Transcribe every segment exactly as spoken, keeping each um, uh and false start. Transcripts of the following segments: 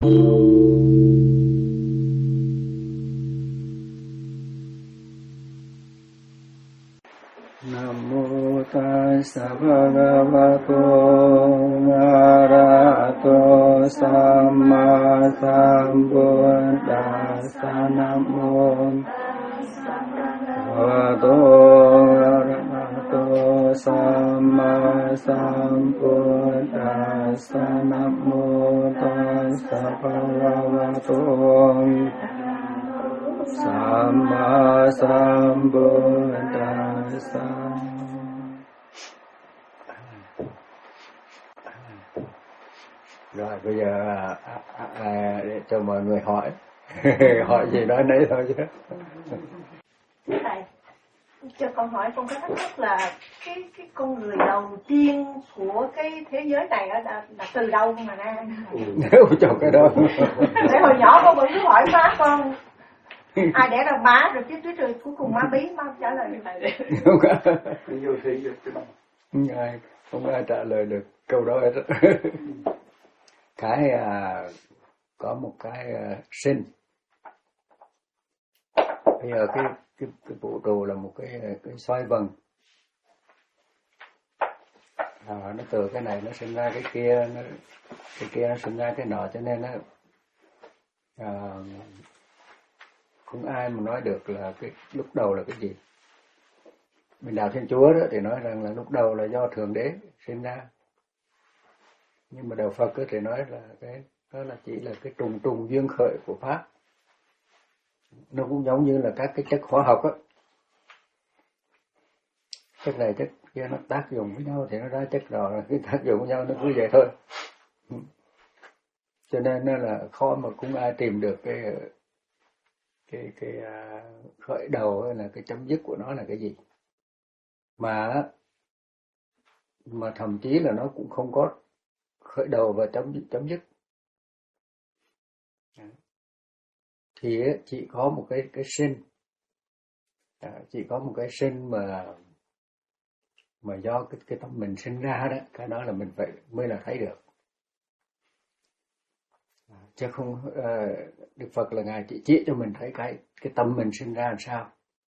Nam mô Tassa Bhagavato Arahato Samma Sambuddhassa. Nam mô Bhagavato Arahato Samma Sambuddhassa. Nam mô Tassa Bhagavato Samma Sambuddhassa. Rồi bây giờ à, à, à, để cho mọi người hỏi. Hỏi gì nói nấy thôi chứ. Thầy, cho con hỏi, con có thắc mắc là cái cái con người đầu tiên của cái thế giới này là, là, là từ đâu mà ra? Nếu cho cái đó. Để hồi nhỏ con vẫn cứ hỏi má con ai đẻ ra má rồi chứ tuyết rồi cuối cùng má bí, má trả lời như vậy. Không ai không ai trả lời được câu đó hết. Cái à, có một cái à, sinh. Bây giờ cái cái cái vũ trụ là một cái cái xoay vần. À, nó từ cái này nó sinh ra cái kia, nó, cái kia nó sinh ra cái nọ, cho nên nó à, không ai mà nói được là cái lúc đầu là cái gì. Mình đạo Thiên Chúa đó thì nói rằng là lúc đầu là do Thượng Đế sinh ra, nhưng mà đạo Phật thì nói là cái đó là chỉ là cái trùng trùng duyên khởi của pháp. Nó cũng giống như là các cái chất hóa học á, chất này chất kia nó tác dụng với nhau thì nó ra chất đó, cái tác dụng với nhau nó cứ vậy thôi. Cho nên nó là khó mà cũng ai tìm được cái cái cái uh, khởi đầu hay là cái chấm dứt của nó là cái gì, mà mà thậm chí là nó cũng không có khởi đầu và chấm chấm dứt. Thì chỉ có một cái cái sinh, à, chỉ có một cái sinh mà mà do cái cái tâm mình sinh ra đó, cái đó là mình phải mới là thấy được. À, chứ không uh, Đức Phật là ngài chỉ chỉ cho mình thấy cái cái tâm mình sinh ra làm sao.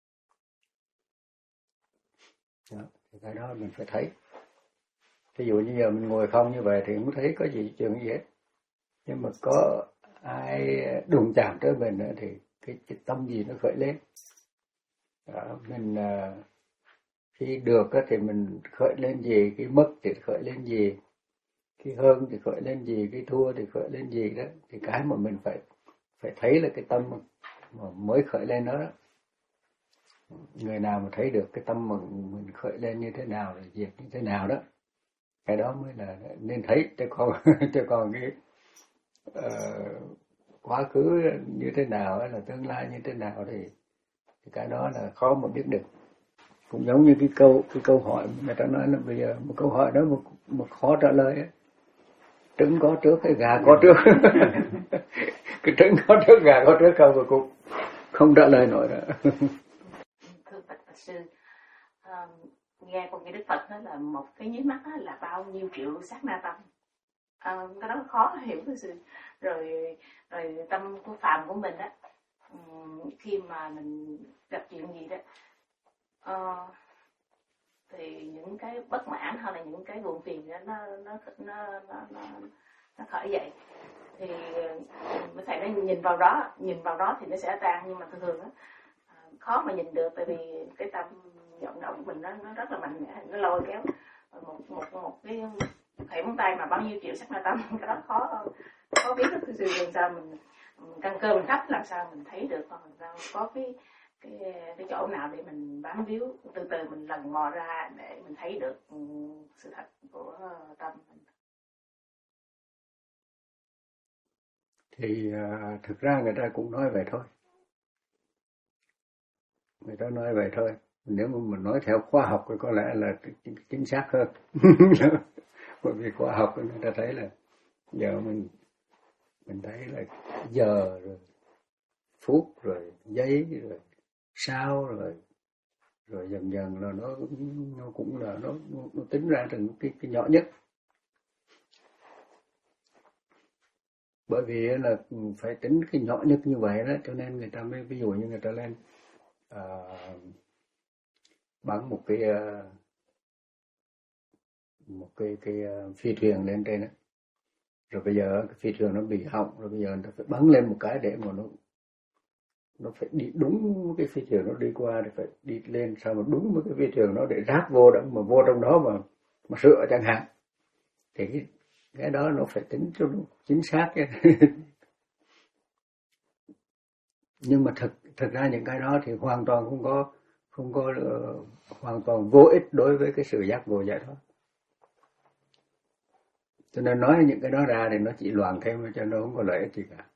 Đó, thì cái đó mình phải thấy. Ví dụ như giờ mình ngồi không như vậy thì không thấy có gì chuyện gì hết. Nhưng mà có ai đụng chạm tới mình nữa thì cái, cái tâm gì nó khởi lên. Đó, mình uh, khi được thì mình khởi lên gì, cái mất thì khởi lên gì, cái hơn thì khởi lên gì, cái thua thì khởi lên gì đó. Thì cái mà mình phải phải thấy là cái tâm mà mới khởi lên đó, đó. Người nào mà thấy được cái tâm mà mình khởi lên như thế nào, rồi diệt như thế nào đó, cái đó mới là nên thấy. Chứ còn chứ còn cái uh, quá khứ như thế nào hay là tương lai như thế nào thì, thì cái đó là khó mà biết được. Cũng giống như cái câu cái câu hỏi người ta nói là bây giờ một câu hỏi đó một, một khó trả lời ấy. Trứng có trước hay gà có trước? Cái trứng có trước gà có trước không mà cũng không trả lời nổi đó. Thưa Phật sư, um, nghe con nghe Đức Phật nói là một cái nháy mắt là bao nhiêu triệu sát na tâm. Um, cái đó khó hiểu thưa sư. Rồi rồi tâm của phàm của mình á, um, khi mà mình gặp chuyện gì đó, uh, thì những cái bất mãn hay là những cái buồn phiền đó nó nó nó nó nó, nó khởi dậy. Thì mới thầy nói nhìn vào đó, nhìn vào đó thì nó sẽ tan, nhưng mà thường thường á khó mà nhìn được, tại vì cái tâm vận động của mình nó nó rất là mạnh mẽ, nó lôi kéo một một một cái khẽ móng tay mà bao nhiêu triệu sắc na tâm. Cái đó khó khó biết được. Từ từ sao mình, mình căn cơ mình khắp làm sao mình thấy được, hoặc là có cái cái cái chỗ nào để mình bám víu, từ từ mình lần mò ra để mình thấy được sự thật của tâm mình. Thì uh, thực ra người ta cũng nói vậy thôi. Người ta nói vậy thôi. Nếu mà mình nói theo khoa học thì có lẽ là chính xác hơn. Bởi vì khoa học người ta thấy là giờ mình mình thấy là giờ rồi phút rồi giây rồi sao rồi rồi dần dần là nó nó cũng là nó, nó tính ra từng cái cái nhỏ nhất. Bởi vì là phải tính cái nhỏ nhất như vậy đó, cho nên người ta mới, ví dụ như người ta lên à, bắn một cái một cái cái phi thuyền lên trên đó. Rồi bây giờ cái phi thuyền nó bị hỏng, rồi bây giờ người ta phải bắn lên một cái để mà nó nó phải đi đúng cái phi thuyền nó đi qua, thì phải đi lên sao mà đúng với cái phi thuyền nó để ráp vô đó, mà vô trong đó mà mà sửa chẳng hạn, thì cái, cái đó nó phải tính cho nó chính xác chứ. Nhưng mà thực thực ra những cái đó thì hoàn toàn không có không có uh, hoàn toàn vô ích đối với cái sự giác ngộ giải thoát. Cho nên nói những cái đó ra thì nó chỉ loạn thêm, cho nó không có lợi ích gì cả.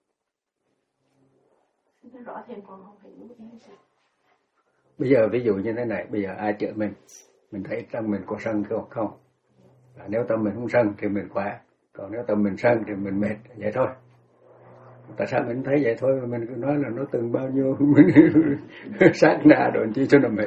Rõ thêm con không hiểu. Bây giờ ví dụ như thế này, bây giờ ai chữa mình, mình thấy tâm mình có sân không? Không. À, nếu tâm mình không sân thì mình khỏe, còn nếu tâm mình sân thì mình mệt, vậy thôi. Tại sao mình thấy vậy thôi mà mình cứ nói là nó từng bao nhiêu sát na đồn chi cho nó mệt.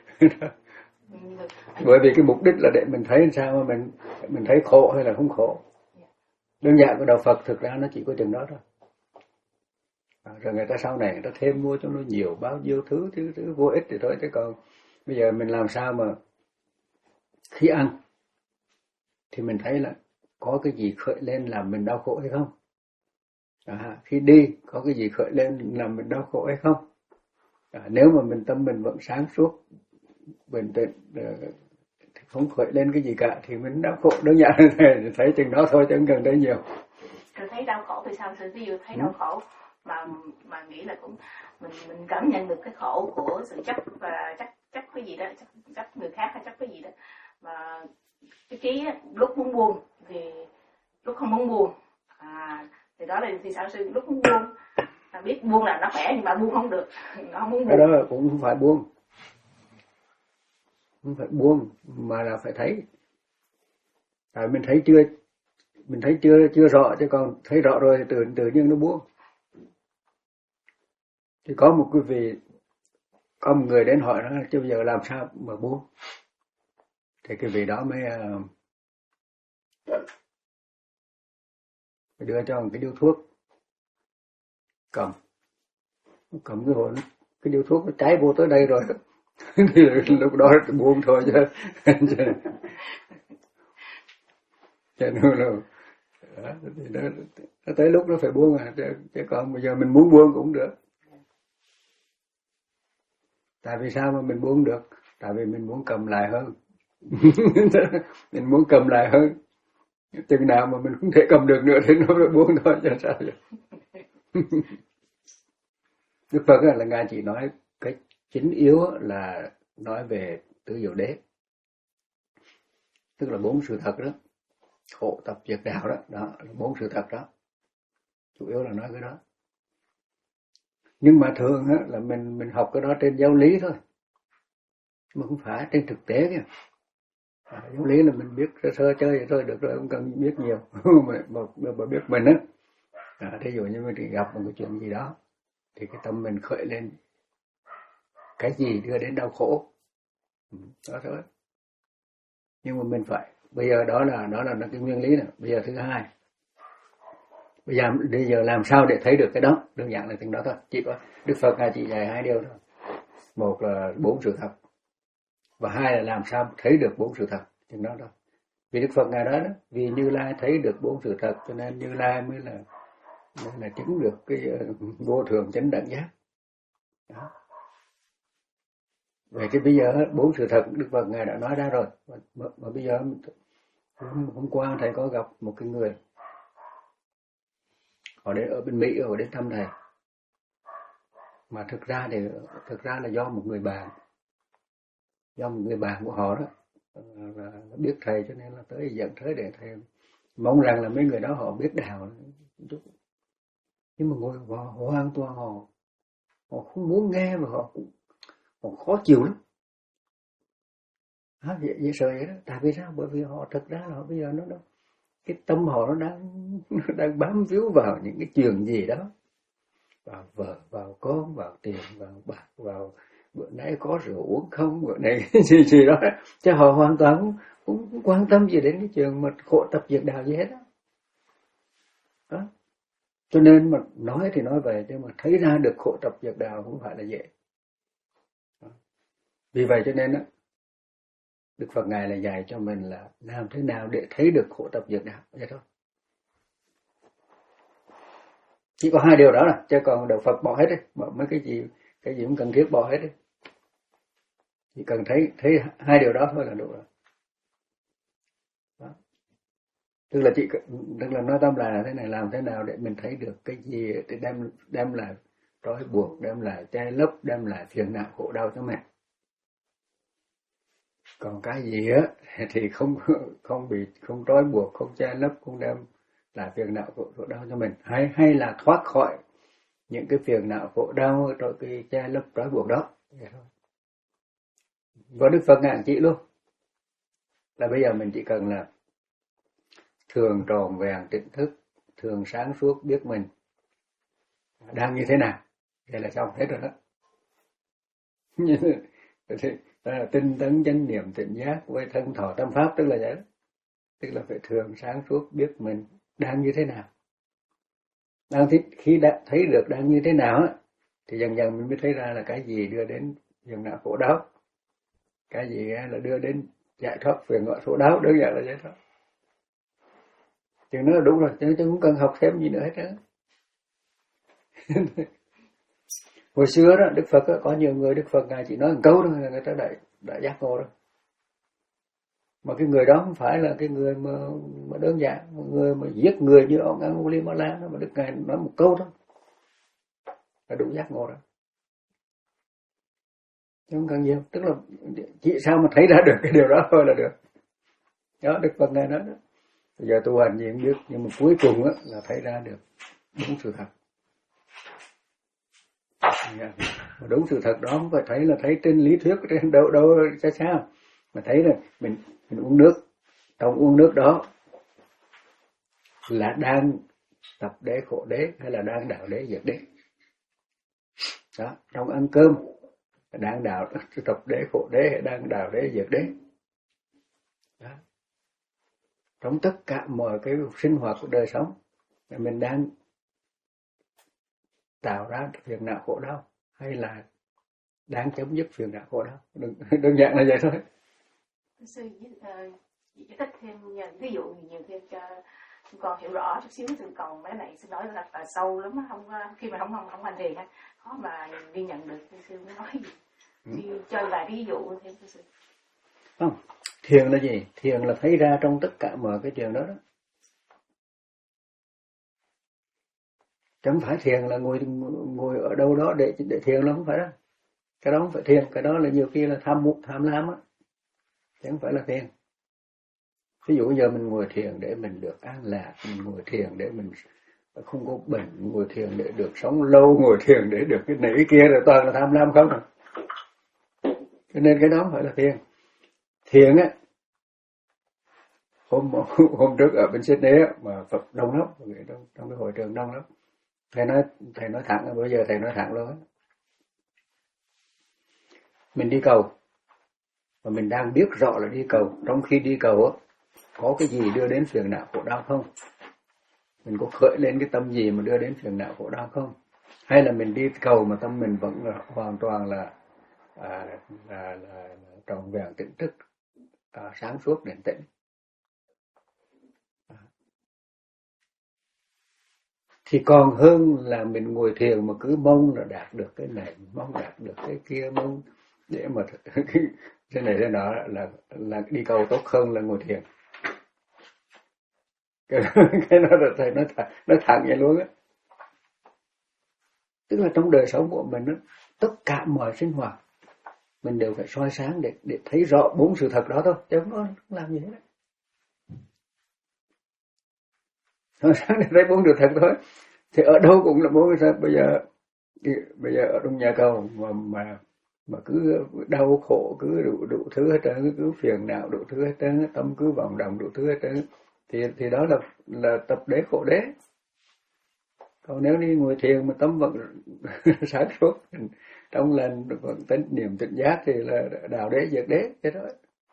Bởi vì cái mục đích là để mình thấy sao mà mình mình thấy khổ hay là không khổ. Đơn giản của đạo Phật thực ra nó chỉ có chừng đó thôi. À, rồi người ta sau này người ta thêm mua cho nó nhiều bao nhiêu thứ thứ thứ vô ích thì thôi, chứ còn bây giờ mình làm sao mà khi ăn thì mình thấy là có cái gì khởi lên làm mình đau khổ hay không? À, khi đi có cái gì khởi lên làm mình đau khổ hay không? À, nếu mà mình tâm mình vẫn sáng suốt, bình tĩnh, không khởi lên cái gì cả thì mình đau khổ, đơn giản là thấy chừng đó thôi chứ không cần thấy nhiều. Rồi thấy đau khổ thì sao? Sự ví dụ thấy đau khổ mà mà nghĩ là cũng mình mình cảm nhận được cái khổ của sự chấp và chấp chấp cái gì đó, chấp, chấp người khác hay chấp cái gì đó, mà cái trí lúc muốn buông thì lúc không muốn buông, à thì đó là thì sao sư, lúc muốn buông ta biết buông là nó khỏe nhưng mà buông không được, nó không muốn buông. Cái đó cũng không phải buông, không phải buông mà là phải thấy. Tại mình thấy chưa, mình thấy chưa chưa rõ, chứ còn thấy rõ rồi thì tự tự nhiên nó buông. Thì có một quý vị, có một người đến hỏi nó chứ bây giờ làm sao mà buông, thì cái vị đó mới uh, đưa cho một cái điếu thuốc, cầm cầm cái hồn, cái điếu thuốc nó cháy vô tới đây rồi. Thì lúc đó buông thôi chứ. Cho nên là đó, thì đó, nó tới lúc nó phải buông à, chứ, chứ còn bây giờ mình muốn buông cũng được. Tại vì sao mà mình buông được? Tại vì mình muốn cầm lại hơn. Mình muốn cầm lại hơn. Chừng nào mà mình không thể cầm được nữa thì nó phải buông thôi, chứ sao vậy? Đức Phật là Ngài chỉ nói cái chính yếu là nói về tứ diệu đế, tức là bốn sự thật đó, khổ tập diệt đạo đó, đó là bốn sự thật đó, chủ yếu là nói cái đó. Nhưng mà thường á, là mình mình học cái đó trên giáo lý thôi, mà không phải trên thực tế kìa. À, giáo lý là mình biết sơ sơ chơi vậy thôi được rồi, không cần biết nhiều. mà, mà, mà biết mình á, à, thí dụ như mình gặp một cái chuyện gì đó thì cái tâm mình khởi lên cái gì đưa đến đau khổ, đó thôi. Nhưng mà mình phải, bây giờ đó là đó là cái nguyên lý này. Bây giờ thứ hai, bây giờ bây giờ làm sao để thấy được cái đó? Đơn giản là từng đó thôi. Chỉ có Đức Phật Ngài chỉ dạy hai điều thôi. Một là bốn sự thật, và hai là làm sao thấy được bốn sự thật. Từng đó thôi. Vì Đức Phật Ngài nói đó, vì Như Lai thấy được bốn sự thật, cho nên Như Lai mới là mới là chứng được cái vô thường chánh đẳng giác. Đó. Vậy thì bây giờ bốn sự thật Đức Phật Ngài đã nói ra rồi. Mà, mà, mà bây giờ hôm, hôm qua thầy có gặp một cái người, họ đến ở bên Mỹ, họ đến thăm thầy. Mà thực ra thì thực ra là do một người bạn, do một người bạn của họ đó là biết thầy, cho nên là tới dẫn tới để thầy mong rằng là mấy người đó họ biết đạo. Nhưng mà ngồi họ, họ hoàn toàn họ họ không muốn nghe, mà họ cũng họ khó chịu lắm. À, dễ, dễ sợ vậy đó. Tại vì sao? Bởi vì họ thực ra là họ bây giờ nó, nó cái tâm họ nó đang nó đang bám víu vào những cái chuyện gì đó, vào vợ, vào con, vào tiền, vào bạc, vào bữa nay có rượu uống không, bữa nay cái gì gì đó, chứ họ hoàn toàn không, không, không quan tâm gì đến cái chuyện mà khổ tập diệt đạo gì hết đó. Đó. Cho nên mà nói thì nói về, nhưng mà thấy ra được khổ tập diệt đạo không phải là dễ. Vì vậy cho nên á, Đức Phật Ngài là dạy cho mình là làm thế nào để thấy được khổ tập diệt đạo, vậy thôi. Chỉ có hai điều đó là, chứ còn Đạo Phật bỏ hết đi, bỏ mấy cái gì cái gì cũng cần thiết bỏ hết đi. Chỉ cần thấy thấy hai điều đó thôi là đủ rồi. Đó. Tức là chị tức là nói tóm lại là thế này, làm thế nào để mình thấy được cái gì để đem đem lại trói buộc, đem lại che lấp, đem lại phiền não khổ đau cho mình. Còn cái gì á thì không không bị không trói buộc, không che lấp, không đem lại phiền não khổ đau cho mình, hay hay là thoát khỏi những cái phiền não khổ đau rồi cái che lấp trói buộc đó. Vậy thôi. Và Đức Phật ngạn chỉ luôn là bây giờ mình chỉ cần là thường tròn vẹn tỉnh thức, thường sáng suốt biết mình đang như thế nào, vậy là xong hết rồi đó. Đó là tinh tấn chánh niệm tỉnh giác với thân thọ tâm pháp, tức là vậy đó. Tức là phải thường sáng suốt biết mình đang như thế nào. Đang thích, khi đã thấy được đang như thế nào á, thì dần dần mình mới thấy ra là cái gì đưa đến phiền não khổ đau, cái gì là đưa đến giải thoát phiền não khổ đau, đơn giản là vậy thôi. Chứ nó là đúng rồi, chứ không cần học thêm gì nữa hết á. Hồi xưa đó, Đức Phật đó, có nhiều người Đức Phật Ngài chỉ nói một câu thôi là người ta đã, đã giác ngộ rồi. Mà cái người đó không phải là cái người mà, mà đơn giản, một người mà giết người như ông Angulimala đó, mà Đức Ngài nói một câu thôi là đủ giác ngộ rồi. Chứ không cần nhiều, tức là chỉ sao mà thấy ra được cái điều đó thôi là được. Đó, Đức Phật Ngài nói đó. Bây giờ tu hành gì cũng biết, nhưng mà cuối cùng á, là thấy ra được đúng sự thật. Mà đúng sự thật đó không phải thấy là thấy trên lý thuyết, trên đâu đâu xa xa, mà thấy là mình mình uống nước, trong uống nước đó là đang tập đế khổ đế hay là đang đạo đế diệt đế. Đó, trong ăn cơm đang đạo tập đế khổ đế hay đang đạo đế diệt đế. Đó. Trong tất cả mọi cái sinh hoạt của đời sống mình đang tạo ra phiền não khổ đau hay là đang chấm dứt phiền não khổ đau, đơn, đơn giản là vậy thôi. Sư giải thích thêm ví dụ nhiều thêm cho con hiểu rõ chút xíu, sư còn mấy này sư nói là, là sâu lắm, không khi mà không không không hành thiền khó mà ghi nhận được. Sư mới nói gì ừ. Cho vài ví dụ thêm sư. Không, thiền là gì? Thiền là thấy ra trong tất cả mọi cái chuyện đó đó. Chẳng phải thiền là ngồi ngồi ở đâu đó để để thiền, là không phải đó. Cái đó không phải thiền, cái đó là nhiều khi là tham mục tham lam á, chẳng phải là thiền. Ví dụ giờ mình ngồi thiền để mình được an lạc, mình ngồi thiền để mình không có bệnh, ngồi thiền để được sống lâu, ngồi thiền để được cái này cái kia, rồi toàn là tham lam không à. Cho nên cái đó không phải là thiền. Thiền á, hôm hôm trước ở bên Sydney á, mà Phật đông lắm, trong, trong cái hội trường đông lắm. Thầy nói thầy nói thẳng, bây giờ thầy nói thẳng luôn á. Mình đi cầu và mình đang biết rõ là đi cầu, trong khi đi cầu á có cái gì đưa đến phiền não khổ đau không? Mình có khởi lên cái tâm gì mà đưa đến phiền não khổ đau không? Hay là mình đi cầu mà tâm mình vẫn là hoàn toàn là à, là, là, là trọn vẹn tỉnh thức, à, sáng suốt định tĩnh. À. Thì còn hơn là mình ngồi thiền mà cứ mong là đạt được cái này, mong đạt được cái kia, mong để mà thế này thế nọ, là là đi cầu tốt hơn là ngồi thiền. Cái, cái đó là thầy nói thẳng, nói thẳng vậy luôn á. Tức là trong đời sống của mình đó, tất cả mọi sinh hoạt mình đều phải soi sáng để để thấy rõ bốn sự thật đó thôi, chứ không có không làm gì hết. Soi sáng để thấy bốn sự thật thôi. Thì ở đâu cũng là bốn sự thật. Bây giờ bây giờ ở trong nhà cầu mà mà mà cứ đau khổ, cứ đủ đủ thứ hết trơn, cứ phiền não đủ thứ hết trơn, tâm cứ vọng động đủ thứ hết trơn, thì thì đó là là tập đế khổ đế. Còn nếu đi ngồi thiền mà tâm vẫn sáng suốt, trong lành vẫn tính niệm tỉnh giác thì là đạo đế diệt đế thế đó.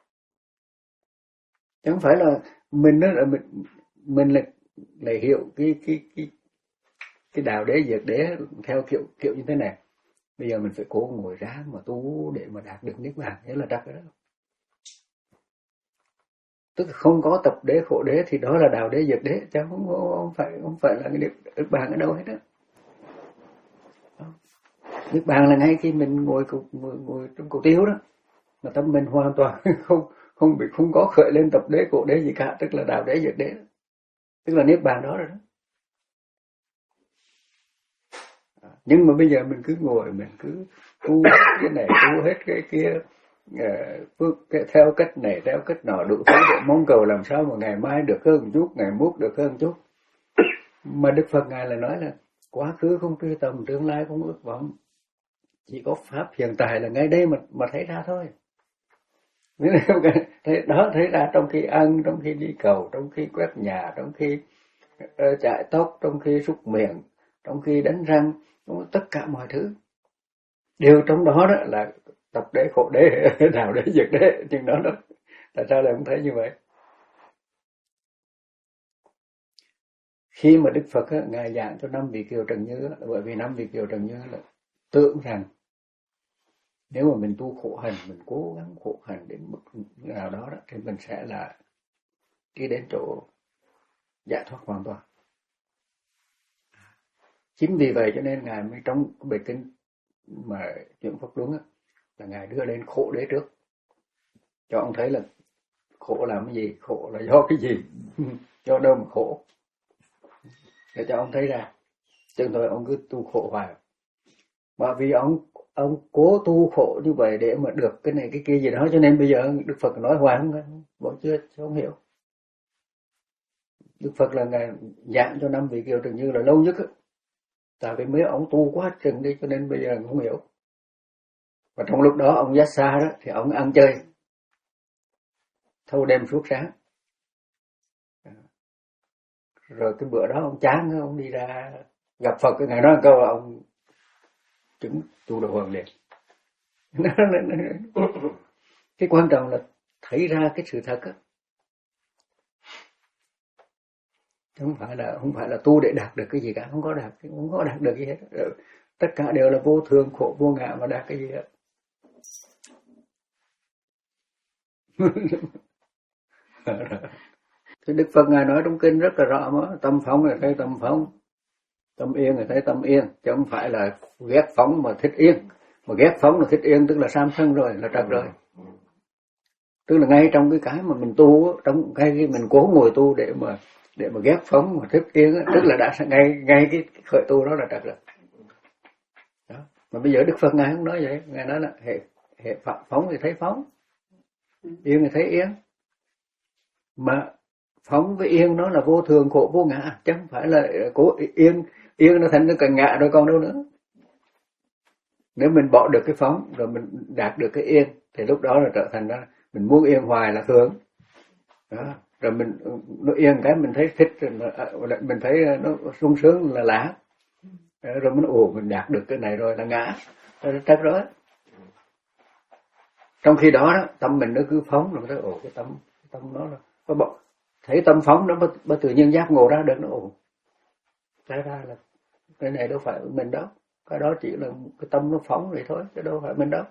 Chẳng phải là mình đó là mình mình là lại hiểu cái cái cái cái đạo đế diệt đế theo kiểu kiểu như thế này. Bây giờ mình phải cố ngồi ra mà tu để mà đạt được niết bàn, thế là đạt cái đó. Tức là không có tập đế khổ đế thì đó là đạo đế diệt đế, chứ không, không phải không phải là cái niết bàn ở đâu hết đó. Niết bàn là ngay khi mình ngồi ngồi, ngồi trong cổ tiêu đó, mà tâm mình hoàn toàn không không bị không có khởi lên tập đế khổ đế gì cả, tức là đạo đế diệt đế, tức là niết bàn đó rồi đó. Nhưng mà bây giờ mình cứ ngồi mình cứ tu cái này tu hết cái kia, uh, theo cách này theo cách nọ đủ thứ để mong cầu làm sao mà ngày mai được hơn một chút, ngày mốt được hơn một chút. Mà Đức Phật ngài là nói là quá khứ không truy tầm, tương lai không ước vọng, chỉ có pháp hiện tại là ngay đây mà mà thấy ra thôi. Thế đó, thấy ra trong khi ăn, trong khi đi cầu, trong khi quét nhà, trong khi uh, chải tóc, trong khi súc miệng, trong khi đánh răng, tất cả mọi thứ đều trong đó đó là tập đế khổ đế, đạo đế diệt đế, nhưng đó đó tại sao lại không thấy như vậy? Khi mà Đức Phật á, ngài giảng cho năm vị kiều trần như, bởi vì năm vị kiều trần như là tưởng rằng nếu mà mình tu khổ hành, mình cố gắng khổ hành đến mức nào đó, đó thì mình sẽ là đi đến chỗ giải thoát hoàn toàn. Chính vì vậy cho nên ngài mới trong bài kinh mà chuyện Pháp Luân á, là ngài đưa lên khổ đế trước, cho ông thấy là khổ là cái gì, khổ là do cái gì, do đâu mà khổ, để cho ông thấy ra. Chứ thôi ông cứ tu khổ hoài, bởi vì ông ông cố tu khổ như vậy để mà được cái này cái kia gì đó, cho nên bây giờ Đức Phật nói hoài không, vẫn chưa không hiểu. Đức Phật là ngài giảng cho năm vị kiều trần như là lâu nhất á, tại vì mấy ông tu quá chừng đi cho nên bây giờ không hiểu. Và trong lúc đó ông giác xa đó thì ông ăn chơi thâu đêm suốt sáng, rồi cái bữa đó ông chán, ông đi ra gặp Phật, cái ngày đó câu là ông chứng tu đồ hoàng liền. Cái quan trọng là thấy ra cái sự thật á, không phải là không phải là tu để đạt được cái gì cả, không có đạt không có đạt được gì hết. Tất cả đều là vô thường khổ vô ngã mà đạt cái gì hết. Thì Đức Phật ngài nói trong kinh rất là rõ mà, tâm phóng là thấy tâm phóng, tâm yên là thấy tâm yên, chứ không phải là ghét phóng mà thích yên. Mà ghét phóng là thích yên tức là sam sân rồi, là trật rồi. Tức là ngay trong cái cái mà mình tu, trong cái khi mình cố ngồi tu để mà để mà ghét phóng mà thích yên, tức là đã ngay ngay cái khởi tu đó là trật rồi. Đó. Mà bây giờ Đức Phật ngài không nói vậy, ngài nói là hệ hệ phóng thì thấy phóng, yên thì thấy yên. Mà phóng với yên nó là vô thường khổ vô ngã, chứ không phải là cố yên yên nó thành nó cần ngã rồi còn đâu nữa. Nếu mình bỏ được cái phóng rồi mình đạt được cái yên thì lúc đó là trở thành ra mình muốn yên hoài là thường. Đó. Rồi mình nó yên cái mình thấy thích, mình thấy nó sung sướng là lạ, rồi mình ồ mình đạt được cái này rồi là ngã, rồi trách rồi. Trong khi đó, đó tâm mình nó cứ phóng, rồi thấy ồ cái tâm tâm nó là có bỏ, thấy tâm phóng nó bất tự nhiên giác ngộ ra được, nó ồ cái ra là cái này đâu phải mình đâu, cái đó chỉ là cái tâm nó phóng vậy thôi, chứ đâu phải mình đâu.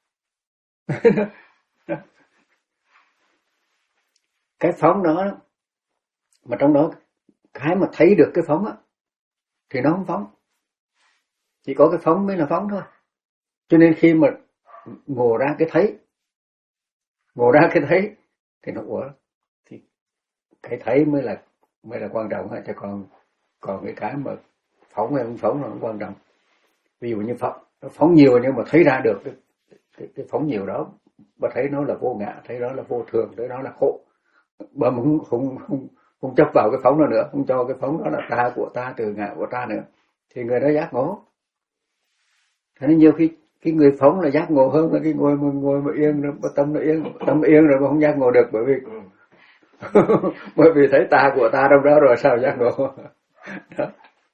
Cái phóng đó mà trong đó cái mà thấy được cái phóng á thì nó không phóng, chỉ có cái phóng mới là phóng thôi. Cho nên khi mà ngộ ra cái thấy, ngộ ra cái thấy thì nó ủa thì cái thấy mới là mới là quan trọng, chứ còn còn cái cái mà phóng hay không phóng là không quan trọng. Ví dụ như phóng nó phóng nhiều nhưng mà thấy ra được cái, cái, cái phóng nhiều đó, mà thấy nó là vô ngã, thấy nó là vô thường, thấy nó là khổ, mà không không không không chấp vào cái phóng đó nữa, không cho cái phóng đó là ta của ta, từ ngã của ta nữa, thì người đó giác ngộ. Thế nên nhiều khi cái người phóng là giác ngộ hơn là cái ngồi mà ngồi mà yên rồi, tâm nó yên, tâm yên rồi mà không giác ngộ được, bởi vì bởi vì thấy ta của ta trong đó rồi sao giác ngộ. Đó.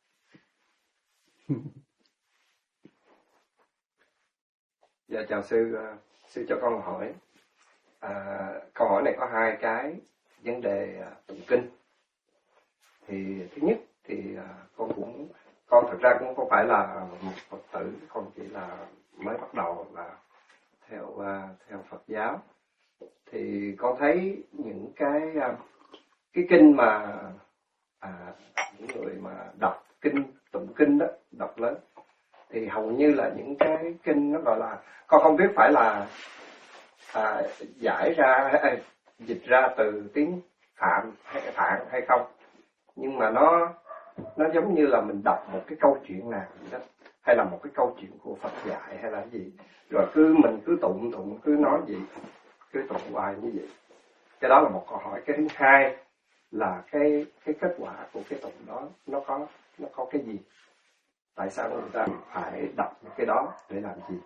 Dạ chào sư, sư cho con hỏi. À, câu hỏi này có hai cái vấn đề tụng kinh. Thì thứ nhất thì con cũng có ra cũng không phải là một Phật tử, con chỉ là mới bắt đầu là theo uh, theo Phật giáo. Thì con thấy những cái uh, cái kinh mà à, những người mà đọc kinh, tụng kinh đó, đọc lớn, thì hầu như là những cái kinh nó gọi là, con không biết phải là à, giải ra, à, dịch ra từ tiếng Phạm hay Phạn hay không, nhưng mà nó nó giống như là mình đọc một cái câu chuyện nào đó, hay là một cái câu chuyện của Phật dạy hay là cái gì, rồi cứ mình cứ tụng tụng cứ nói gì, cứ tụng hoài như vậy. Cái đó là một câu hỏi. Cái thứ hai là cái cái kết quả của cái tụng đó nó có nó có cái gì? Tại sao người ta phải đọc cái đó để làm gì?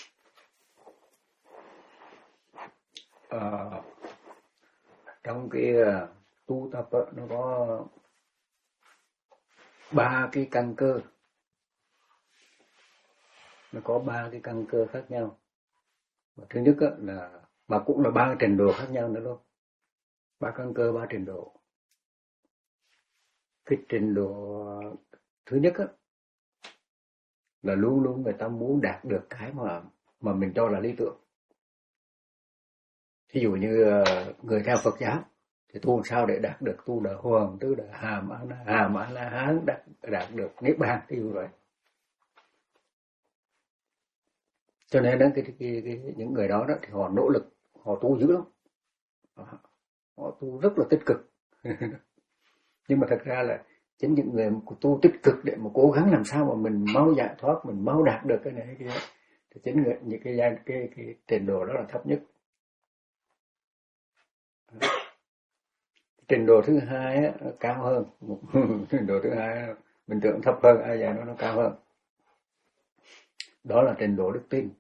À, trong cái uh, tu tập đó, nó có ba cái căn cơ, nó có ba cái căn cơ khác nhau. Và thứ nhất là, mà cũng là ba trình độ khác nhau nữa luôn, ba căn cơ, ba trình độ. Cái trình độ thứ nhất á, là luôn luôn người ta muốn đạt được cái mà mà mình cho là lý tưởng. Ví dụ như người theo Phật giáo thì tu làm sao để đạt được tu đà hoàng, tứ đà hàm, hàm a la hán, đạt đạt được niết bàn, ví dụ vậy. Cho nên đó, cái, cái, cái, những người đó, đó thì họ nỗ lực, họ tu dữ lắm, họ tu rất là tích cực. Nhưng mà thật ra là chính những người tu tích cực để mà cố gắng làm sao mà mình mau giải thoát, mình mau đạt được cái này cái kia, thì chính người, những cái cái cái, cái trình độ đó là thấp nhất. Trình độ thứ hai á, cao hơn. Trình độ thứ hai mình tưởng thấp hơn, ai vậy nó nó cao hơn. Đó là trình độ đức tin.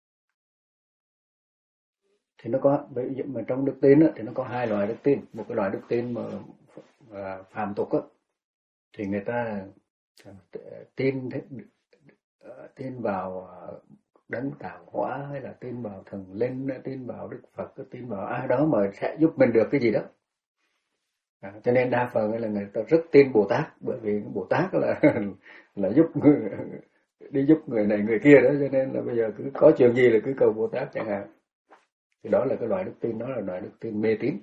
Thì nó có, mà trong đức tin á, thì nó có hai loại đức tin. Một cái loại đức tin mà, mà phàm tục á, thì người ta tin tin vào đấng tạo hóa, hay là tin vào thần linh, tin vào Đức Phật, tin vào ai đó mà sẽ giúp mình được cái gì đó. À, cho nên đa phần là người ta rất tin Bồ Tát, bởi vì Bồ Tát là là giúp người, đi giúp người này người kia đó, cho nên là bây giờ cứ có chuyện gì là cứ cầu Bồ Tát chẳng hạn. Thì đó là cái loại đức tin, đó là loại đức tin mê tín.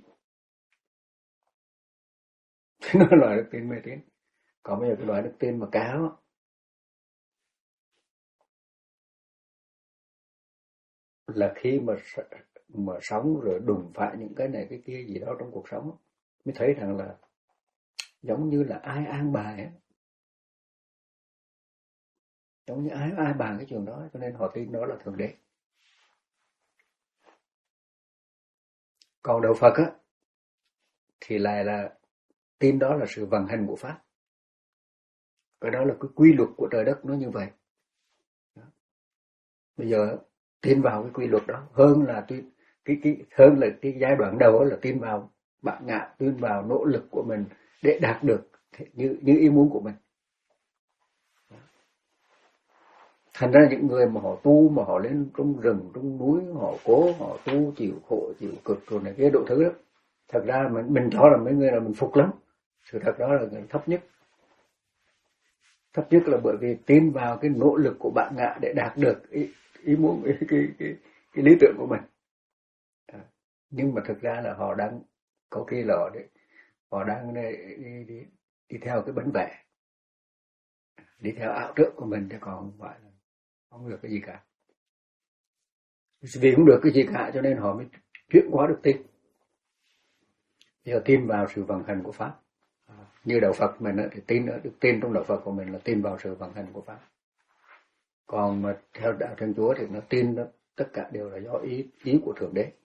Nó là loại đức tin mê tín. Còn bây giờ cái loại đức tin mà cao là khi mà mà sống rồi đụng phải những cái này cái kia gì đó trong cuộc sống, mới thấy rằng là giống như là ai an bài ấy. Giống như ai ai bàn cái chuyện đó, cho nên họ tin đó là Thượng Đế. Còn đạo Phật á, thì lại là tin đó là sự vận hành của Pháp. Cái đó là cái quy luật của trời đất nó như vậy. Bây giờ tin vào cái quy luật đó hơn là tin cái cái hơn là cái giai đoạn đầu là tin vào bản ngã, tin vào nỗ lực của mình để đạt được như như ý muốn của mình. Thành ra những người mà họ tu, mà họ lên trong rừng, trong núi, họ cố, họ tu chịu khổ, chịu cực rồi này kia độ thứ đó, thật ra mình mình cho là mấy người là mình phục lắm. Sự thật đó là người thấp nhất. Thấp nhất là bởi vì tin vào cái nỗ lực của bạn ngã để đạt được ý, ý muốn, ý, cái, cái, cái, cái lý tưởng của mình. À, nhưng mà thực ra là họ đang, có khi là họ, họ đang đi, đi, đi, đi theo cái bánh vẽ, đi theo ảo tưởng của mình, chứ còn không phải là không được cái gì cả. Vì không được cái gì cả cho nên họ mới chuyển hóa đức tin. Giờ tin vào sự vận hành của Pháp. Như đạo Phật mình thì tin ở đức tin trong đạo Phật của mình là tin vào sự vận hành của Pháp. Còn mà theo đạo Thiên Chúa thì nó tin đó, tất cả đều là do ý ý của Thượng Đế.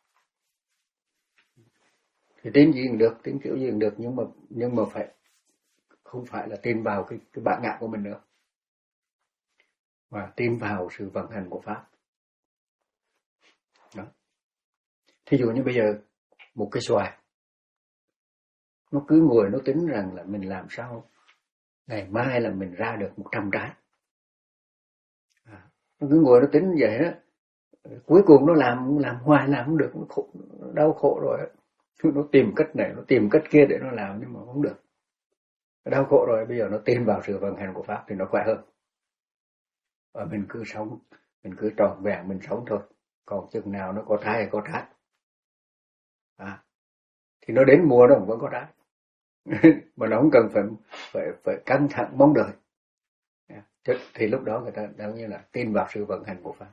Thì tin gì cũng được, tin kiểu gì cũng được, nhưng mà nhưng mà phải không phải là tin vào cái cái bản ngã của mình nữa, mà tin vào sự vận hành của Pháp. Đó. Thí dụ như bây giờ một cái xoài, nó cứ ngồi nó tính rằng là mình làm sao ngày mai là mình ra được một trăm trái. À, nó cứ ngồi nó tính vậy đó, cuối cùng nó làm làm hoài làm không được, nó khổ, nó đau khổ rồi. Nó tìm cách này, nó tìm cách kia để nó làm nhưng mà không được. Đau khổ rồi bây giờ nó tin vào sự vận hành của pháp thì nó khỏe hơn. Và mình cứ sống, mình cứ trọn vẹn mình sống thôi. Còn chừng nào nó có trái hay có trái. À, thì nó đến mùa nó cũng vẫn có trái. Mà nó không cần phải phải phải căng thẳng mong đợi. Thì lúc đó người ta đáng như là tin vào sự vận hành của pháp.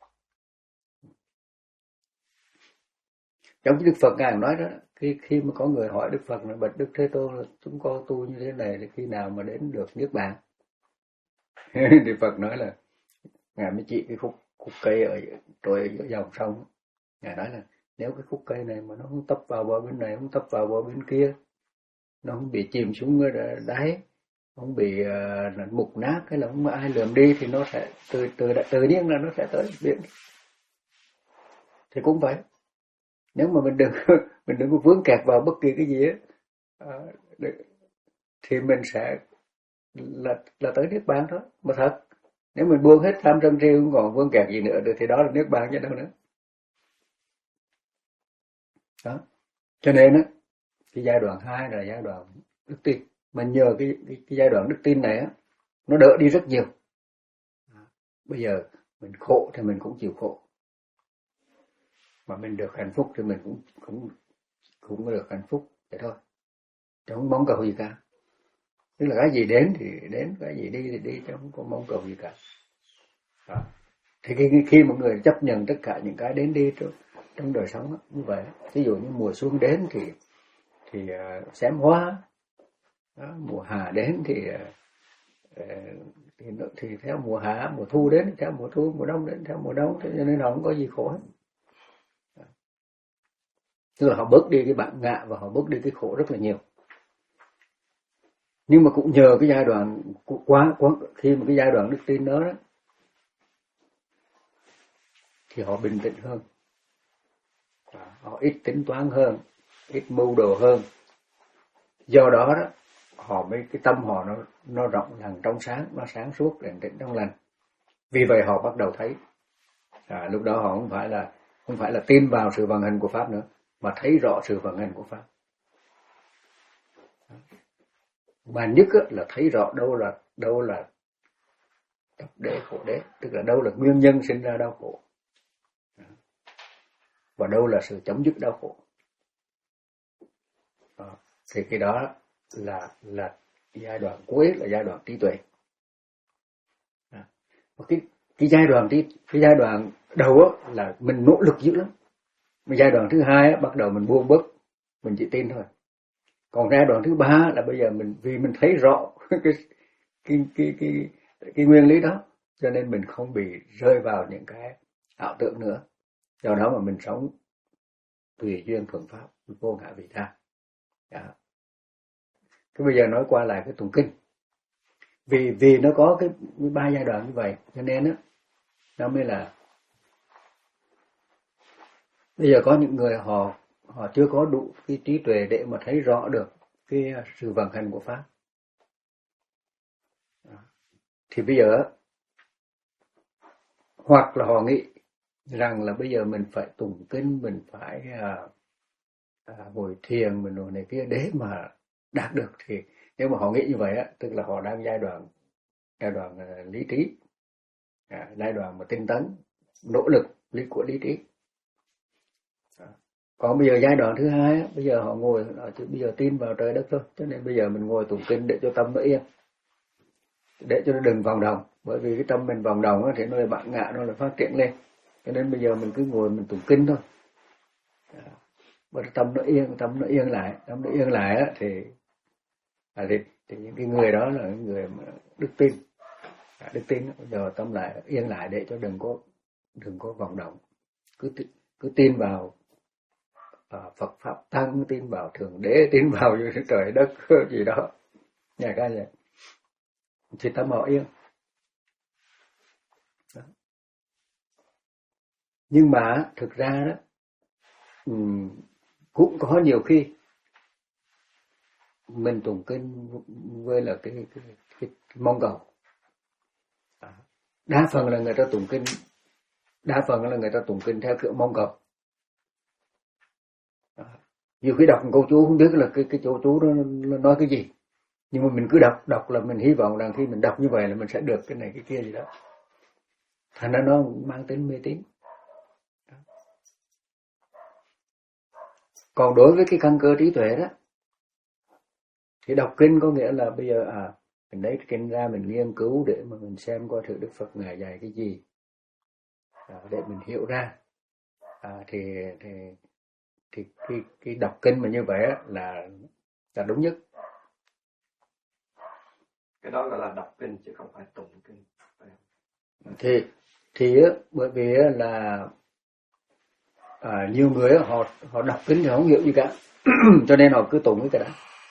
Trong cái Đức Phật Ngài nói đó, khi khi mà có người hỏi Đức Phật là bạch Đức Thế Tôn là chúng con tu như thế này thì khi nào mà đến được niết bàn? Đức Phật nói là Ngài mới chỉ cái khúc khúc cây ở trôi ở dòng sông. Ngài nói là nếu cái khúc cây này mà nó không tấp vào bờ bên này, không tấp vào bờ bên kia, nó không bị chìm xuống đáy, không bị uh, mục nát hay là không ai lượm đi thì nó sẽ từ từ tự nhiên là nó sẽ tới biển. Thì cũng vậy. Nếu mà mình đừng mình đừng có vướng kẹt vào bất kỳ cái gì á, uh, thì mình sẽ là là tới niết bàn thôi. Mà thật, nếu mình buông hết tham sân si không còn vướng kẹt gì nữa được thì đó là niết bàn chứ đâu nữa. Đó. Cho nên á, cái giai đoạn hai là giai đoạn đức tin. Mà nhờ cái, cái, cái giai đoạn đức tin này á, nó đỡ đi rất nhiều. Bây giờ mình khổ thì mình cũng chịu khổ. Mà mình được hạnh phúc thì mình cũng cũng cũng được hạnh phúc vậy thôi. Chứ không mong cầu gì cả. Tức là cái gì đến thì đến, cái gì đi thì đi, chứ không có mong cầu gì cả. Đó. Thì khi, khi một người chấp nhận tất cả những cái đến đi trong, trong đời sống đó, như vậy, ví dụ như mùa xuân đến thì thì uh, xém hoa, đó, mùa hạ đến thì uh, thì, thì theo mùa hạ, mùa thu đến theo mùa thu, mùa đông đến theo mùa đông, cho nên họ không có gì khổ hết. Tức là họ bớt đi cái bản ngã và họ bớt đi cái khổ rất là nhiều. Nhưng mà cũng nhờ cái giai đoạn quá, quá khi mà cái giai đoạn đức tin đó, đó thì họ bình tĩnh hơn, họ ít tính toán hơn, ít mưu đồ hơn. Do đó đó họ mới cái tâm họ nó nó rộng lặng trong sáng, nó sáng suốt định tĩnh trong lành. Vì vậy họ bắt đầu thấy, à, lúc đó họ không phải là không phải là tin vào sự vận hành của pháp nữa, mà thấy rõ sự vận hành của pháp. Mà nhất là thấy rõ đâu là đâu là tập đế khổ đế, tức là đâu là nguyên nhân sinh ra đau khổ và đâu là sự chấm dứt đau khổ. Đó. Thì cái đó là là giai đoạn cuối, là giai đoạn trí tuệ. Đó. Cái cái giai đoạn cái, cái giai đoạn đầu á, là mình nỗ lực dữ lắm. Mà giai đoạn thứ hai á, bắt đầu mình buông bớt, mình chỉ tin thôi. Còn giai đoạn thứ ba là bây giờ mình vì mình thấy rõ cái cái cái cái cái, cái nguyên lý đó, cho nên mình không bị rơi vào những cái ảo tưởng nữa. Do đó mà mình sống tùy duyên thuận pháp, vô ngã vị tha. Dạ. Thế bây giờ nói qua lại cái tụng kinh. Vì vì nó có cái ba giai đoạn như vậy, cho nên á nó mới là bây giờ có những người họ họ chưa có đủ cái trí tuệ để mà thấy rõ được cái sự vận hành của pháp. Thì bây giờ hoặc là họ nghĩ rằng là bây giờ mình phải tụng kinh, mình phải à, à, ngồi thiền, mình ngồi này kia để mà đạt được. Thì nếu mà họ nghĩ như vậy á, tức là họ đang giai đoạn giai đoạn uh, lý trí, à, giai đoạn mà tinh tấn, nỗ lực lý của lý trí. À. Còn bây giờ giai đoạn thứ hai á, bây giờ họ ngồi, họ chỉ bây giờ tin vào trời đất thôi, cho nên bây giờ mình ngồi tụng kinh để cho tâm nó yên, để cho nó đừng vòng đồng, bởi vì cái tâm mình vòng đồng á, thì nó là bản ngã, nó là phát triển lên. Cho nên bây giờ mình cứ ngồi mình tụng kinh thôi. À. Bởi tâm nó yên, tâm nó yên lại, tâm nó yên lại á, thì, à, thì thì những cái người đó là những người mà đức tin, à, đức tin bây giờ tâm lại yên lại để cho đừng có đừng có vọng động, cứ cứ tin vào à, Phật pháp tăng, tin vào thượng đế, tin vào trời đất gì đó, nhà cái vậy thì tâm họ yên. Đó. Nhưng mà thực ra đó um, cũng có nhiều khi mình tụng kinh với là cái, cái, cái, cái mong cầu. Đa phần là người ta tụng kinh, đa phần là người ta tụng kinh theo kiểu mong cầu. Nhiều khi đọc một câu chú không biết là cái cái câu chú đó nó nói cái gì, Nhưng mà mình cứ đọc, đọc là mình hy vọng rằng khi mình đọc như vậy là mình sẽ được cái này cái kia gì đó. Thành ra nó mang tính mê tín. Còn đối với cái căn cơ trí tuệ đó, thì đọc kinh có nghĩa là bây giờ à mình lấy cái kinh ra mình nghiên cứu để mà mình xem coi thử Đức Phật Ngài dạy cái gì, à, để mình hiểu ra. À, thì thì thì cái cái đọc kinh mà như vậy là là đúng nhất. Cái đó gọi là đọc kinh chứ không phải tụng kinh. Thì thì bởi vì là à, nhiều người họ họ đọc kinh thì không hiểu gì cả, cho nên họ cứ tụng cái đó.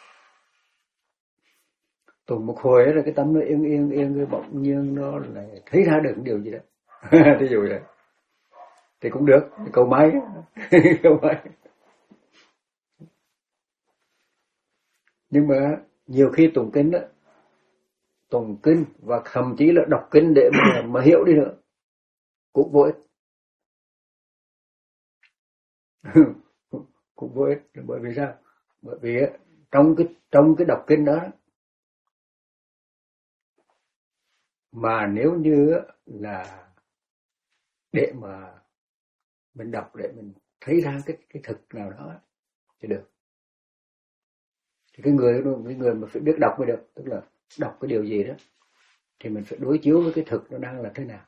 Tụng một hồi rồi cái tâm nó yên yên yên cái bỗng nhiên nó lại thấy ra được điều gì đó. Thí dụ vậy thì cũng được, câu máy câu máy. Nhưng mà nhiều khi tụng kinh đó, tụng kinh và thậm chí là đọc kinh để mà, mà hiểu đi nữa cũng vô ích. Cũng vô ích. Bởi vì sao? Bởi vì trong cái trong cái đọc kinh đó mà nếu như là để mà mình đọc để mình thấy ra cái cái thực nào đó thì được. Thì cái người cái người mà phải biết đọc mới được, tức là đọc cái điều gì đó thì mình phải đối chiếu với cái thực nó đang là thế nào.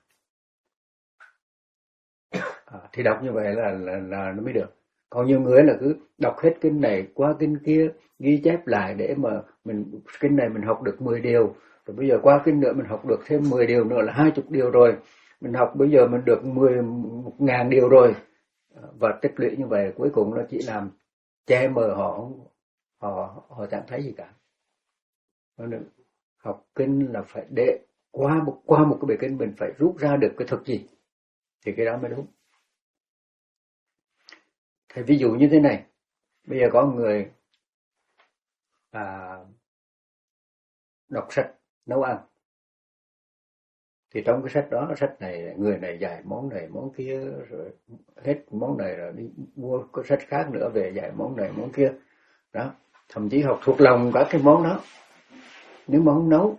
À, thì đọc như vậy là, là là nó mới được. Còn nhiều người là cứ đọc hết kinh này qua kinh kia, ghi chép lại để mà mình kinh này mình học được mười điều, rồi bây giờ qua kinh nữa mình học được thêm mười điều nữa là hai mươi điều rồi. Mình học bây giờ mình được mười một ngàn điều rồi. Và tích lũy như vậy cuối cùng nó chỉ làm che mờ họ, họ họ chẳng thấy gì cả. Nên học kinh là phải để qua một qua một cái bài kinh mình phải rút ra được cái thực gì thì cái đó mới đúng. Thì ví dụ như thế này, bây giờ có người à, đọc sách nấu ăn, thì trong cái sách đó, sách này người này dạy món này món kia, rồi hết món này rồi đi mua cái sách khác nữa về dạy món này món kia đó, thậm chí học thuộc lòng cả cái món đó nhưng mà không nấu,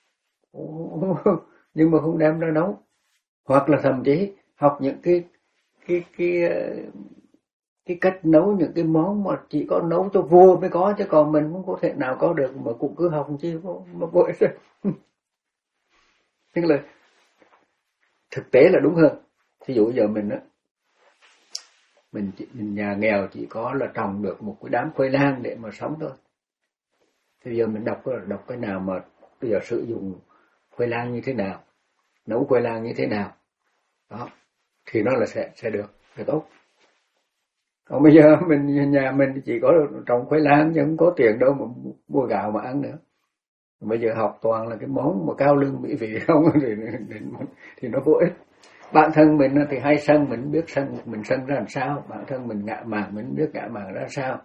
nhưng mà không đem ra nấu, hoặc là thậm chí học những cái cái cái cái cách nấu những cái món mà chỉ có nấu cho vua mới có, chứ còn mình không có thể nào có được, mà cũng cứ học chi mà vội rồi. Tức là thực tế là đúng hơn. Ví dụ giờ mình á, mình, mình nhà nghèo chỉ có là trồng được một cái đám khoai lang để mà sống thôi. Thì bây giờ mình đọc đọc cái nào mà bây giờ sử dụng khoai lang như thế nào, nấu khoai lang như thế nào đó, thì nó là sẽ sẽ được, sẽ tốt. Còn bây giờ mình nhà mình chỉ có trồng khoai lang nhưng không có tiền đâu mà mua gạo mà ăn nữa. Bây giờ học toàn là cái món mà cao lương mỹ vị không thì, thì, thì nó vô ích. Bản thân mình thì hay sân, mình biết sân mình sân ra làm sao, bản thân mình ngạ mạn mình biết ngạ mạn ra sao.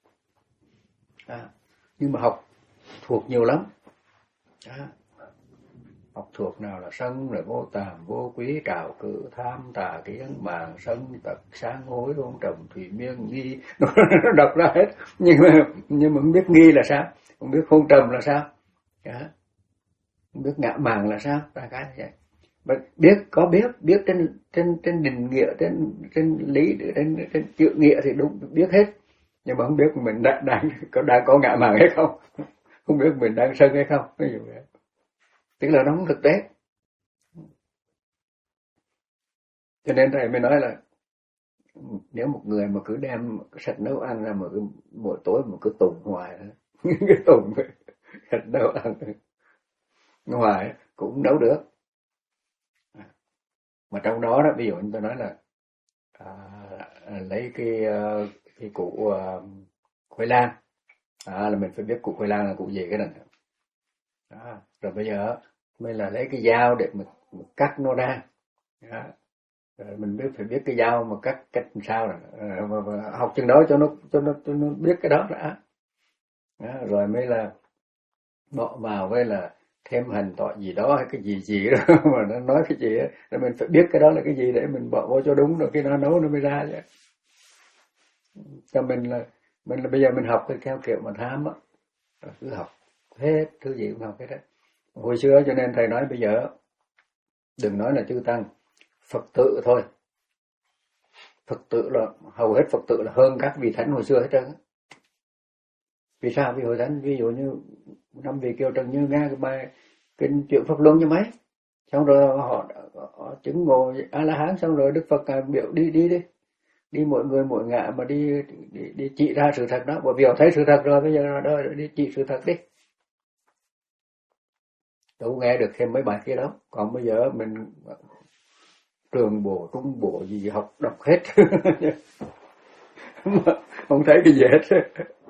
À, nhưng mà học thuộc nhiều lắm. À, học thuộc nào là sân rồi vô tàm vô quý trào cử tham tà kiến màng sân tật sáng hối hôn trầm thủy miên nghi, nó đọc ra hết, nhưng mà nhưng mà không biết nghi là sao, không biết hôn trầm là sao, à, không biết ngạ màng là sao, ra cái vậy. Mà biết có biết biết trên trên trên định nghĩa, trên trên lý, trên trên chữ nghĩa thì đúng biết hết, nhưng mà không biết mình đang đang có đang có ngạ màng hay không, không biết mình đang sân hay không, ví dụ vậy. Tức là nó không thực tế. Cho nên thầy mới nói là nếu một người mà cứ đem cái sách nấu ăn ra mà cứ, mỗi tối mà cứ tụng hoài cái tụng sách nấu ăn hoài cũng nấu được. Mà trong đó đó, ví dụ như tôi nói là à, lấy cái cái củ uh, khoai lang, à, là mình phải biết củ khoai lang là củ gì cái này đó. Rồi bây giờ mới là lấy cái dao để mình, mình cắt nó ra đó. Rồi mình biết phải biết cái dao mà cắt cách làm sao rồi à, mà, mà học chừng đó cho nó cho nó cho nó biết cái đó đã đó. Rồi mới là bỏ vào với là thêm hành tỏi gì đó hay cái gì gì đó mà nó nói cái gì đó, rồi mình phải biết cái đó là cái gì để mình bỏ vô cho đúng, rồi khi nó nấu nó mới ra vậy. Cho mình là mình là bây giờ mình học theo kiểu mà tham á, cứ học hết, thứ gì cũng học hết á. Hồi xưa cho nên thầy nói bây giờ đừng nói là chư tăng, Phật tử thôi. Phật tử là hầu hết Phật tử là hơn các vị thánh hồi xưa hết trơn. Vì sao? Vì hồi thánh ví dụ như năm vị Kiều Trần Như nghe cái bài kinh chuyện Pháp Luân như mấy, xong rồi họ, họ chứng ngộ A La Hán, xong rồi Đức Phật biểu đi đi đi đi mỗi người mỗi ngã mà đi, đi đi chỉ ra sự thật đó, bởi vì họ thấy sự thật rồi, bây giờ đó đi chỉ sự thật đi. Đâu nghe được thêm mấy bài kia đó. Còn bây giờ mình trường bộ, trung bộ gì học đọc hết không thấy cái gì hết.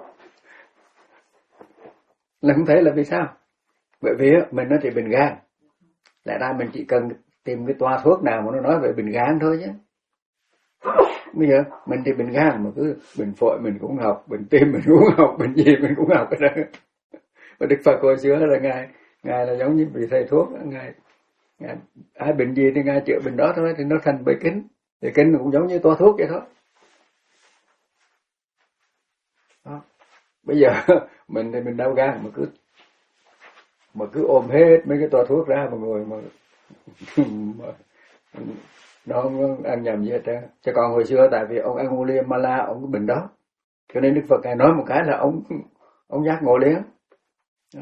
Là không thấy là vì sao? Bởi vì mình nó thì bình gan, lẽ ra mình chỉ cần tìm cái toa thuốc nào mà nó nói về bình gan thôi chứ. Bây giờ mình thì bình gan mà cứ bình phổi mình cũng học, bình tim mình cũng học, bình gì mình cũng học cái đó. Và Đức Phật hồi xưa là ngài ngài là giống như vị thầy thuốc, ngài, ngài ai bệnh gì thì ngài chữa bệnh đó thôi, thì nó thành bài kinh. Thì kinh cũng giống như toa thuốc vậy thôi. Đó. Bây giờ mình thì mình đau gan mà cứ mà cứ ôm hết mấy cái toa thuốc ra mà ngồi mà, mà nó không ăn nhầm gì hết trơn. Chứ còn hồi xưa tại vì ông Angulimala ông có bệnh đó, cho nên Đức Phật ngài nói một cái là ông ông giác ngộ liền. Đó.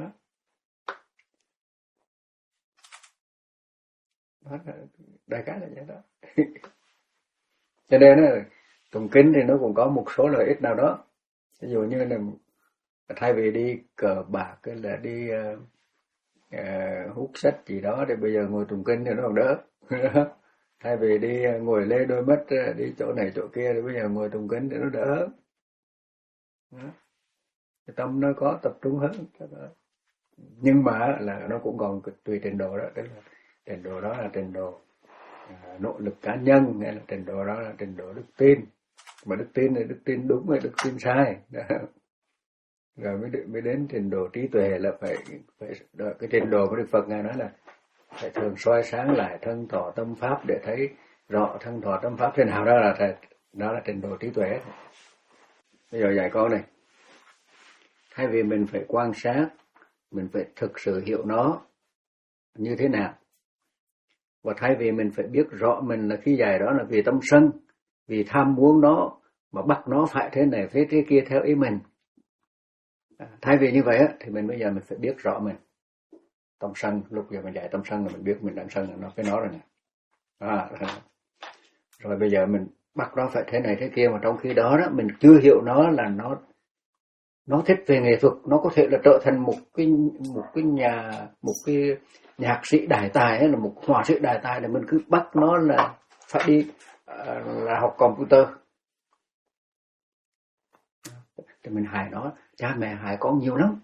Đó, đại khái là vậy đó. Cho nên là tụng kinh thì nó cũng có một số lợi ích nào đó. Ví dụ như là thay vì đi cờ bạc hay là đi uh, uh, hút sách gì đó, thì bây giờ ngồi tụng kinh thì nó còn đỡ. Thay vì đi ngồi lê đôi mắt đi chỗ này chỗ kia, thì bây giờ ngồi tụng kinh thì nó đỡ. Đó. Cái tâm nó có tập trung hơn. Nhưng mà là nó cũng còn tùy trình độ đó, tức là trình độ đó là trình độ à, nỗ lực cá nhân, hay là trình độ đó là trình độ đức tin. Mà đức tin là đức tin đúng hay đức tin sai đó. Rồi mới, mới đến trình độ trí tuệ là phải, phải đó, cái trình độ của Đức Phật ngài nói là phải thường soi sáng lại thân thọ tâm pháp để thấy rõ thân thọ tâm pháp thế nào, đó là đó là trình độ trí tuệ. Bây giờ dạy con này, thay vì mình phải quan sát, mình phải thực sự hiểu nó như thế nào. Và thay vì mình phải biết rõ mình là khi dạy đó là vì tâm sân, vì tham muốn nó, mà bắt nó phải thế này thế thế kia theo ý mình. À, thay vì như vậy á, thì mình bây giờ mình phải biết rõ mình. Tâm sân, lúc giờ mình dạy tâm sân là mình biết mình đang sân là nó cái nó rồi nè. À, rồi bây giờ mình bắt nó phải thế này thế kia, mà trong khi đó, đó mình chưa hiểu nó là nó nó thích về nghệ thuật, nó có thể là trở thành một cái một cái nhà một cái nhạc sĩ đại tài hay là một họa sĩ đại tài, để mình cứ bắt nó là phải đi uh, là học computer. Thì mình hại nó, cha mẹ hại con nhiều lắm.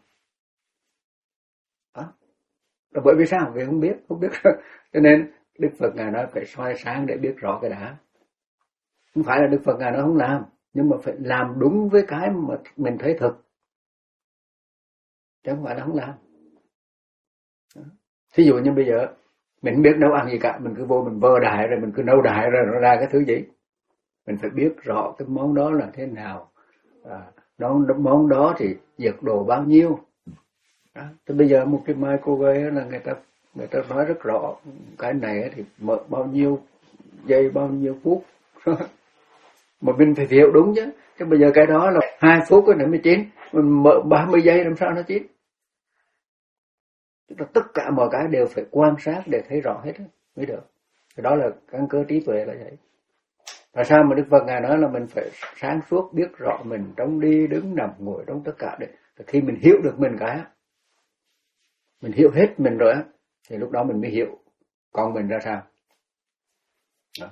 Đó. Là bởi vì sao? Vì không biết, không biết. Cho nên Đức Phật ngài nói phải soi sáng để biết rõ cái đã. Không phải là Đức Phật ngài nói không làm, nhưng mà phải làm đúng với cái mà mình thấy thực, chứ không phải là không làm. Đó. Thí dụ như bây giờ mình không biết nấu ăn gì cả, mình cứ vô mình vơ đại rồi mình cứ nấu đại rồi nó ra cái thứ gì. Mình phải biết rõ cái món đó là thế nào, à, đó, món đó thì nhiệt độ bao nhiêu. Đó. Thì bây giờ một cái microwave là người ta người ta nói rất rõ cái này thì mở bao nhiêu giây bao nhiêu phút. Mà mình phải hiểu đúng chứ. Chứ bây giờ cái đó là hai phút cái này mới chín, mình mở ba mươi giây làm sao nó chín. Tất cả mọi cái đều phải quan sát để thấy rõ hết mới được. Đó là căn cơ trí tuệ là vậy. Tại sao mà Đức Phật ngài nói là mình phải sáng suốt biết rõ mình trong đi đứng nằm ngồi trong tất cả. Để khi mình hiểu được mình cái, mình hiểu hết mình rồi á, thì lúc đó mình mới hiểu con mình ra sao. Đó.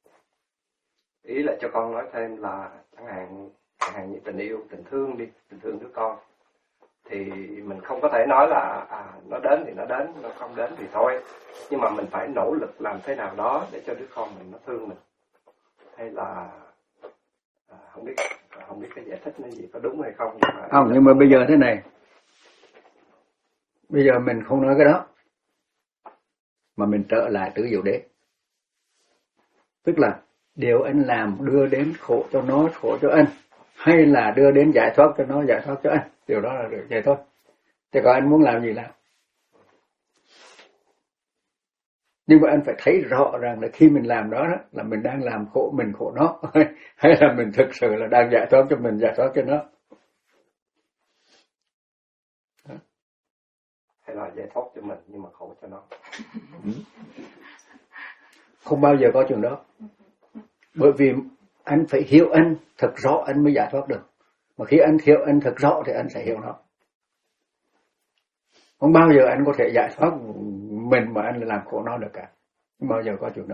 Ý là cho con nói thêm là chẳng hạn chẳng hạn như tình yêu, tình thương đi, tình thương đứa con, thì mình không có thể nói là à, nó đến thì nó đến, nó không đến thì thôi. Nhưng mà mình phải nỗ lực làm thế nào đó để cho đứa con mình nó thương mình. Hay là à, không biết không biết cái giải thích nó gì có đúng hay không. Nhưng mà không, nhưng mà bây giờ thế này, bây giờ mình không nói cái đó, mà mình trở lại tứ diệu đế. Tức là điều anh làm đưa đến khổ cho nó, khổ cho anh, hay là đưa đến giải thoát cho nó, giải thoát cho anh, điều đó là được vậy thôi. Thì còn anh muốn làm gì làm. Nhưng mà anh phải thấy rõ rằng là khi mình làm đó, đó là mình đang làm khổ mình khổ nó, hay là mình thực sự là đang giải thoát cho mình, giải thoát cho nó. Hay là giải thoát cho mình nhưng mà khổ cho nó. Không bao giờ có chuyện đó. Bởi vì anh phải hiểu anh thật rõ anh mới giải thoát được. Mà khi anh hiểu anh thật rõ thì anh sẽ hiểu nó. Không bao giờ anh có thể giải thoát mình mà anh làm khổ nó được cả. Không bao giờ có chuyện đó.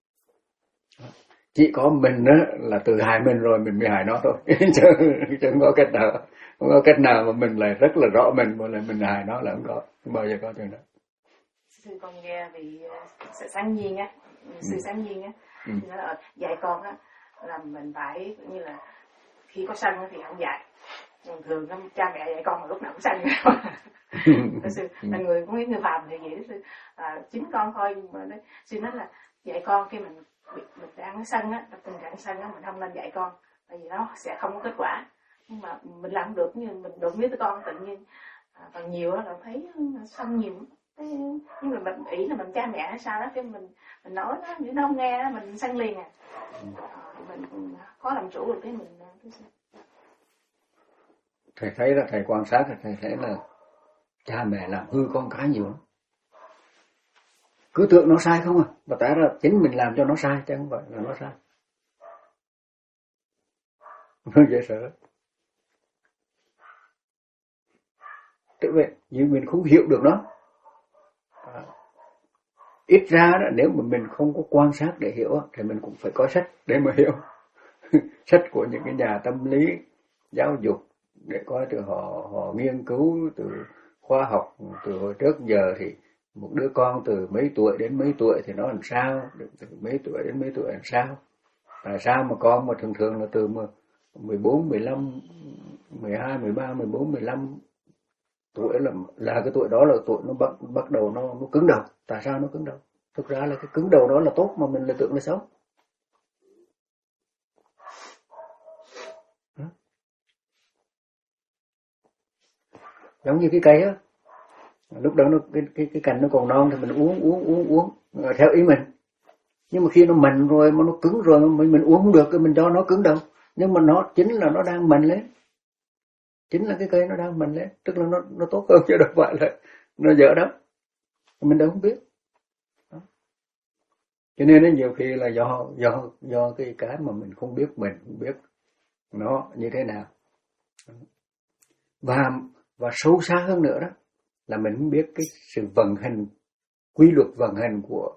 Chỉ có mình đó là tự hại mình rồi mình mới hại nó thôi. chứ, chứ không có cách nào. Không có cách nào mà mình lại rất là rõ mình mà lại mình hại nó là không có. Không bao giờ có chuyện đó. Sư con nghe vì sự sáng nhiên á, sư sáng nhiên á, ừ. là dạy con á là mình phải như là khi có sân thì không dạy. Thường thường đó, cha mẹ dạy con là lúc nào cũng sân. Sư là người cũng biết người phàm thì vậy đó sư. À, chính con thôi nhưng mà nói, sư nói là dạy con khi mình mình đang sân á, tình trạng sân á mình không nên dạy con, tại vì nó sẽ không có kết quả. Nhưng mà mình làm được nhưng mình đụng với tụi con tự nhiên à, còn nhiều là thấy sân nhiều. Nhưng mà mình ý là mình cha mẹ hay sao đó cái mình mình nói đó nếu nó không nghe đó mình sân liền à, à mình, mình khó làm chủ được cái mình cái thầy thấy là thầy quan sát là thầy thấy là cha mẹ làm hư con cái nhiều lắm. Cứ tưởng nó sai không à, mà tại ra chính mình làm cho nó sai chứ không phải là nó sai. Nó dễ sợ. Tự vậy, nhưng mình không hiểu được nó. À, ít ra đó, nếu mà mình không có quan sát để hiểu thì mình cũng phải có sách để mà hiểu. Sách của những cái nhà tâm lý giáo dục để coi từ họ họ nghiên cứu từ khoa học từ hồi trước giờ thì một đứa con từ mấy tuổi đến mấy tuổi thì nó làm sao, từ mấy tuổi đến mấy tuổi làm sao, tại sao mà con mà thường thường là từ mười bốn, mười lăm, mười hai, mười ba, mười bốn, mười lăm tuổi là là cái tuổi đó là tuổi nó bắt bắt đầu nó nó cứng đầu. Tại sao nó cứng đầu? Thực ra là cái cứng đầu đó là tốt mà mình lại tưởng là xấu. Giống như cái cây á, lúc đó nó cái cái cái cành nó còn non thì mình uống uống uống uống theo ý mình. Nhưng mà khi nó mềm rồi mà nó cứng rồi mình mình uống không được, cái mình cho nó cứng đầu. Nhưng mà nó chính là nó đang mềm lên. Chính là cái cây nó đang mềm lên, tức là nó nó tốt hơn chứ đâu phải là nó dở đó. Mình đâu không biết. Đó. Cho nên nó nhiều khi là do do do cái cái mà mình không biết mình không biết nó như thế nào. Và và sâu xa hơn nữa đó là mình không biết cái sự vận hành, quy luật vận hành của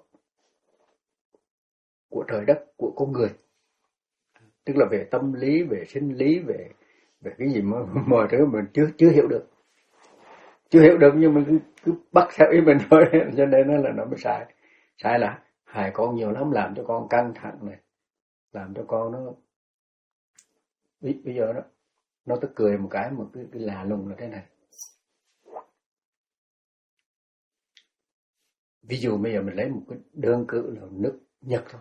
của trời đất, của con người, tức là về tâm lý, về sinh lý, về về cái gì mà mọi thứ mình chưa chưa hiểu được, chưa hiểu được nhưng mình cứ, cứ bắt theo ý mình thôi, cho nên nó là nó mới sai. Sai là hại con nhiều lắm, làm cho con căng thẳng này, làm cho con nó bây, bây giờ nó nó tức cười một cái một cái, cái lạ lùng là thế này. Ví dụ bây giờ mình lấy một cái đơn cử là nước Nhật thôi.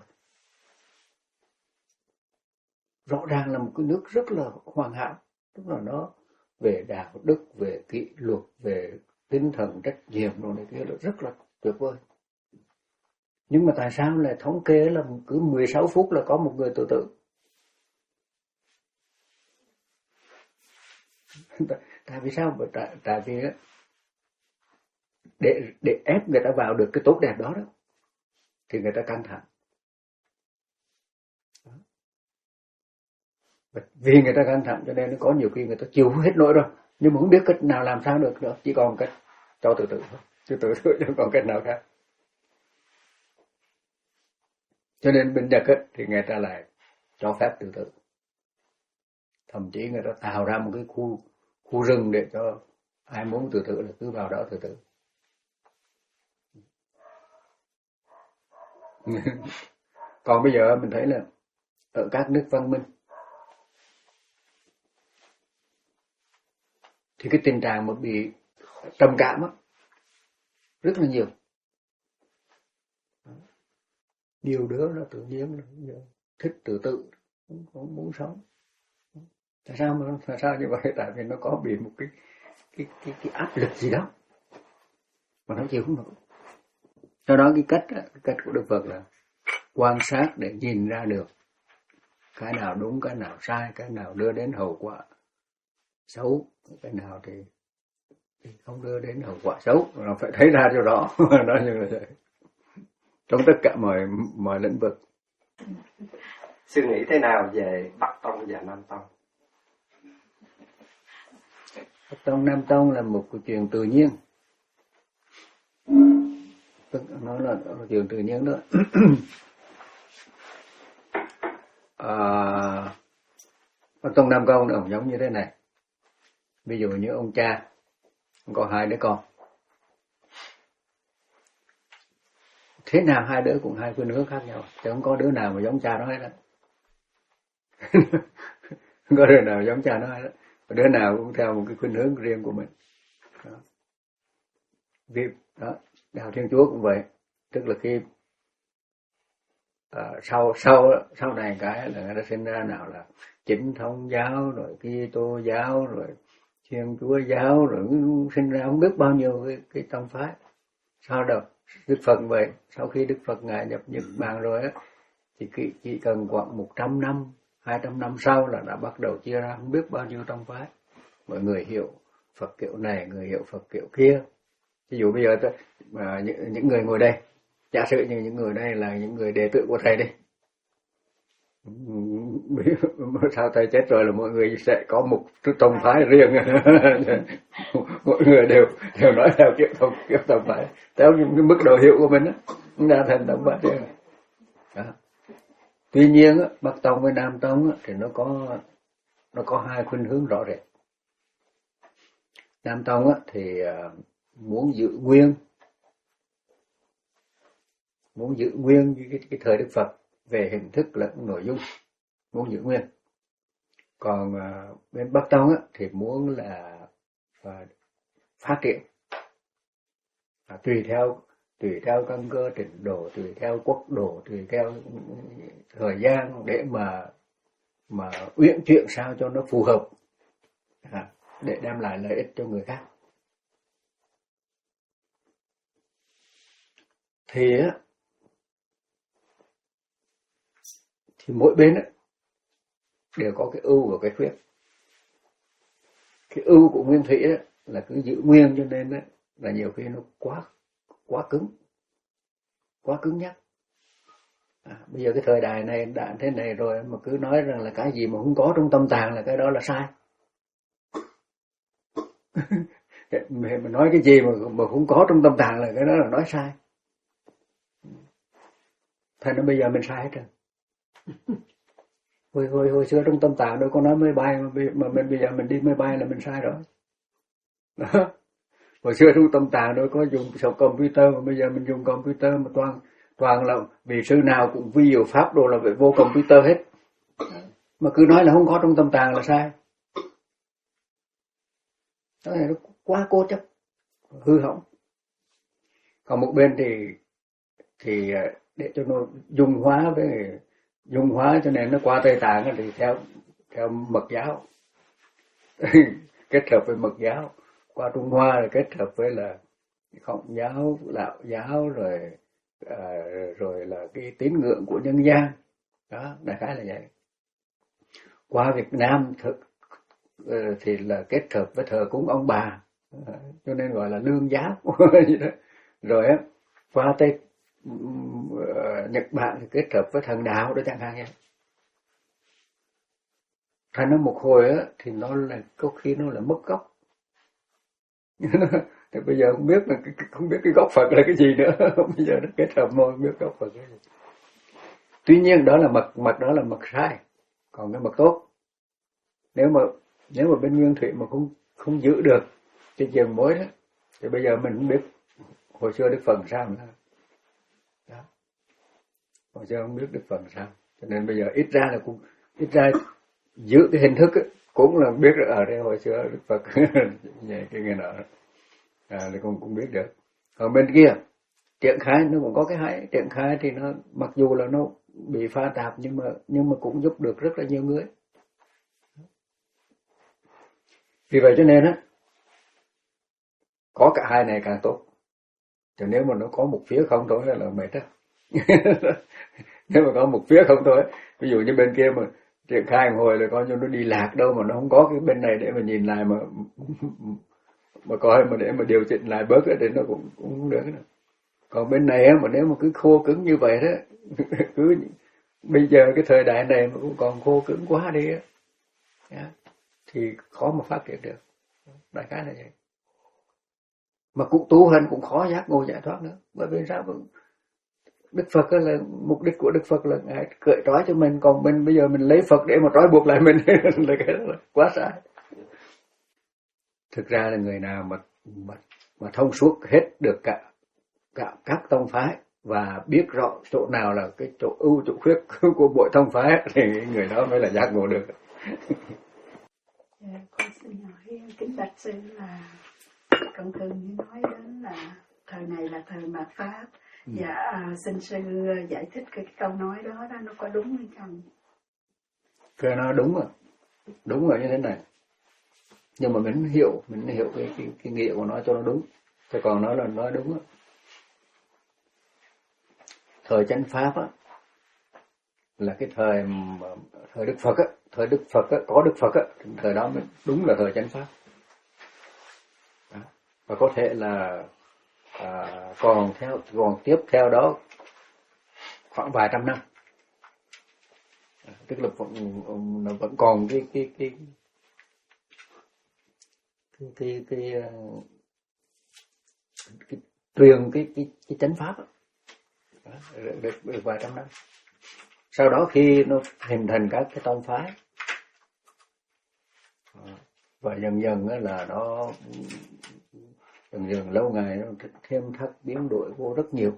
Rõ ràng là một cái nước rất là hoàn hảo, tức là nó về đạo đức, về kỷ luật, về tinh thần trách nhiệm rồi này kia là rất là tuyệt vời. Nhưng mà tại sao lại thống kê là cứ mười sáu phút là có một người tự tử? Tại vì sao? Tại, tại vì để để ép người ta vào được cái tốt đẹp đó đó thì người ta căng thẳng. Vì người ta căng thẳng cho nên nó có nhiều khi người ta chịu hết nỗi rồi, nhưng mà không biết cách nào làm sao được nữa, chỉ còn cách cho tự tử thôi, chứ tự tử chứ còn cách nào khác. Cho nên bên Nhật ấy, thì người ta lại cho phép tự tử, thậm chí người ta tạo ra một cái khu khu rừng để cho ai muốn tự tử là cứ vào đó tự tử. Còn bây giờ mình thấy là ở các nước văn minh thì cái tình trạng mà bị trầm cảm á rất là nhiều. Nhiều đứa nó tự nhiên nó thích tự tử, không, không muốn sống. Tại sao mà tại sao như vậy? Tại vì nó có bị một cái cái, cái, cái áp lực gì đó mà nó chịu không nổi. Do đó cái cách cái cách của Đức Phật là quan sát để nhìn ra được cái nào đúng, cái nào sai, cái nào đưa đến hậu quả xấu, cái nào thì, thì không đưa đến hậu quả xấu, nó phải thấy ra cho rõ. Đó như là vậy. Trong tất cả mọi mọi lĩnh vực. Sư nghĩ thế nào về Bắc Tông và Nam Tông? Bắc Tông Nam Tông là một cái chuyện tự nhiên. Nó là một chuyện tự nhiên đó. à, Bắc Tông Nam Tông nó giống như thế này. Ví dụ như ông cha có hai đứa con, thế nào hai đứa cũng hai khuynh hướng khác nhau, chứ không có đứa nào mà giống cha nó hết đó. Không có đứa nào giống cha nó hết đó. Đứa nào cũng theo một cái khuynh hướng riêng của mình. Đó. Vì đó, đạo Thiên Chúa cũng vậy, tức là khi à, sau sau sau này cái là người ta sinh ra nào là Chính Thống giáo, rồi Kitô giáo, rồi Thiên Chúa giáo, rồi sinh ra không biết bao nhiêu cái, cái tông phái. Sau đó Đức Phật vậy, sau khi Đức Phật ngài nhập Nhật Bản rồi á, thì chỉ cần khoảng một trăm năm, hai trăm năm sau là đã bắt đầu chia ra không biết bao nhiêu tông phái. Mọi người hiểu Phật kiểu này, người hiểu Phật kiểu kia. Ví dụ bây giờ tôi, mà những, những người ngồi đây, giả sử như những người đây là những người đệ tử của thầy đi. Sao thầy chết rồi là mọi người sẽ có một tông phái riêng. Mọi người đều đều nói theo kiểu tông, kiểu tông phái, theo những cái mức độ hiểu của mình đó, ra thành tông phái riêng. Đó. Tuy nhiên Bắc Tông với Nam Tông thì nó có nó có hai khuynh hướng rõ rệt. Nam Tông thì muốn giữ nguyên muốn giữ nguyên cái, cái thời Đức Phật về hình thức lẫn nội dung, muốn giữ nguyên. Còn uh, bên Bắc Tông á, thì muốn là uh, phát triển, à, tùy theo tùy theo căn cơ trình độ, tùy theo quốc độ, tùy theo thời gian để mà mà uyển chuyển sao cho nó phù hợp, à, để đem lại lợi ích cho người khác. Thì á thì mỗi bên á đều có cái ưu và cái khuyết. Cái ưu của nguyên thủy á là cứ giữ nguyên, cho nên á là nhiều khi nó quá quá cứng, quá cứng nhắc. À, bây giờ cái thời đại này đã thế này rồi mà cứ nói rằng là cái gì mà không có trong tâm tạng là cái đó là sai. Mình nói cái gì mà mà không có trong tâm tạng là cái đó là nói sai. Thành ra bây giờ mình sai hết rồi. Hồi, hồi, hồi xưa trong tâm tạng đâu có nói máy bay mà, mà mình bây giờ mình đi máy bay là mình sai rồi. Đó. Hồi xưa trong tâm tạng đâu có dùng sổ computer mà bây giờ mình dùng computer mà toàn toàn là vị sư nào cũng vi diệu pháp đồ là phải vô computer hết. Mà cứ nói là không có trong tâm tạng là sai. Đó này nó quá cố chấp, hư hỏng. Còn một bên thì thì để cho nó dung hóa với dung hóa cho nên nó qua Tây Tạng thì theo theo Mật giáo. Kết hợp với Mật giáo. Qua Trung Hoa là kết hợp với là Khổng giáo, Đạo giáo, rồi à, rồi là cái tín ngưỡng của nhân gian. Đó, đại khái là vậy. Qua Việt Nam thực thì là kết hợp với thờ cúng ông bà, cho nên gọi là lương giáo. Rồi á, qua Tây Nhật Bản thì kết hợp với thần đạo đó chẳng hạn vậy. Thành nó một hồi á thì nó là có khi nó là mất gốc. Thì bây giờ không biết là không biết cái gốc Phật là cái gì nữa. Bây giờ nó kết hợp môi không biết gốc Phật là cái gì. Tuy nhiên đó là mật mật đó là mật sai, còn cái mật tốt. Nếu mà nếu mà bên nguyên thủy mà không không giữ được cái trường mối đó thì bây giờ mình không biết hồi xưa Đức Phật sao nữa. Đó. Hồi xưa không biết Đức Phật sao, cho nên bây giờ ít ra là cũng ít ra giữ cái hình thức ấy, cũng là biết ở đây hồi xưa Đức Phật vậy cái người nọ à, thì cũng cũng biết được. Còn bên kia triển khai nó cũng có cái hay, triển khai thì nó mặc dù là nó bị pha tạp nhưng mà nhưng mà cũng giúp được rất là nhiều người. Vì vậy cho nên á có cả hai này càng tốt. Chứ nếu mà nó có một phía không thôi là mệt á. Nếu mà có một phía không thôi, ví dụ như bên kia mà triển khai một hồi là coi như nó đi lạc đâu mà nó không có cái bên này để mà nhìn lại mà mà coi mà để mà điều chỉnh lại bớt thì nó cũng cũng không được nữa. Còn bên này mà nếu mà cứ khô cứng như vậy đó, cứ bây giờ cái thời đại này mà cũng còn khô cứng quá đi á, thì khó mà phát triển được. Đại khái là vậy. Mà cũng tu hành cũng khó giác ngộ giải thoát nữa. Bởi vì sao? Đức Phật là mục đích của Đức Phật là Ngài cởi trói cho mình, còn mình bây giờ mình lấy Phật để mà trói buộc lại mình là cái đó là quá sai. Thực ra là người nào mà mà, mà thông suốt hết được cả, cả các tông phái và biết rõ chỗ nào là cái chỗ ưu chỗ khuyết của mỗi tông phái thì người đó mới là giác ngộ được. Yeah, con xin hỏi kính bạch sư là con thường như nói đến là thời này là thời mạt pháp. Ừ. Dạ, à, xin sư giải thích cái, cái câu nói đó, đó nó có đúng hay không? Cái nó đúng rồi, đúng rồi như thế này. Nhưng mà mình hiểu, mình hiểu cái, cái, cái nghĩa của nó cho nó đúng. Thế còn nói là nói đúng á. Thời chánh pháp á, là cái thời mà, thời Đức Phật á, thời Đức Phật á, có Đức Phật á, thời đó mới đúng là thời chánh pháp. Đó. Và có thể là à, còn theo còn tiếp theo đó khoảng vài trăm năm, à, tức là vẫn, nó vẫn còn cái cái cái cái cái cái, cái, cái truyền cái cái cái chánh pháp đó. Đó, được, được, được vài trăm năm. Sau đó khi nó hình thành các cái tông phái và dần dần là nó dần dần lâu ngày nó thêm thắt biến đổi vô rất nhiều.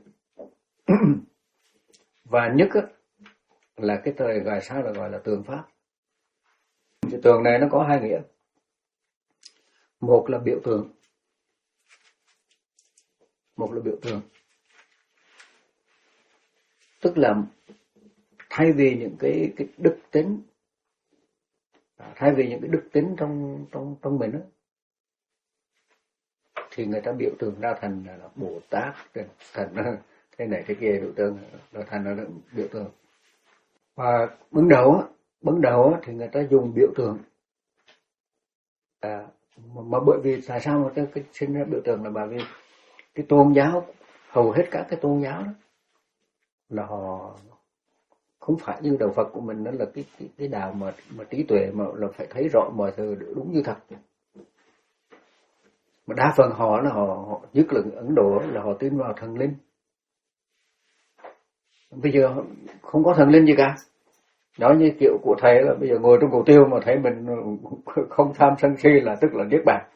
Và nhất á, là cái thời gọi sao là gọi là tường pháp. Cái tường này nó có hai nghĩa. Một là biểu tượng, một là biểu tượng, tức là thay vì những cái cái đức tính, thay vì những cái đức tính trong trong trong mình á, thì người ta biểu tượng ra thành là Bồ Tát, thành thế này thế kia, biểu tượng rồi thành là biểu tượng. Và ban đầu á, ban đầu á thì người ta dùng biểu tượng. À, mà, mà bởi vì tại sao mà cái, cái sinh ra biểu tượng là bởi vì cái tôn giáo, hầu hết các cái tôn giáo đó là họ không phải như đạo Phật của mình, đó là cái cái, cái đạo mà mà trí tuệ mà là phải thấy rõ mọi thứ đúng như thật. Mà đa phần họ là họ, họ nhất là Ấn Độ là họ tin vào thần linh. Bây giờ không có thần linh gì cả. Nói như kiểu của thầy là bây giờ ngồi trong cổ tiêu mà thấy mình không tham sân si là tức là niết bàn.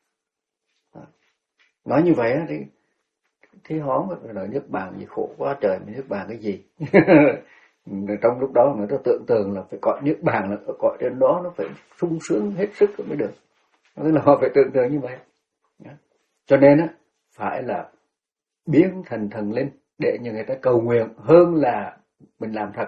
Nói như vậy thì thì họ là niết bàn gì khổ quá trời, mà niết bàn cái gì? Trong lúc đó người ta tưởng tượng là phải gọi niết bàn là gọi trên đó nó phải sung sướng hết sức mới được. Tức là họ phải tưởng tượng như vậy. Cho nên á, phải là biến thành thần linh để cho người ta cầu nguyện hơn là mình làm thật.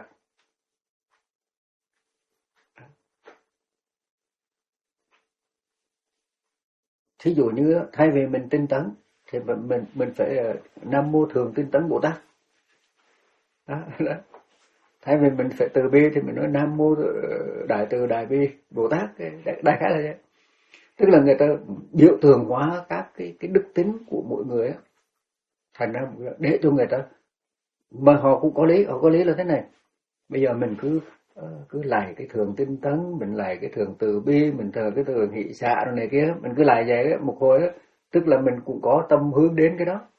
Thí dụ như thay vì mình tinh tấn thì mình mình, mình phải Nam Mô Thường Tinh Tấn Bồ Tát. Đó, đó. Thay vì mình phải từ bi thì mình nói Nam Mô Đại Từ Đại Bi Bồ Tát, đại, đại khái là vậy. Tức là người ta biểu tượng hóa các cái cái đức tính của mỗi người á, thành ra để cho người ta, mà họ cũng có lý, họ có lý là thế này. Bây giờ mình cứ cứ lại cái thường tinh tấn, mình lại cái thường từ bi, mình thờ cái thường hỷ xả rồi này kia, mình cứ lại vậy đó, một hồi đó, tức là mình cũng có tâm hướng đến cái đó.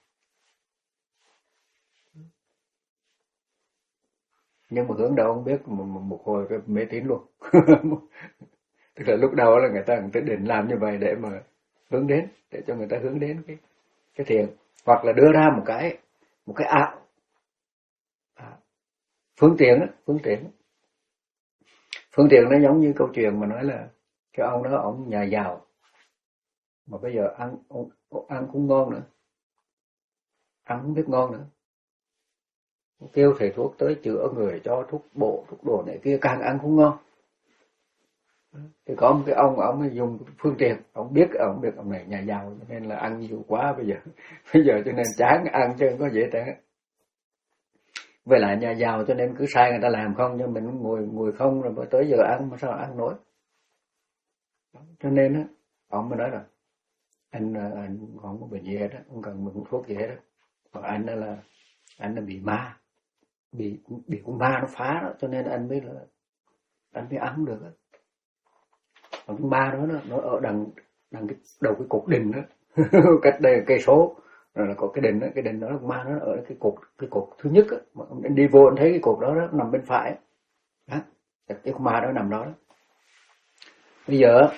Nhưng mà hướng đâu không biết, một, một hồi cái mê tín luôn. Tức là lúc đầu là người ta người ta định làm như vậy để mà hướng đến, để cho người ta hướng đến cái cái thiện, hoặc là đưa ra một cái một cái ảo à, phương tiện đó, phương tiện đó. Phương tiện nó giống như câu chuyện mà nói là cái ông đó ông nhà giàu mà bây giờ ăn ông, ăn cũng ngon nữa, ăn không biết ngon nữa, kêu thầy thuốc tới chữa người, cho thuốc bổ thuốc đồ này kia, càng ăn không ngon. Thì có một cái ông, ông ấy dùng phương tiện, ông biết, ông biết ông này nhà giàu nên là ăn nhiều quá bây giờ, bây giờ cho nên chán ăn chứ không có dễ trả. Với lại nhà giàu cho nên cứ sai người ta làm không, nhưng mình ngồi ngồi không rồi tới giờ ăn mà sao ăn nổi. Cho nên á, ông mới nói là anh anh không có bệnh gì hết á, không cần mượn thuốc gì hết á. Còn anh đó là anh là bị ma, bị bị con ma nó phá đó, cho nên anh mới là anh mới ăn được á. Còn con ma đó nó, nó ở đằng đằng cái đầu cái cột đình đó, cách đây cây số rồi là có cái đình đó, cái đình đó con ma nó ở cái cột cái cột thứ nhất á, mà anh đi vô anh thấy cái cột đó, đó nằm bên phải đó, cái con ma đó nằm đó, đó. Bây giờ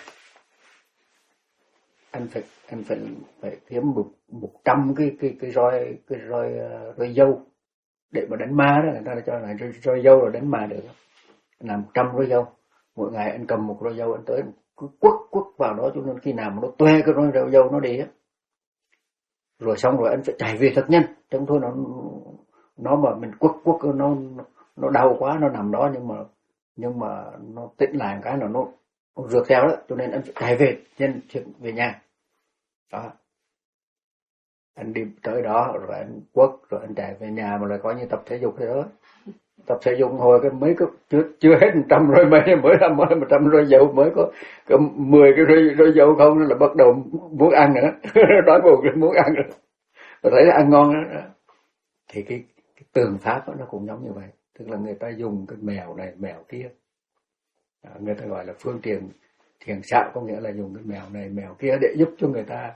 anh phải anh phải phải kiếm một một trăm cái cái cái roi cái roi roi dâu để mà đánh ma đó, người ta cho là roi, roi dâu rồi đánh ma được, làm một trăm roi dâu. Mỗi ngày anh cầm một roi dâu anh tới cứ quất quất vào đó, cho nên khi nào mà nó toe cái roi dâu nó đi á, rồi xong rồi anh phải chạy về thật nhanh, trong thôi nó nó mà mình quất quất nó nó đau quá nó nằm đó, nhưng mà nhưng mà nó tĩnh lại một cái là nó, nó rượt theo đó, cho nên anh phải chạy về nhanh về nhà đó. Anh đi tới đó rồi anh quất rồi anh chạy về nhà, mà lại coi như tập thể dục thế đó. Tập thể dục hồi cái mấy cái chưa chưa hết một trăm rồi mấy mới làm mới một trăm rồi dầu mới có có mười cái rồi, rồi dầu không là bắt đầu muốn ăn nữa, đói bụng muốn ăn nữa, và thấy ăn ngon đó. Thì cái, cái tường pháp đó, nó cũng giống như vậy, tức là người ta dùng cái mèo này mèo kia, à, người ta gọi là phương tiện thiền xạo, có nghĩa là dùng cái mèo này mèo kia để giúp cho người ta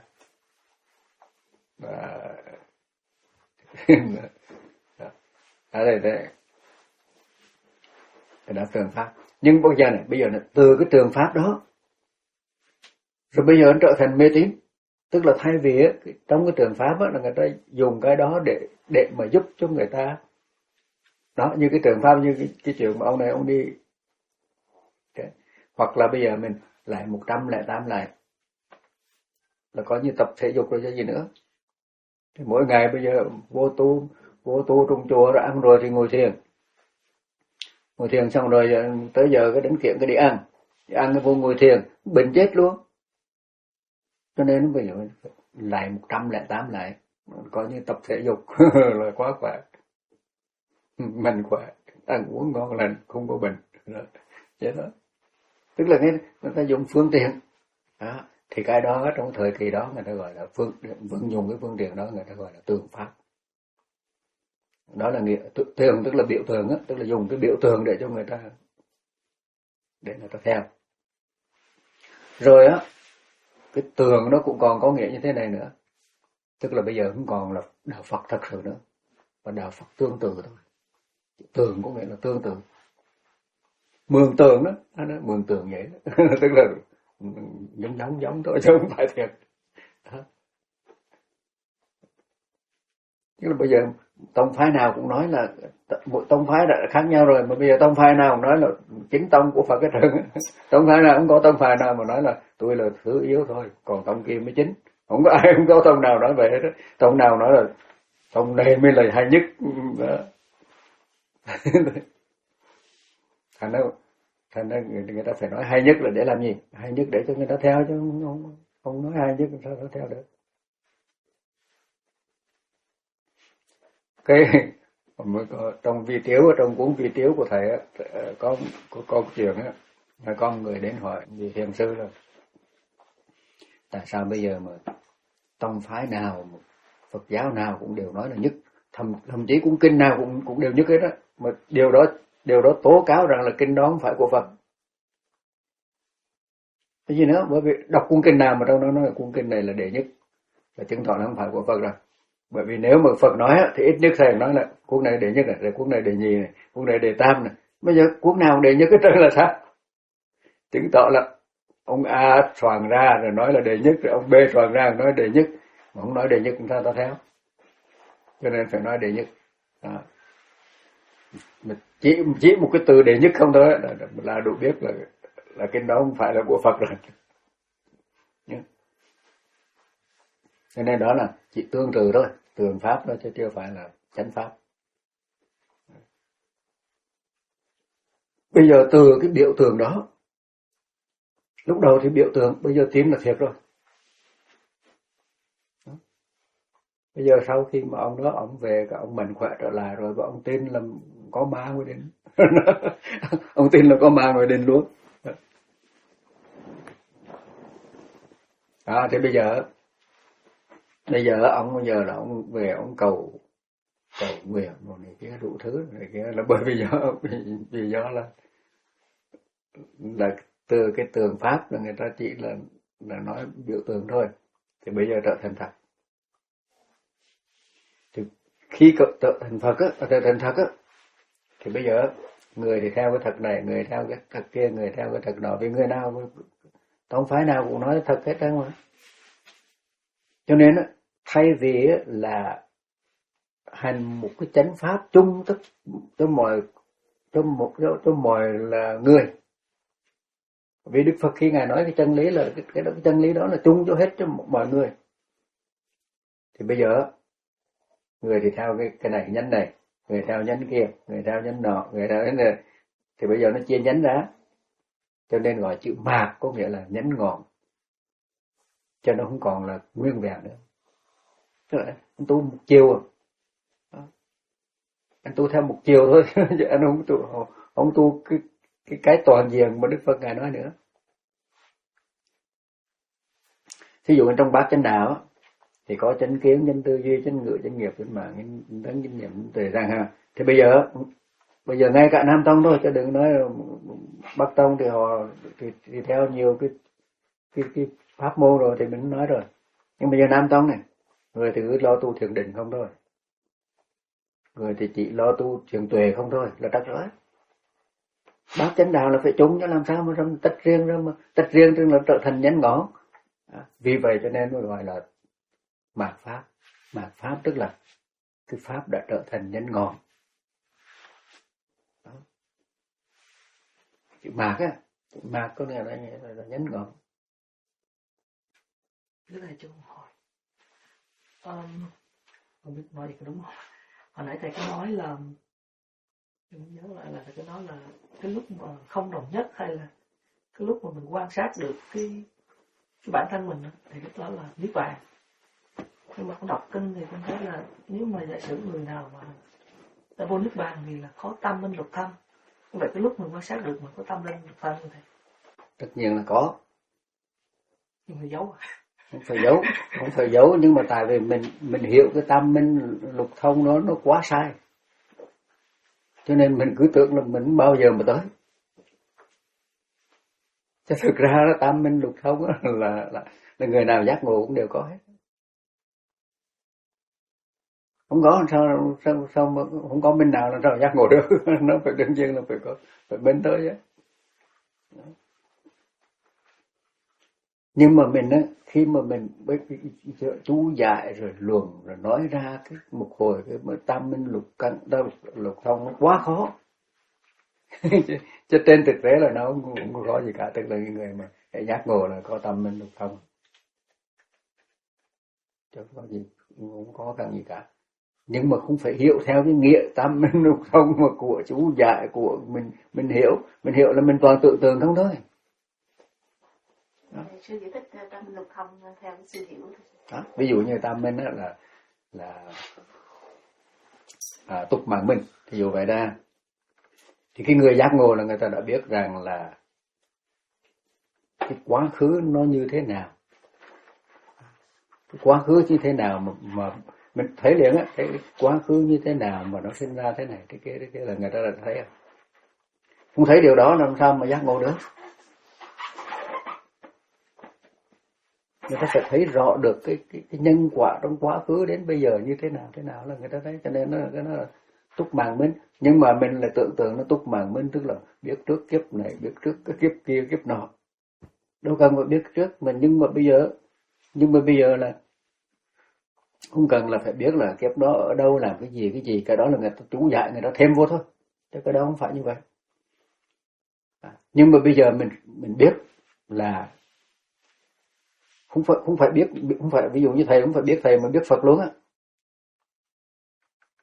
à, ở đây đây cái đó tường pháp. Nhưng bây giờ này bây giờ này từ cái tường pháp đó rồi bây giờ nó trở thành mê tín, tức là thay vì á, trong cái tường pháp á, là người ta dùng cái đó để để mà giúp cho người ta đó, như cái tường pháp, như cái, cái chuyện mà ông này ông đi okay. Hoặc là bây giờ mình lại một trăm lại tám lại là có như tập thể dục rồi cho gì nữa. Thì mỗi ngày bây giờ vô tu vô tu trong chùa rồi ăn rồi thì ngồi thiền, ngồi thiền xong rồi tới giờ cái đến kiện cái đi ăn, đi ăn cái vô ngồi thiền bệnh chết luôn. Cho nên bây giờ lại một trăm lại tám lại coi như tập thể dục là quá khỏe, mình khỏe, ăn uống ngon lành, không có bệnh vậy đó. Tức là người ta dùng phương tiện đó. Thì cái đó trong thời kỳ đó người ta gọi là phương vẫn dùng cái phương tiện đó, người ta gọi là tường pháp. Đó là nghĩa tường, tức là biểu tượng á, tức là dùng cái biểu tượng để cho người ta để người ta theo. Rồi á, cái tường nó cũng còn có nghĩa như thế này nữa, tức là bây giờ không còn là đạo Phật thật sự nữa, mà đạo Phật tương tự thôi. Tường có nghĩa là tương tự, mường tường đó, đó mường tường vậy đó. Tức là giống giống giống thôi chứ không phải thiệt. Đó. Tức là bây giờ tông phái nào cũng nói là một tông phái đã khác nhau rồi, mà bây giờ tông phái nào cũng nói là chính tông của Phật cái trơn. Tông phái nào cũng có tông phái nào mà nói là tôi là thứ yếu thôi, còn tông kia mới chính. Không có ai, không có tông nào nói vậy hết. Tông nào nói là tông này mới là hay nhất. Đó. Thành ra thành ra người, người ta phải nói hay nhất là để làm gì? Hay nhất để cho người ta theo, chứ không, không, không nói hay nhất sao nó theo được. Cái trong vi tiếu, trong cuốn vi tiếu của thầy có có câu chuyện á, là con người đến hỏi vì thiền sư là tại sao bây giờ mà tông phái nào, Phật giáo nào cũng đều nói là nhất, thậm thậm chí cũng kinh nào cũng cũng đều nhất hết đó, mà điều đó điều đó tố cáo rằng là kinh đó không phải của Phật. Cái gì nữa? Bởi vì đọc cuốn kinh nào mà đâu nó nói là cuốn kinh này là đệ nhất, là chứng tỏ là không phải của Phật rồi. Bởi vì nếu mà Phật nói thì ít nhất thầy nói là cuốn này đệ nhất này, rồi cuốn này đệ nhì này, cuốn này đệ tam này. Bây giờ cuốn nào đệ nhất cái trơn là sao? Chứng tỏ là ông A soạn ra rồi nói là đệ nhất, rồi ông B soạn ra rồi nói đệ nhất, mà không nói đệ nhất người ta ta theo. Cho nên phải nói đệ nhất. Đó. Chỉ chỉ một cái từ đệ nhất không thôi là, là đủ biết là là cái đó không phải là của Phật rồi. Cho nên đó là chỉ tương tự thôi, tường pháp đó chứ chưa phải là chánh pháp. Bây giờ từ cái biểu tượng đó Lúc đầu thì biểu tượng, bây giờ tin là thiệt rồi. Đó. Bây giờ sau khi mà ông đó ông về, cả ông mạnh khỏe trở lại rồi, và ông tin là có ma ngoài đền. Ông tin là có ma ngoài đền luôn. À, thì bây giờ bây giờ ông bây giờ là ông về ông cầu cầu nguyện một này kia đủ thứ này kia, là bởi vì do vì do là là từ cái tượng pháp là người ta chỉ là là nói biểu tượng thôi, thì bây giờ trở thành thật. Thì khi trở thành Phật á, trở thành thật á, thì bây giờ người thì theo cái thật này, người theo cái thật kia, người theo cái thật nọ, vì người nào tông phái nào cũng nói thật hết trơn mà. Cho nên á, thay vì là hành một cái chánh pháp chung tất cho mọi cho một cho, cho mọi là người, vì Đức Phật khi ngài nói cái chân lý là cái, cái, cái chân lý đó là chung cho hết cho mọi người, thì bây giờ người thì theo cái cái này nhánh này, người theo nhánh kia, người theo nhánh nọ, người theo nhánh này, thì bây giờ nó chia nhánh ra, cho nên gọi chữ mạt có nghĩa là nhánh ngọn, cho nó không còn là nguyên vẹn nữa. Tức là anh tu một chiều, anh tu theo một chiều thôi, chứ anh không tu không tu cái cái cái toàn diện mà Đức Phật ngài nói nữa. Thí dụ trong bát chánh đạo thì có chánh kiến, chánh tư duy, chánh ngữ, chánh nghiệp, chánh mạng, chánh tấn, chánh niệm, chánh tuệ rằng ha. Thì bây giờ bây giờ ngay cả Nam Tông thôi, chứ đừng nói Bắc Tông thì họ thì, thì theo nhiều cái cái cái pháp môn rồi thì mình nói rồi. Nhưng bây giờ Nam Tông này, người thì cứ lo tu thiền định không thôi, người thì chỉ lo tu thiền tuệ không thôi là trật rồi. Bát chánh đạo là phải chung, chứ làm sao mà tách riêng ra, mà tách riêng tức là trở thành nhánh ngọn. À, vì vậy cho nên mới gọi là mạt pháp. Mạt pháp tức là cái pháp đã trở thành nhánh ngọn. Đó. Chữ mạt á, chữ mạt có nghĩa là, là, là nhánh ngọn. Rất là cho hỏi, um, không biết nói gì có đúng không? Hồi nãy thầy có nói là, em nhớ lại là thầy có nói là cái lúc mà không đồng nhất, hay là cái lúc mà mình quan sát được cái, cái bản thân mình thì lúc đó là niết bàn. Nhưng mà con đọc kinh thì con thấy là nếu mà giả sử người nào mà đã vô niết bàn thì là có tâm minh lục thân. Vậy cái lúc mình quan sát được mình có tâm linh lục thân như thế? Tất nhiên là có. Nhưng mà giấu à? Không phải giấu, không phải giấu, nhưng mà tại vì mình mình hiểu cái tam minh lục thông nó nó quá sai, cho nên mình cứ tưởng là mình bao giờ mà tới. Chứ thực ra đó, tam minh lục thông là, là là là người nào giác ngộ cũng đều có hết. Không có sao sao sao mà không có bên nào là sao giác ngộ được. Nó phải đương nhiên là phải có, phải bên tới á. Nhưng mà mình á, khi mà mình với chú dạy rồi luận rồi nói ra cái một hồi cái tam minh lục căn đâu lục thông nó quá khó. Chứ trên thực tế là nó cũng không có gì cả, tức là người mà giác ngộ là có tam minh lục thông, chứ không có gì, không có cần gì cả. Nhưng mà không phải hiểu theo cái nghĩa tam minh lục thông mà của chú dạy của mình mình hiểu, mình hiểu là mình toàn tự tưởng không thôi. Sư giải thích tam minh lục thông theo sư hiểu. Đó, ví dụ như tam minh đó là là à, tục mạng minh, thì dụ vậy ra thì cái người giác ngộ là người ta đã biết rằng là cái quá khứ nó như thế nào, cái quá khứ như thế nào mà, mà mình thấy liền á, cái quá khứ như thế nào mà nó sinh ra thế này thế kia thế kia là người ta đã thấy rồi. Không thấy điều đó làm sao mà giác ngộ được. Người ta phải thấy rõ được cái, cái, cái nhân quả trong quá khứ đến bây giờ như thế nào thế nào là người ta thấy, cho nên nó cái nó là túc mạng minh. Nhưng mà mình là tưởng tượng nó túc mạng minh, tức là biết trước kiếp này, biết trước cái kiếp kia kiếp nọ, đâu cần phải biết trước mình. Nhưng mà bây giờ nhưng mà bây giờ là không cần là phải biết là kiếp đó ở đâu làm cái gì cái gì, cái đó là người ta chú dạy, người ta thêm vô thôi, chứ cái đó không phải như vậy. À, nhưng mà bây giờ mình mình biết là không phải không phải biết không phải ví dụ như thầy không phải biết thầy mà biết Phật luôn á.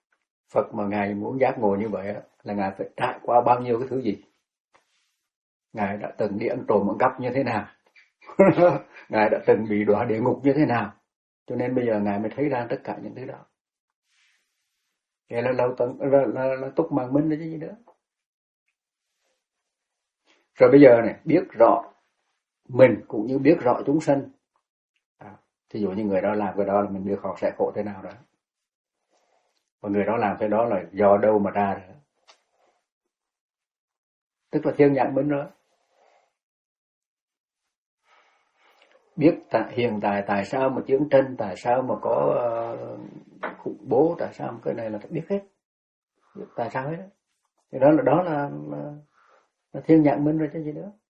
Phật mà ngài muốn giác ngộ như vậy á, là ngài phải trải qua bao nhiêu cái thứ gì. Ngài đã từng đi ăn trộm ăn cắp như thế nào. Ngài đã từng bị đọa địa ngục như thế nào. Cho nên bây giờ Ngài mới thấy ra tất cả những thứ đó. Vậy là lâu tận là, là, là túc mạng minh là chứ gì nữa. Rồi bây giờ này, biết rõ mình cũng như biết rõ chúng sanh. À, thí dụ như người đó làm cái đó là mình biết họ sẽ khổ thế nào đó. Và người đó làm cái đó là do đâu mà ra rồi. Tức là thiên nhãn minh đó. Biết tại, hiện tại tại sao mà chiến tranh, tại sao mà có uh, khủng bố, tại sao mà cái này là biết hết. Biết tại sao hết. Thì đó là đó là, là, là thiên nhãn minh rồi chứ gì nữa.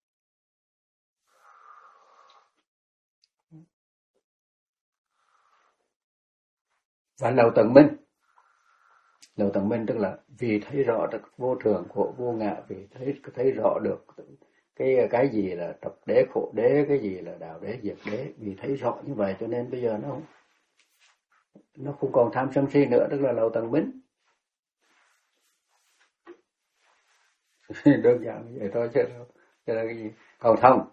Và lậu tận minh. Lậu tận minh tức là vì thấy rõ được vô thường khổ vô ngã, vì thấy thấy rõ được cái cái gì là tập đế khổ đế, cái gì là đạo đế diệt đế, vì thấy rõ như vậy cho nên bây giờ nó không nó không còn tham sân si nữa, tức là lậu tận minh. Đơn giản như vậy thôi chứ chứ là cái gì. Còn thông,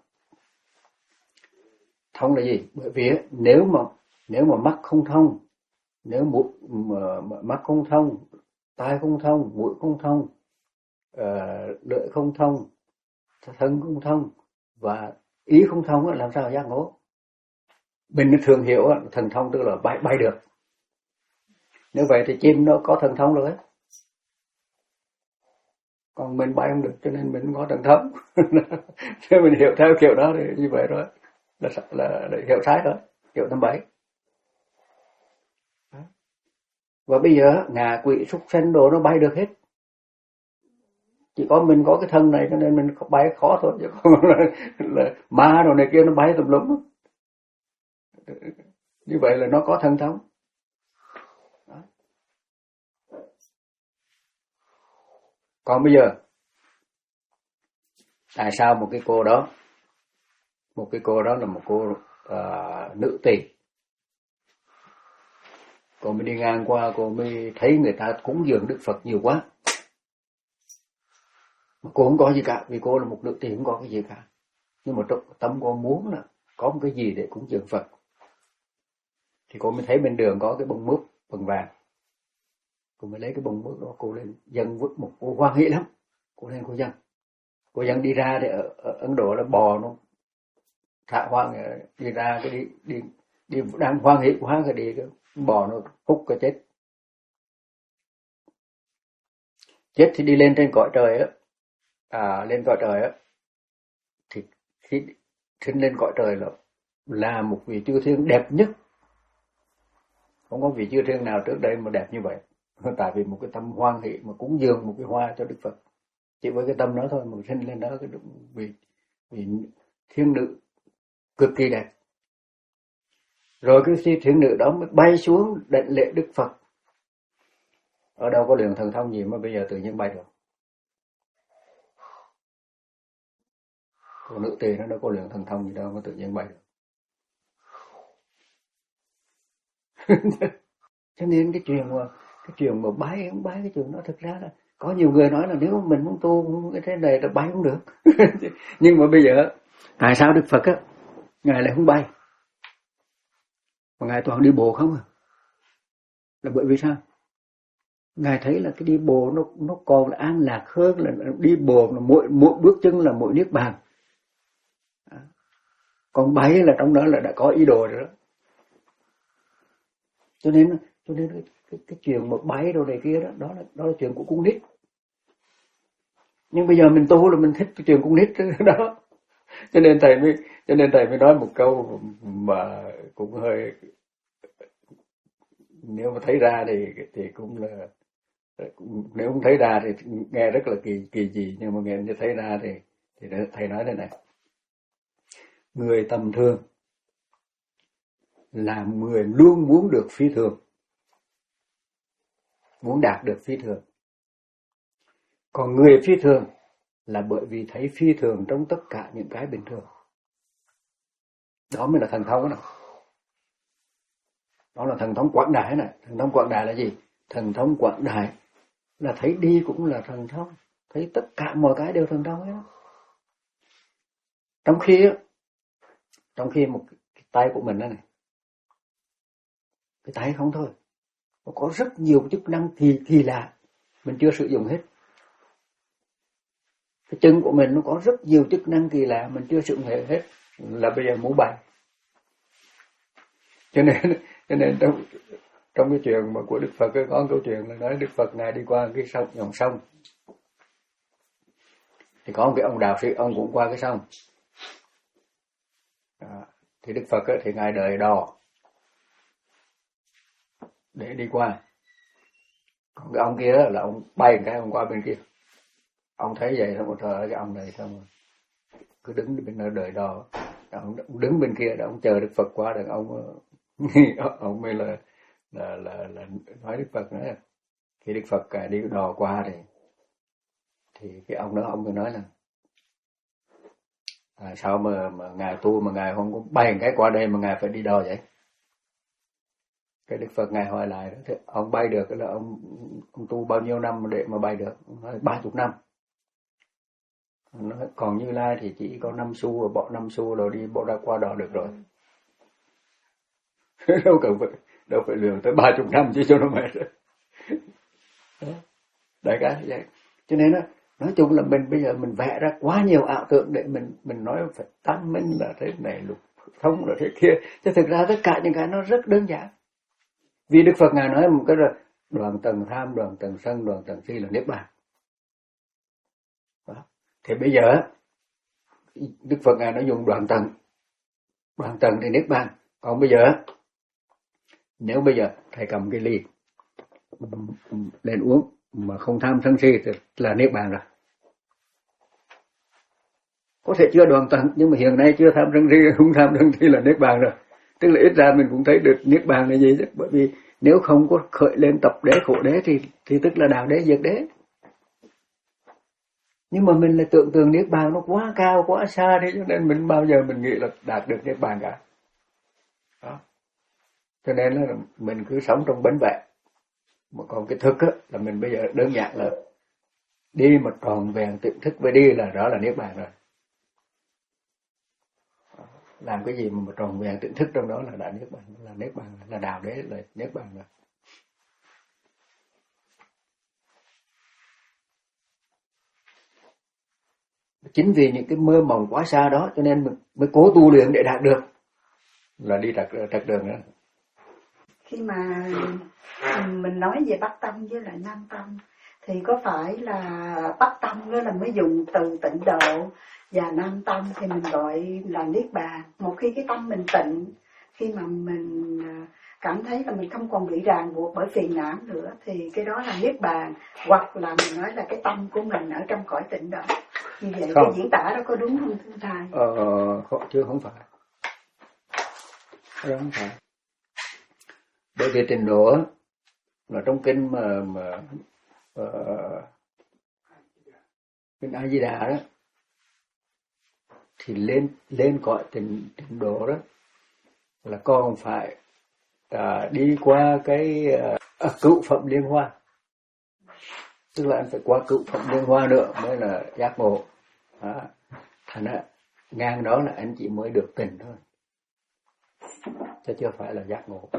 thông là gì? Bởi vì nếu mà nếu mà mắt không thông, nếu mũi mà, mà mắt không thông, tai không thông, mũi không thông, uh, lưỡi không thông, thân không thông và ý không thông, làm sao giác ngộ? Mình thường hiểu thần thông tức là bay bay được. Nếu vậy thì chim nó có thần thông rồi. Còn mình bay không được cho nên mình không có thần thông. Nếu mình hiểu theo kiểu đó thì như vậy rồi là là, là hiểu sai rồi, hiểu năm bảy. Và bây giờ ngạ quỷ súc sanh đồ nó bay được hết. Chỉ có mình có cái thân này cho nên mình bay khó thôi, chứ không là, là ma đồ này kia nó bay tùm lum. Như vậy là nó có thần thông. Đó. Còn bây giờ tại sao một cái cô đó, một cái cô đó là một cô uh, nữ tỳ, cô mới đi ngang qua, cô mới thấy người ta cúng dường Đức Phật nhiều quá. Cô không có gì cả, vì cô là một nữ tỳ không có cái gì cả. Nhưng mà trong tâm cô muốn là có một cái gì để cúng dường Phật. Thì cô mới thấy bên đường có cái bông mướp bằng vàng. Cô mới lấy cái bông mướp đó, cô lên dâng vứt một, cô hoan hỷ lắm. Cô lên cô dâng. Cô dâng đi ra thì ở, ở Ấn Độ là bò nó thả hoang, đi ra cái đi, đi, đi đang hoan hỷ quá cái đi cái bò nó hút cái chết. Chết thì đi lên trên cõi trời á, à, lên cõi trời á, thì khi sinh lên cõi trời là là một vị chư thiên đẹp nhất. Không có vị chư thiên nào trước đây mà đẹp như vậy. Tại vì một cái tâm hoan hỷ mà cúng dường một cái hoa cho Đức Phật, chỉ với cái tâm đó thôi mà sinh lên đó cái vị vị thiên nữ cực kỳ đẹp. Rồi cái thiên nữ đó mới bay xuống đảnh lễ Đức Phật. Ở đâu có luyện thần thông gì mà bây giờ tự nhiên bay được. Cô nữ tỳ nó đâu có luyện thần thông gì đâu mà tự nhiên bay được. Cho nên cái chuyện mà cái chuyện mà bái không bái cái chuyện đó thực ra là có nhiều người nói là nếu mình muốn tu cái thế này là bay không được. Nhưng mà bây giờ tại sao Đức Phật á ngài lại không bay mà ngài toàn đi bộ không à? Là bởi vì sao? Ngài thấy là cái đi bộ nó nó còn là an lạc hơn là đi bộ là mỗi mỗi bước chân là mỗi niết bàn. Còn bay là trong đó là đã có ý đồ rồi đó. Cho nên cho nên cái, cái, cái chuyện mà bay đồ này kia đó, đó là đó là chuyện của con nít. Nhưng bây giờ mình tu là mình thích cái chuyện con nít đó. Cho nên thầy mới cho nên thầy mới nói một câu mà cũng hơi, nếu mà thấy ra thì thì cũng là, nếu không thấy ra thì nghe rất là kỳ kỳ gì, nhưng mà nghe thấy ra thì thì thầy nói thế này: người tầm thường là người luôn muốn được phi thường, muốn đạt được phi thường. Còn người phi thường là bởi vì thấy phi thường trong tất cả những cái bình thường. Đó mới là thần thông đó. Đó là thần thông quảng đại này. Thần thông quảng đại là gì? Thần thông quảng đại là thấy đi cũng là thần thông, thấy tất cả mọi cái đều thần thông hết. Trong khi trong khi một cái tay của mình đó này, cái tay không thôi, nó có rất nhiều chức năng kỳ kỳ lạ mình chưa sử dụng hết. Cái chân của mình nó có rất nhiều chức năng kỳ lạ mình chưa sử dụng hết, là bây giờ muốn bay. Cho nên cho nên trong trong cái chuyện mà của Đức Phật có câu chuyện là nói Đức Phật ngài đi qua cái sông, dòng sông, thì có một cái ông đạo sĩ, ông cũng qua cái sông. À, thì Đức Phật ấy, thì ngài đợi đò để đi qua. Còn cái ông kia là ông bay một cái ông qua bên kia. Ông thấy vậy xong một thời cái ông này xong cứ đứng bên nơi đợi đò. Ông đứng bên kia để ông chờ Đức Phật qua, rồi ông ông mới là là là, là nói Đức Phật nữa. Khi Đức Phật đi đò qua thì thì cái ông đó ông mới nói là à, sao mà mà ngài tu mà ngài không có bay một cái qua đây mà ngài phải đi đò vậy? Cái Đức Phật ngài hỏi lại đó, ông bay được là ông, ông tu bao nhiêu năm để mà bay được? Nói ba chục năm. Nói, còn Như Lai thì chỉ có năm xu rồi, bỏ năm xu rồi đi bỏ ra qua đò được rồi. đâu cần phải đâu phải lường tới ba chục năm chứ cho nó mệt. Đại cái vậy. Cho nên đó, nói chung là mình bây giờ mình vẽ ra quá nhiều ảo tưởng để mình mình nói phải tam minh là thế này, lục thông là thế kia, chứ thực ra tất cả những cái nó rất đơn giản. Vì Đức Phật ngài nói một cái là đoạn tầng tham, đoạn tầng sân, đoạn tầng si là niết bàn. Đó. Thì bây giờ Đức Phật ngài nói dùng đoạn tầng, đoạn tầng thì niết bàn. Còn bây giờ nếu bây giờ thầy cầm cái ly lên uống mà không tham sân si thì là niết bàn rồi. Có thể chưa đoạn tầng nhưng mà hiện nay chưa tham sân si, không tham sân si là niết bàn rồi. Tức là ít ra mình cũng thấy được niết bàn là gì chứ. Bởi vì nếu không có khởi lên tập đế khổ đế thì thì tức là đạo đế diệt đế. Nhưng mà mình lại tưởng tượng niết bàn nó quá cao quá xa đi, cho nên mình bao giờ mình nghĩ là đạt được niết bàn cả. Đó. Cho nên là mình cứ sống trong bấn vẹn. Mà còn cái thức á, là mình bây giờ đơn giản là đi mà tròn vẹn tỉnh thức với đi là đó là niết bàn rồi. Làm cái gì mà, mà tròn vẹn tỉnh thức trong đó là đã niết bàn, là niết bàn, là đạo đế, là niết bàn rồi. Chính vì những cái mơ mộng quá xa đó cho nên mình mới cố tu luyện để đạt được, là đi trật trật đường nữa. Khi mà mình nói về Bắc Tâm với lại Nam Tâm thì có phải là Bắc Tâm đó là mới dùng từ tịnh độ, và Nam Tâm thì mình gọi là niết bàn. Một khi cái tâm mình tịnh, khi mà mình cảm thấy là mình không còn bị ràng buộc bởi phiền não nữa thì cái đó là niết bàn, hoặc là mình nói là cái tâm của mình ở trong cõi tịnh độ. Như vậy không. Cái diễn tả đó có đúng không thưa thầy? Ờ, không, chứ không phải. Không phải. Bởi vì tịnh độ là trong kinh mà mà uh, kinh A Di Đà đó thì lên lên cõi tịnh tịnh độ đó là con phải uh, đi qua cái uh, cựu phẩm liên hoa, tức là anh phải qua cựu phẩm liên hoa nữa mới là giác ngộ. À, thành ra ngang đó là anh chỉ mới được tình thôi, chứ chưa phải là giác ngộ.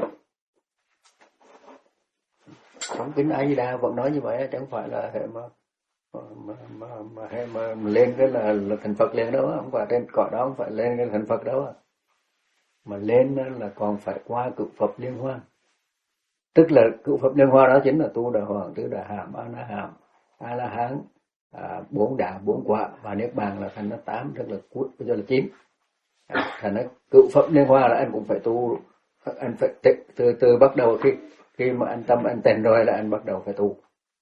Trong kinh A Di Đà vẫn nói như vậy, chẳng phải là hệ mà mà mà mà, mà, hệ mà, mà lên cái là, là thành Phật liền đâu, không phải trên cõi đó không phải lên cái thành Phật đâu, mà lên là còn phải qua cựu Phật liên hoa. Tức là cựu Phật liên hoa đó chính là tu đà hoàng, tứ đà hàm, a la hàm, a la hán, à, bốn đạo bốn quả, và niết bàn là thành nó tám, tức là cuối cho là chín. À, thành nó cựu Phật liên hoa là anh cũng phải tu, anh phải từ từ, từ bắt đầu khi khi mà anh tâm anh tịnh rồi là anh bắt đầu phải tu.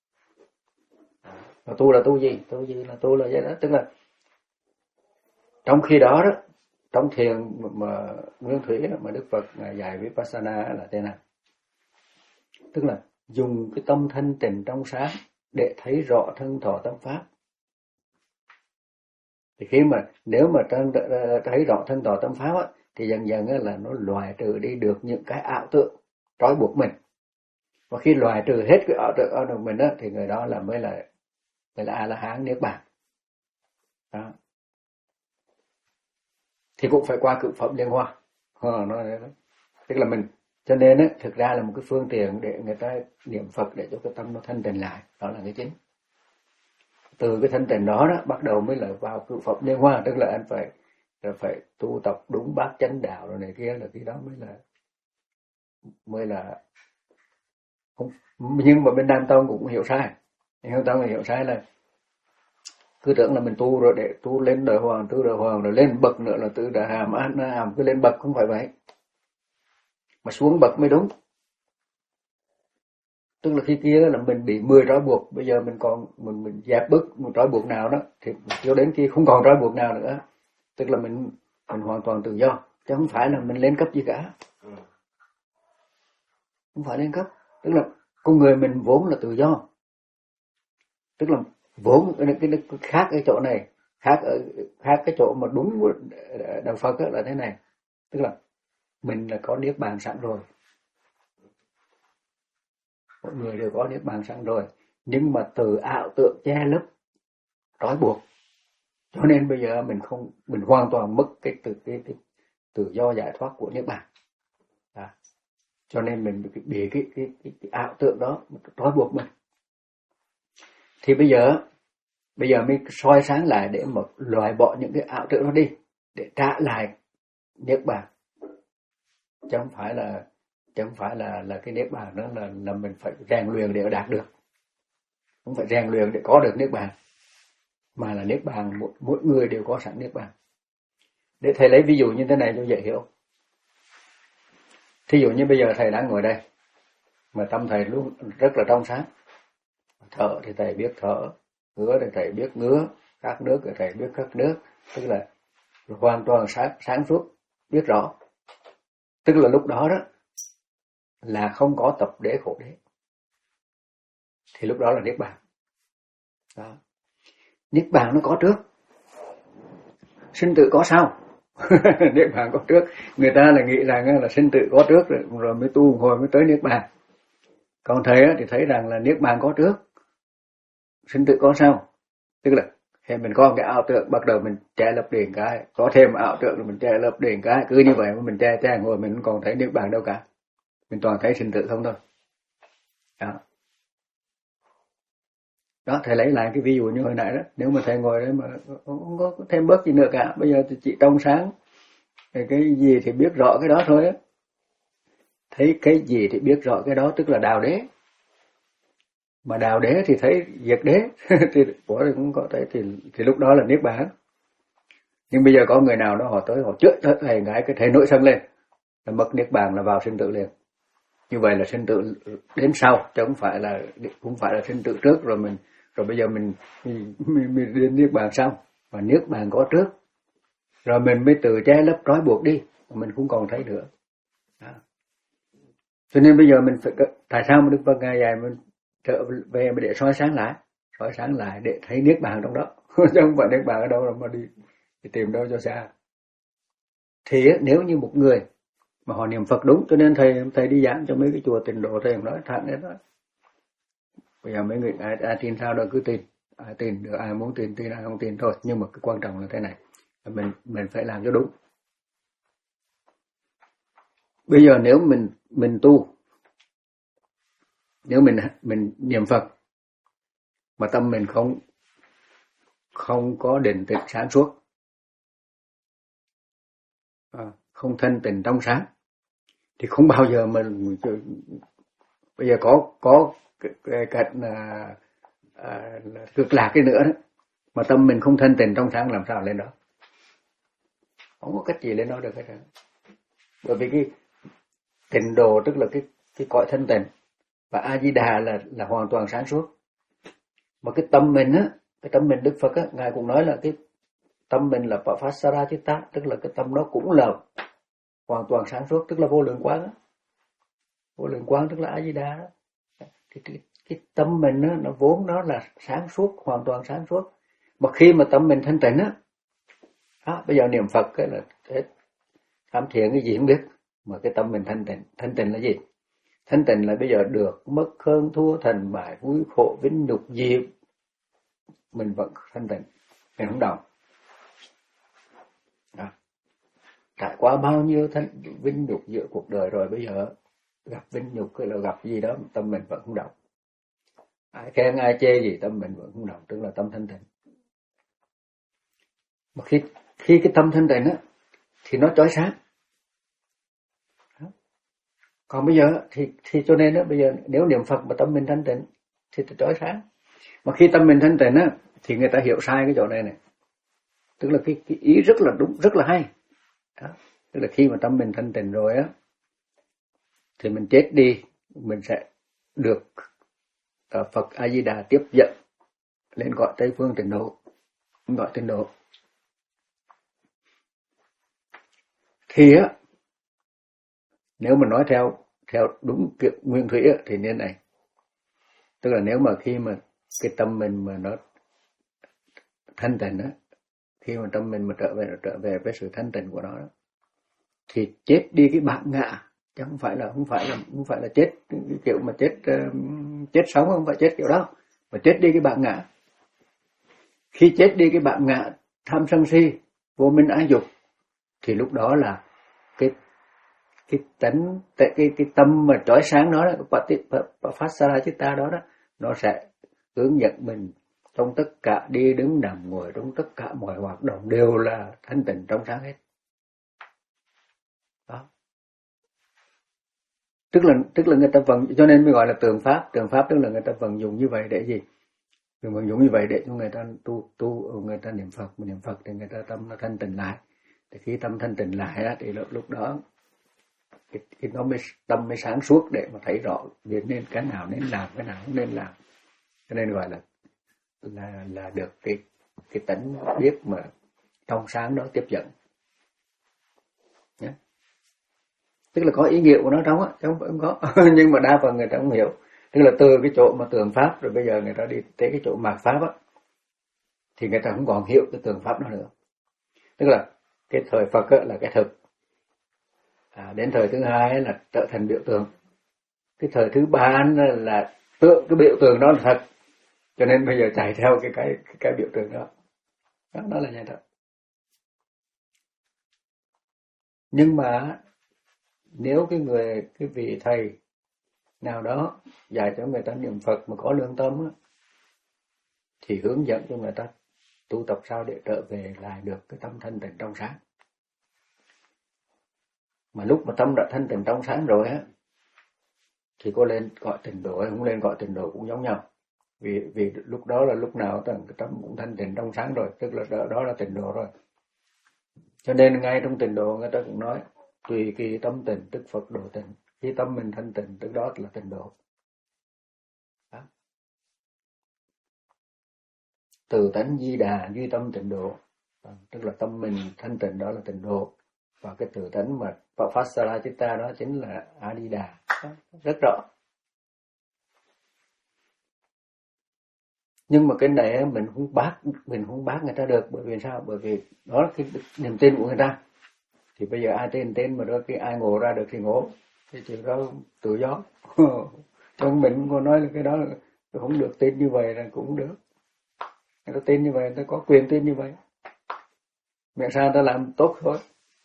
Mà tu là tu gì? Tu gì là tu là vậy đó, tức là trong khi đó đó, trong thiền mà nguyên thủy mà Đức Phật ngài dạy Vipassana là thế nào? Tức là dùng cái tâm thanh tịnh trong sáng để thấy rõ thân thọ tâm pháp. Thì khi mà nếu mà thấy rõ thân thọ tâm pháp á, thì dần dần là nó loại trừ đi được những cái ảo tưởng trói buộc mình. Và khi loại trừ hết cái ảo tưởng ở mình á, thì người đó là mới là mới là A La Hán niết bàn. Đó. thì cũng phải qua cực phẩm liên hoa. Ờ, nó đấy đó. Tức là mình, cho nên á, thực ra là một cái phương tiện để người ta niệm Phật để cho cái tâm nó thanh tịnh lại, đó là cái chính. Từ cái thanh tịnh đó đó bắt đầu mới là vào cực phẩm liên hoa, tức là anh phải là phải tu tập đúng bát chánh đạo rồi này kia, là cái đó mới là mới là không. Nhưng mà bên Nam Tông cũng hiểu sai, Nam Tông hiểu sai là cứ tưởng là mình tu rồi để tu lên đời hoàng, tu đời hoàng rồi lên bậc nữa là từ đại hàm an hàm, cứ lên bậc, không phải vậy, mà xuống bậc mới đúng. Tức là khi kia là mình bị mười trói buộc, bây giờ mình còn mình mình dẹp bớt một trói buộc nào đó thì cho đến khi không còn trói buộc nào nữa, tức là mình mình hoàn toàn tự do, chứ không phải là mình lên cấp gì cả, không phải lên cấp. Tức là con người mình vốn là tự do, tức là vốn cái, cái, cái khác cái chỗ này, khác ở khác cái chỗ mà đúng đạo Phật là thế này, tức là mình là có niết bàn sẵn rồi, mọi người đều có niết bàn sẵn rồi, nhưng mà từ ảo tượng che lấp trói buộc, cho nên bây giờ mình không mình hoàn toàn mất cái tự cái, cái tự do giải thoát của niết bàn. À, cho nên mình bị, bị cái, cái, cái, cái ảo tượng đó trói buộc mình. Thì bây giờ bây giờ mới soi sáng lại để mà loại bỏ những cái ảo tưởng nó đi, để trả lại niết bàn, chứ không phải là chứ không phải là là cái niết bàn đó là là mình phải rèn luyện để đạt được, không phải rèn luyện để có được niết bàn, mà là niết bàn mỗi, mỗi người đều có sẵn niết bàn. Để thầy lấy ví dụ như thế này cho dễ hiểu. Thí dụ như bây giờ thầy đang ngồi đây mà tâm thầy luôn rất là trong sáng, thở thì thầy biết thở, ngứa thì thầy biết ngứa, khát nước thì thầy biết khát nước, tức là hoàn toàn sáng sáng suốt, biết rõ. Tức là lúc đó đó là không có tập đế khổ đế, thì lúc đó là niết bàn. Đó. Niết bàn nó có trước, sinh tử có sau. Niết bàn có trước, người ta là nghĩ rằng là sinh tử có trước rồi, rồi mới tu hồi mới tới niết bàn. Còn thầy thì thấy rằng là niết bàn có trước, sinh tử có sau. Tức là khi mình có cái ảo tượng, bắt đầu mình che lấp điện cái, có thêm ảo tượng rồi mình che lấp điện cái, cứ như vậy mà mình che che ngồi mình không còn thấy niết bàn đâu cả, mình toàn thấy sinh tử không thôi. Đó. Đó, thầy lấy lại cái ví dụ như hồi nãy đó, nếu mà thầy ngồi đấy mà không có thêm bớt gì nữa cả, bây giờ thì chỉ trong sáng, cái gì thì biết rõ cái đó thôi á. Thấy cái gì thì biết rõ cái đó, tức là đạo đế. Mà đạo đế thì thấy diệt đế, thì của thì cũng có thể thì thì lúc đó là niết bàn. Nhưng bây giờ có người nào đó họ tới họ chữa cho thầy ngái cái thầy nổi sân lên, là mất niết bàn là vào sinh tử liền. Như vậy là sinh tử đến sau, chứ không phải là cũng phải là sinh tử trước rồi mình rồi bây giờ mình mình, mình, mình đến niết bàn sau, mà niết bàn có trước, rồi mình mới tự che lấp trói buộc đi, mình không còn thấy nữa. Đó. Cho nên bây giờ mình phải, tại sao mà Đức Phật ngày dài mình trở về để soi sáng lại, soi sáng lại để thấy niết bàn trong đó, chứ không phải niết bàn ở đâu rồi mà đi, đi tìm đâu cho xa. Thì nếu như một người mà họ niệm Phật đúng, cho nên thầy thầy đi giảng cho mấy cái chùa Tịnh Độ, thầy nói thẳng đấy đó. Bây giờ mấy người ai, ai tin sao đâu cứ tin, ai tin được, ai muốn tin tin, ai không tin thôi. Nhưng mà cái quan trọng là thế này, mình mình phải làm cho đúng. Bây giờ nếu mình mình tu, nếu mình mình niệm Phật mà tâm mình không không có định tĩnh sáng suốt, à, không thanh tịnh trong sáng, thì không bao giờ mình bây giờ có có cái cảnh à, à, cực lạc cái nữa đó, mà tâm mình không thanh tịnh trong sáng làm sao lên đó, không có cách gì lên đó được hết. Bởi vì cái tịnh độ tức là cái cái cõi thanh tịnh, và A Di Đà là là hoàn toàn sáng suốt. Mà cái tâm mình á, cái tâm mình Đức Phật á, ngài cũng nói là cái tâm mình là Papasara Chitta, tức là cái tâm đó cũng là hoàn toàn sáng suốt, tức là vô lượng quang á. Vô lượng quang tức là A Di Đà đó. Thì cái, cái tâm mình á, nó vốn nó là sáng suốt, hoàn toàn sáng suốt. Mà khi mà tâm mình thanh tịnh á, đó, bây giờ niệm Phật cái là thế, tham thiện cái gì không biết, mà cái tâm mình thanh tịnh. Thanh tịnh là gì? Thanh tịnh là bây giờ được mất hơn thua thành bại, vui khổ vinh nhục gì mình vẫn thanh tịnh, mình không động. Đó. trải qua bao nhiêu thân vinh nhục giữa cuộc đời rồi, bây giờ gặp vinh nhục hay là gặp gì đó tâm mình vẫn không động. Ai khen ai chê gì tâm mình vẫn không động, tức là tâm thanh tịnh. Mà khi khi cái tâm thanh tịnh á thì nó chói sáng. Còn bây giờ thì thì cho nên á, bây giờ nếu niệm Phật mà tâm mình thanh tịnh thì nó chói sáng. Mà khi tâm mình thanh tịnh á thì người ta hiểu sai cái chỗ này này. Tức là cái, cái ý rất là đúng, rất là hay. Đó. Tức là khi mà tâm mình thanh tịnh rồi á thì mình chết đi, mình sẽ được Phật A Di Đà tiếp dẫn lên gọi Tây Phương Tịnh Độ, gọi Tịnh Độ. Thì á, nếu mà nói theo theo đúng kiểu nguyên thủy á, thì như này, tức là nếu mà khi mà cái tâm mình mà nó thanh tịnh á, khi mà tâm mình mà trở về trở về với sự thanh tịnh của nó đó, thì chết đi cái bản ngã, chứ không phải là không phải là không phải là chết cái kiểu mà chết uh, chết sống, không phải chết kiểu đó, mà chết đi cái bản ngã. Khi chết đi cái bản ngã tham sân si, vô minh ái dục, thì lúc đó là cái cái tánh cái cái, cái tâm mà chói sáng đó, cái phát ra chitta đó đó, nó sẽ hướng dẫn mình trong tất cả đi đứng nằm ngồi, trong tất cả mọi hoạt động đều là thanh tịnh trong sáng hết. Đó. Tức là tức là người ta vận, cho nên mới gọi là tường pháp. Tường pháp tức là người ta vận dụng như vậy để gì? Người vận dụng như vậy để cho người ta tu tu người ta niệm Phật, niệm Phật thì người ta tâm nó thanh tịnh lại. Thì khi tâm thanh tịnh lại á, thì lúc, lúc đó cái, cái nó mới tâm mới sáng suốt để mà thấy rõ việc nên cái nào nên làm, cái nào không nên làm. Cho nên gọi là là là được cái cái tánh biết mà trong sáng đó tiếp dẫn. Nhé. Tức là có ý nghĩa của nó trong á, chứ không có. Nhưng mà đa phần người ta không hiểu. Tức là từ cái chỗ mà tường pháp rồi bây giờ người ta đi tới cái chỗ mạt pháp á, thì người ta không còn hiểu cái tường pháp đó nữa. Tức là cái thời Phật á, là cái thực. À, đến thời thứ hai là trở thành biểu tượng. Cái thời thứ ba là tượng cái biểu tượng đó là thật. Cho nên bây giờ chạy theo cái cái cái, cái biểu tượng đó. Đó, đó là như thế. Nhưng mà nếu cái người cái vị thầy nào đó dạy cho người ta niệm Phật mà có lương tâm á, thì hướng dẫn cho người ta tu tập sao để trở về lại được cái tâm thanh tịnh trong sáng. Mà lúc mà tâm đã thanh tịnh trong sáng rồi á, thì có lên gọi tịnh độ hay không lên gọi tịnh độ cũng giống nhau. Vì vì lúc đó là lúc nào cái tâm cũng thanh tịnh trong sáng rồi, tức là đó, đó là tịnh độ rồi. Cho nên ngay trong tịnh độ người ta cũng nói tùy kỳ tâm tịnh tức Phật độ tịnh. Khi tâm mình thanh tịnh tức đó là tịnh độ. Đó. Từ tánh di đà duy tâm tịnh độ, tức là tâm mình thanh tịnh đó là tịnh độ. Và cái từ tánh mà Papasara Chitta đó chính là A-di-đà. Rất rõ. Nhưng mà cái này mình không bác mình không bác người ta được. Bởi vì sao? Bởi vì đó là cái niềm tin của người ta. Thì bây giờ ai tin tin mà đó cái ai ngộ ra được thì ngộ. Thì chuyện đó tự do. Trong mình cũng có nói là cái đó là không được tin như vậy là cũng được. Người ta tin như vậy, người ta có quyền tin như vậy. Miễn sao người ta làm tốt thôi.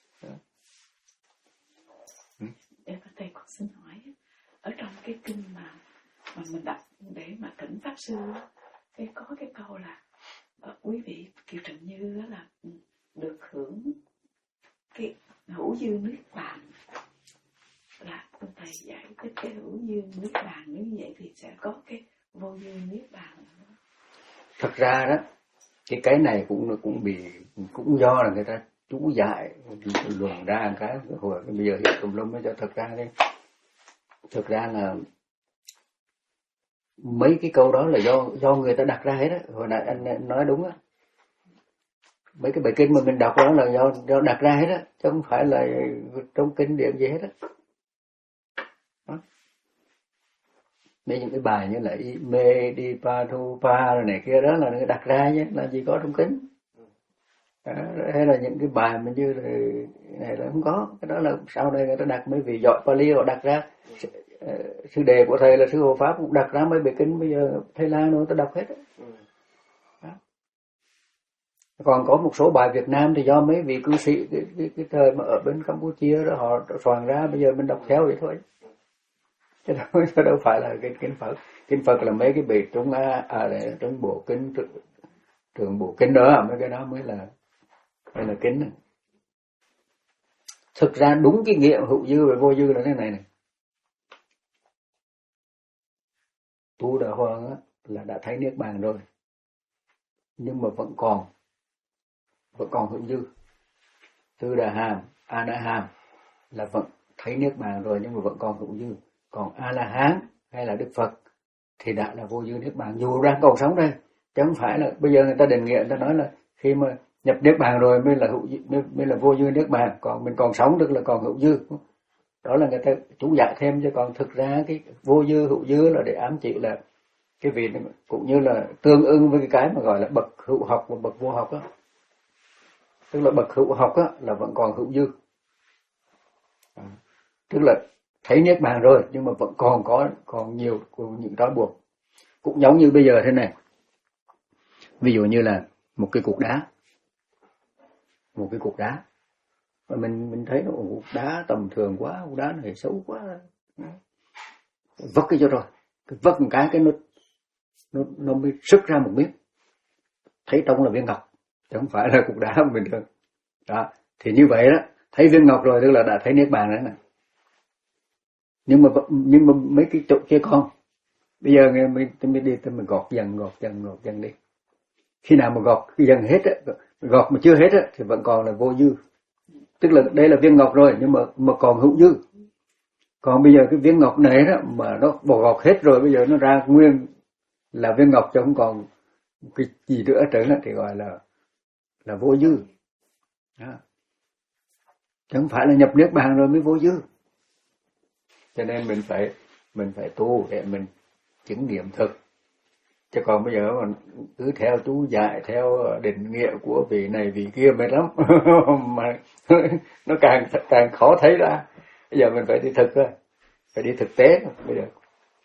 Để mà thầy con xin hỏi, ở trong cái kinh mà mà mình đọc để mà thỉnh pháp sư, cái có cái câu là uh, quý vị Kiều Trần Như là được hưởng cái hữu dư nước bàn, là ông thầy giải thích cái hữu dư nước bàn nếu như vậy thì sẽ có cái vô dư nước bàn. Thật ra đó cái cái này cũng cũng bị cũng do là người ta chú giải luận ra một cái hồi bây giờ hiện tùm lum mới cho. Thật ra đây thực ra là mấy cái câu đó là do do người ta đặt ra hết á. Hồi nãy anh nói đúng á, mấy cái bài kinh mà mình đọc đó là do do đặt ra hết á, chứ không phải là trong kinh điển gì hết á. Mấy những cái bài như là mê đi pa thu pa rồi này kia đó là người đặt ra nhé, là gì có trong kinh. À, hay là những cái bài mà như là này là không có, cái đó là sau đây người ta đặt, mấy vị giỏi Pali họ đặt ra. Sư đề của thầy là sư Hộ Pháp cũng đặt ra mấy bài kinh, bây giờ thầy Lang nữa ta đọc hết đó. Còn có một số bài Việt Nam thì do mấy vị cư sĩ cái, cái, cái thời mà ở bên Campuchia đó họ soạn ra, bây giờ mình đọc theo vậy thôi. Chứ đâu, chứ đâu phải là cái kinh Phật. Kinh Phật là mấy cái bề trung a à, để trong bộ kinh trường bộ kinh đó, mấy cái đó mới là mới là kinh. Thực ra đúng cái nghĩa hữu dư và vô dư là thế này này. Tu Đà Hoàng á, là đã thấy niết bàn rồi, nhưng mà vẫn còn vẫn còn hữu dư. Tư Đà Hàm, A Na Hàm là vẫn thấy niết bàn rồi nhưng mà vẫn còn hữu dư. Còn A La Hán hay là Đức Phật thì đã là vô dư niết bàn dù đang còn sống đây, chứ không phải là bây giờ người ta định nghĩa, người ta nói là khi mà nhập niết bàn rồi mới là hữu mới, mới là vô dư niết bàn, còn mình còn sống tức là còn hữu dư. Đó là người ta chú giải thêm, chứ còn thực ra cái vô dư hữu dư là để ám chỉ là cái vị cũng như là tương ưng với cái cái mà gọi là bậc hữu học và bậc vô học đó. Tức là bậc hữu học á, là vẫn còn hữu dư. À, tức là thấy niết bàn rồi nhưng mà vẫn còn có còn nhiều những trói buộc. Cũng giống như bây giờ thế này. Ví dụ như là một cái cục đá. Một cái cục đá. Và mình mình thấy nó cục đá tầm thường quá, cục đá này xấu quá. Vất cái cho rồi. Cái vất một cái cái nó nó nó mới sức ra một miếng. Thấy trong là viên ngọc, chứ không phải là cục đá bình thường. Đó, thì như vậy đó, thấy viên ngọc rồi tức là đã thấy niết bàn đấy này. Nhưng mà nhưng mà mấy cái chỗ kia con, bây giờ mình mình, mình đi mình gọt dần gọt dần gọt dần đi. Khi nào mà gọt dần hết á, gọt mà chưa hết á thì vẫn còn là vô dư. Tức là đây là viên ngọc rồi nhưng mà mà còn hữu dư. Còn bây giờ cái viên ngọc này đó mà nó bỏ gọt hết rồi, bây giờ nó ra nguyên là viên ngọc chứ không còn cái gì nữa trở lại thì gọi là là vô dư. Đó. Chứ không phải là nhập niết bàn rồi mới vô dư. Cho nên mình phải mình phải tu để mình chứng nghiệm thực. Chứ còn bây giờ mà cứ theo chú dạy theo định nghĩa của vị này vị kia mệt lắm. Mà nó càng càng khó thấy ra. Bây giờ mình phải đi thực thôi, phải đi thực tế bây giờ.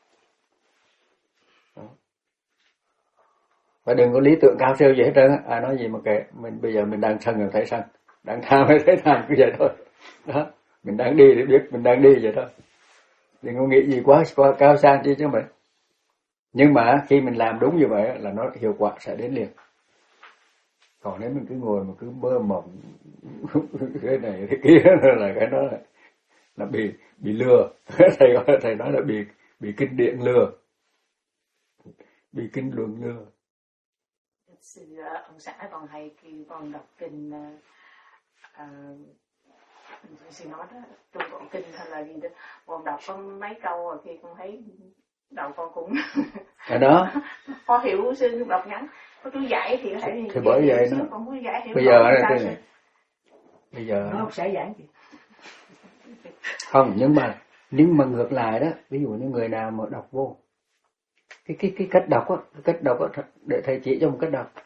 Và đừng có lý tưởng cao siêu gì hết trơn. À nói gì mà kệ, mình bây giờ mình đang sân rồi thấy sân, đang tham hay thấy tham cứ vậy thôi. Đó, mình đang đi để biết mình đang đi vậy thôi. Đừng có nghĩ gì quá, quá cao sang chi chứ mình. Nhưng mà khi mình làm đúng như vậy là nó hiệu quả sẽ đến liền. Còn nếu mình cứ ngồi mà cứ mơ mộng cái này cái kia là cái đó là, là bị bị lừa. Thầy gọi thầy nói là bị bị kinh điển lừa, bị kinh luận lừa. Sư ông xã còn hay khi con đọc kinh uh, sư nói đó trung bộ kinh hay là gì đó, con đọc có mấy câu rồi khi con thấy đầu con cũng ở đó khó hiểu. Sư đọc ngắn có chú giải thì có thể thì bởi vậy nó con muốn giải hiểu bây giờ đây này bây giờ nó sẽ giảng gì không, nhưng mà nhưng mà ngược lại đó, ví dụ như người nào mà đọc vô cái cái cái cách đọc á, cái cách đọc á, để thầy chỉ cho một cách đọc.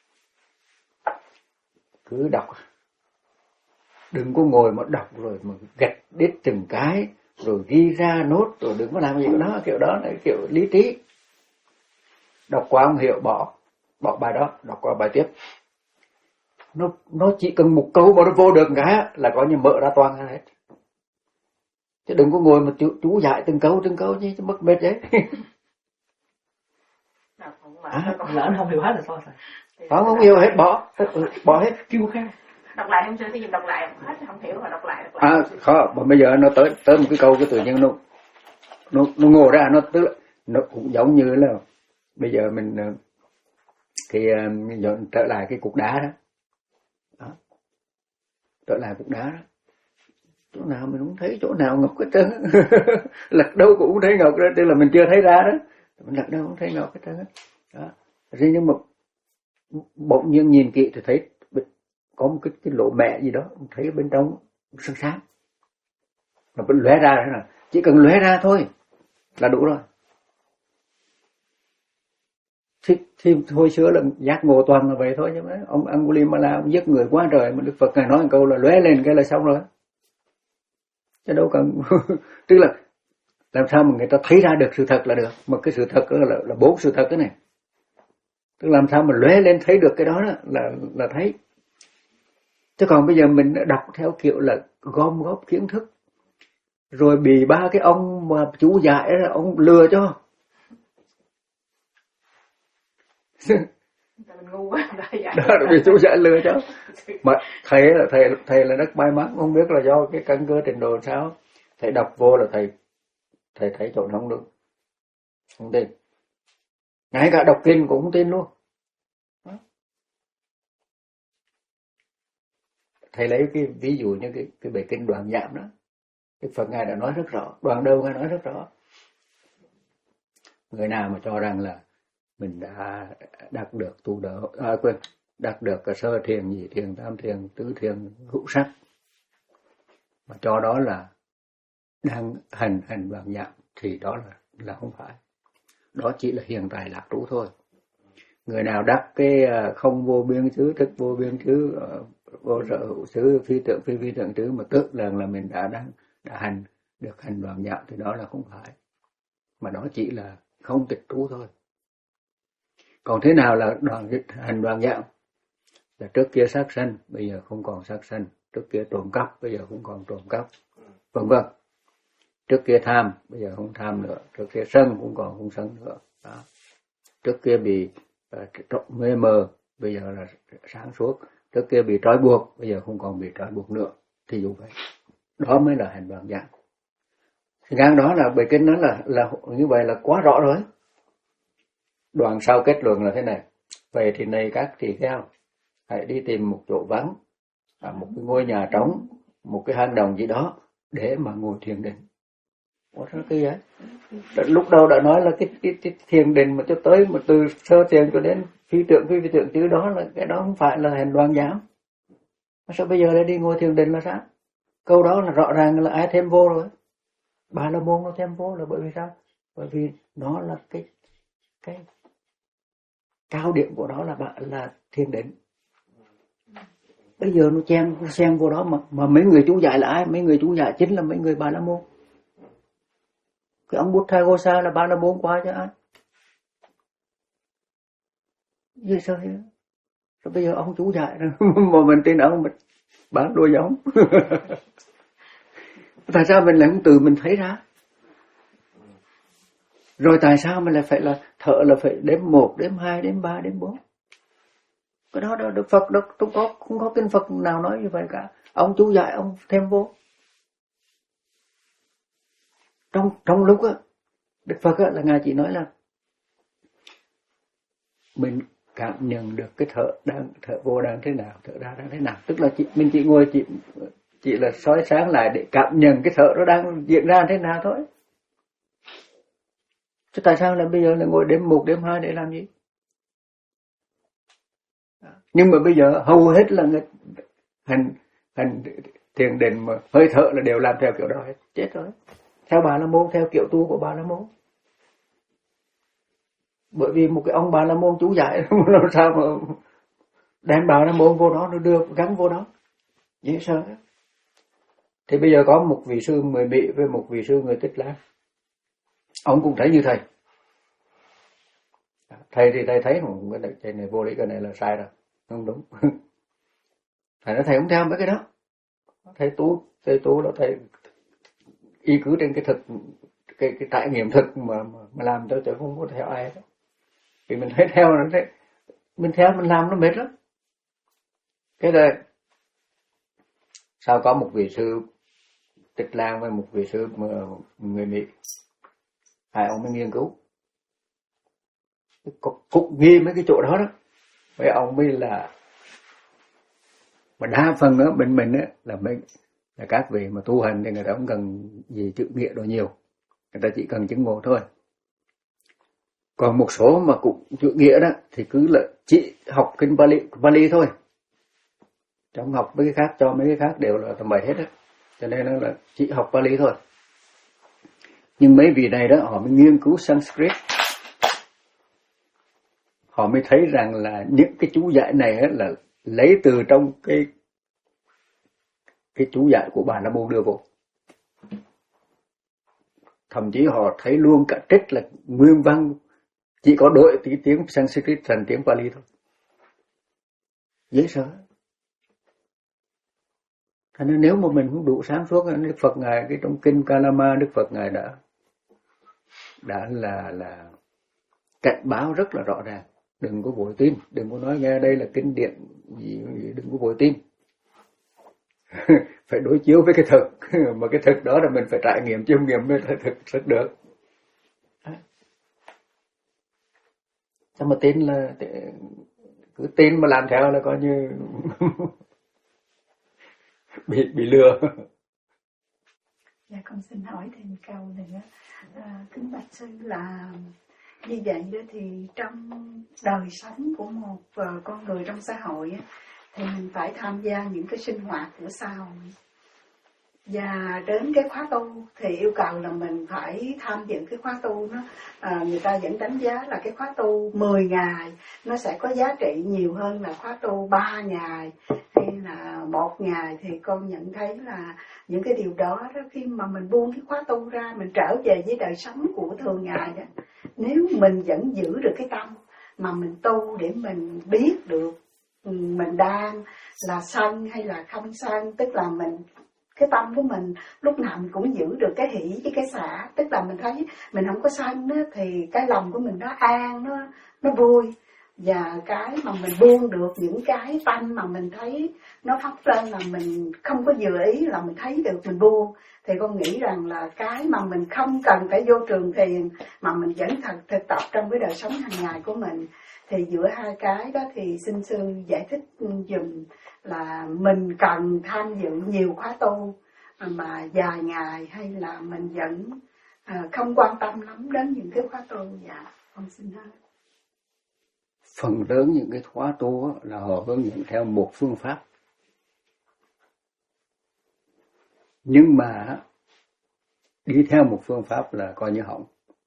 Cứ đọc, đừng có ngồi mà đọc rồi mà gạch đít từng cái rồi ghi ra nốt rồi đừng có làm gì đó, kiểu đó là kiểu lý trí. Đọc qua không hiểu bỏ bỏ bài đó, đọc qua bài tiếp. Nó nó chỉ cần một câu mà nó vô được cái là có như mở ra toàn ra hết. Chứ đừng có ngồi mà chú, chú dạy từng câu từng câu chứ mất mệt đấy. À, là anh không hiểu hết là thôi rồi. Không, không hiểu hết, bỏ, bỏ hết. Kêu khác. Đọc lại không chưa, cái gì đọc lại hết không hiểu mà đọc lại đọc À, lại. khó, mà bây giờ nó tới tới một cái câu cái tự nhiên nó nó nó ngồi ra, nó tức là nó cũng giống như là bây giờ mình thì dọn trở lại cái cục đá đó. Đó. Trở lại cục đá đó. Chỗ nào mình không thấy chỗ nào ngọc hết trơn. Lật đâu cũng không thấy ngọc đó, tức là mình chưa thấy ra đó. Mình lật đâu không thấy ngọc hết trơn đó. Thế nhưng mà bỗng nhiên nhìn kỹ thì thấy có một cái, cái lỗ mẹ gì đó, thấy bên trong sáng sáng. Nó vẫn lóe ra thế nào, chỉ cần lóe ra thôi là đủ rồi. Thì, thì hồi xưa là giác ngộ toàn là vậy thôi, chứ mà ông Angulimala ông giết người quá trời mà Đức Phật ngài nói một câu là lóe lên cái là xong rồi. Chứ đâu cần tức là làm sao mà người ta thấy ra được sự thật là được, mà cái sự thật đó là, là bốn sự thật cái này. Tức làm sao mà lóe lên thấy được cái đó, đó là là thấy. Chứ còn bây giờ mình đọc theo kiểu là gom góp kiến thức, rồi bị ba cái ông mà chú dạy đó, ông lừa cho. Mình ngu quá, đó là vì chú dạy lừa cho. Mà thầy là thầy thầy là rất may mắn, không biết là do cái căn cơ trình độ sao, thầy đọc vô là thầy thầy thấy chỗ không được, không tin, ngay cả đọc kinh cũng không tin luôn. Thầy lấy cái ví dụ như cái cái bài kinh Đoạn Giảm đó, Đức Phật ngài đã nói rất rõ, đoạn đầu ngài nói rất rõ. Người nào mà cho rằng là mình đã đạt được tu đỡ, à, quên, đạt được cái sơ thiền, nhị thiền, tam thiền, tứ thiền, hữu sắc, mà cho đó là đang hành hành Đoạn Giảm thì đó là là không phải. Đó chỉ là hiện tại lạc trú thôi. Người nào đắc cái không vô biên xứ, thức vô biên xứ, vô sở hữu xứ, phi tượng phi phi tượng xứ mà tức là là mình đã đang đã hành được hành Đoạn Giảm thì đó là không phải, mà đó chỉ là không tịch trú thôi. Còn thế nào là đoạn hành Đoạn Giảm? Là trước kia sát sanh, bây giờ không còn sát sanh; trước kia trộm cắp, bây giờ không còn trộm cắp, vân vân. Trước kia tham, bây giờ không tham nữa; trước kia sân, không còn không sân nữa. Đó. Trước kia bị uh, mê mờ, bây giờ là sáng suốt; trước kia bị trói buộc, bây giờ không còn bị trói buộc nữa. Thì dù vậy, đó mới là hành Đoạn Giảm. Ngang đó là bài kinh nói là là như vậy là quá rõ rồi. Đoạn sau kết luận là thế này: vậy thì này các tỳ kheo, hãy đi tìm một chỗ vắng, à, một cái ngôi nhà trống, một cái hang động gì đó để mà ngồi thiền định. Ủa sao cái vậy? Lúc đầu đã nói là cái, cái, cái thiền định mà cho tới mà từ sơ thiền cho đến phi tượng phi phi tượng chứ đó là cái đó không phải là hành Đoạn Giảm. Sao bây giờ lại đi ngồi thiền định là sao? Câu đó là rõ ràng là ai thêm vô rồi. Bà La Môn nó thêm vô là bởi vì sao? Bởi vì nó là cái cái cao điểm của nó là là thiền định. Bây giờ nó chen xen vô đó mà mà mấy người chú dạy là ai? Mấy người chú dạy chính là mấy người Bà La Môn. Cái ông Buddhaghosa là Bà La Môn qua cho ai? Vì sao vậy? Rồi bây giờ ông chú dạy mà mình tin ông mình bán đua giống. Tại sao mình lại không tự mình thấy ra? Rồi tại sao mình lại phải là thợ là phải đếm một, đếm hai, đếm ba, đếm bốn? Cái đó đó Đức Phật đó không có không có kinh Phật nào nói như vậy cả. Ông chú dạy ông thêm vô. Trong trong lúc á, Đức Phật á là ngài chỉ nói là mình cảm nhận được cái thở đang thở vô đang thế nào, thở ra đang thế nào, tức là chị, mình chỉ ngồi chỉ chỉ là soi sáng lại để cảm nhận cái thở nó đang diễn ra thế nào thôi. Chứ tại sao là bây giờ là ngồi đếm một, đếm hai để làm gì? Nhưng mà bây giờ hầu hết là người hành hành thiền định mà hơi thở là đều làm theo kiểu đó hết, chết rồi. Theo Bà La Môn, theo kiểu tu của Bà La Môn. Bởi vì một cái ông Bà La Môn chú dạy làm sao mà đem Bà La Môn vô đó, nó đưa gắn vô đó, dễ sợ. Thì bây giờ có một vị sư người Mỹ với một vị sư người Tích Lan, ông cũng thấy như thầy. Thầy thì thầy thấy không, cái này, cái này vô lý, cái này là sai rồi, không đúng. Thầy nói thầy không theo mấy cái đó. Thầy tu, thầy tu là thầy y cứ trên cái thực, cái cái trải nghiệm thực mà mà, mà làm cho chứ không có theo ai hết. Thì mình thấy theo nó thế, mình theo mình làm nó mệt lắm. Cái này sau có một vị sư Tích Lan với một vị sư người Mỹ, hai ông mới nghiên cứu cục nghi mấy cái chỗ đó đó. Mấy ông mới là, mà đa phần đó bên mình á là mấy là các vị mà tu hành thì người ta không cần gì chữ nghĩa đồ nhiều, người ta chỉ cần chứng ngộ thôi. Còn một số mà cũng chữ nghĩa đó thì cứ là chỉ học kinh Pali, Pali thôi, trong học mấy cái khác cho mấy cái khác đều là tầm bậy hết á, cho nên là chỉ học Pali thôi. Nhưng mấy vị này đó họ mới nghiên cứu Sanskrit, họ mới thấy rằng là những cái chú giải này là lấy từ trong cái cái chú giải của Bà La Môn đưa vô. Thậm chí họ thấy luôn cả trích là nguyên văn chỉ có đổi tí tiếng Sanskrit thành tiếng Pali thôi, dễ sợ. Thành nên nếu mà mình không đủ sáng suốt, Đức Phật ngài cái trong kinh Kalama, Đức Phật ngài đã đã là là cảnh báo rất là rõ ràng, đừng có vội tin, đừng có nói nghe đây là kinh điển gì, gì đừng có vội tin. Phải đối chiếu với cái thực, mà cái thực đó là mình phải trải nghiệm chiêm nghiệm mới thực thực được. Sao mà tin là cứ tin mà làm theo là coi như bị bị lừa. Dạ con xin hỏi thêm câu nữa, à, kính bạch sư là như vậy đó thì trong đời sống của một uh, con người trong xã hội á, thì mình phải tham gia những cái sinh hoạt của xã hội. Và đến cái khóa tu thì yêu cầu là mình phải tham dự cái khóa tu nó à, người ta vẫn đánh giá là cái khóa tu mười ngày nó sẽ có giá trị nhiều hơn là khóa tu ba ngày hay là một ngày. Thì con nhận thấy là những cái điều đó, đó khi mà mình buông cái khóa tu ra, mình trở về với đời sống của thường ngày đó, nếu mình vẫn giữ được cái tâm mà mình tu để mình biết được mình đang là sân hay là không sân, tức là mình cái tâm của mình lúc nào mình cũng giữ được cái hỷ với cái xả, tức là mình thấy mình không có sân đó, thì cái lòng của mình nó an, nó nó vui. Và cái mà mình buông được những cái tâm mà mình thấy nó phát lên là mình không có vừa ý, là mình thấy được mình buông, thì con nghĩ rằng là cái mà mình không cần phải vô trường thiền mà mình vẫn thực, thực tập trong cái đời sống hàng ngày của mình. Thì giữa hai cái đó thì xin sư giải thích dùm là mình cần tham dự nhiều khóa tu mà dài ngày, hay là mình vẫn à, không quan tâm lắm đến những cái khóa tu. Dạ, con xin hết. Phần lớn những cái khóa tu là họ hướng dẫn theo một phương pháp, nhưng mà đi theo một phương pháp là coi như hỏng.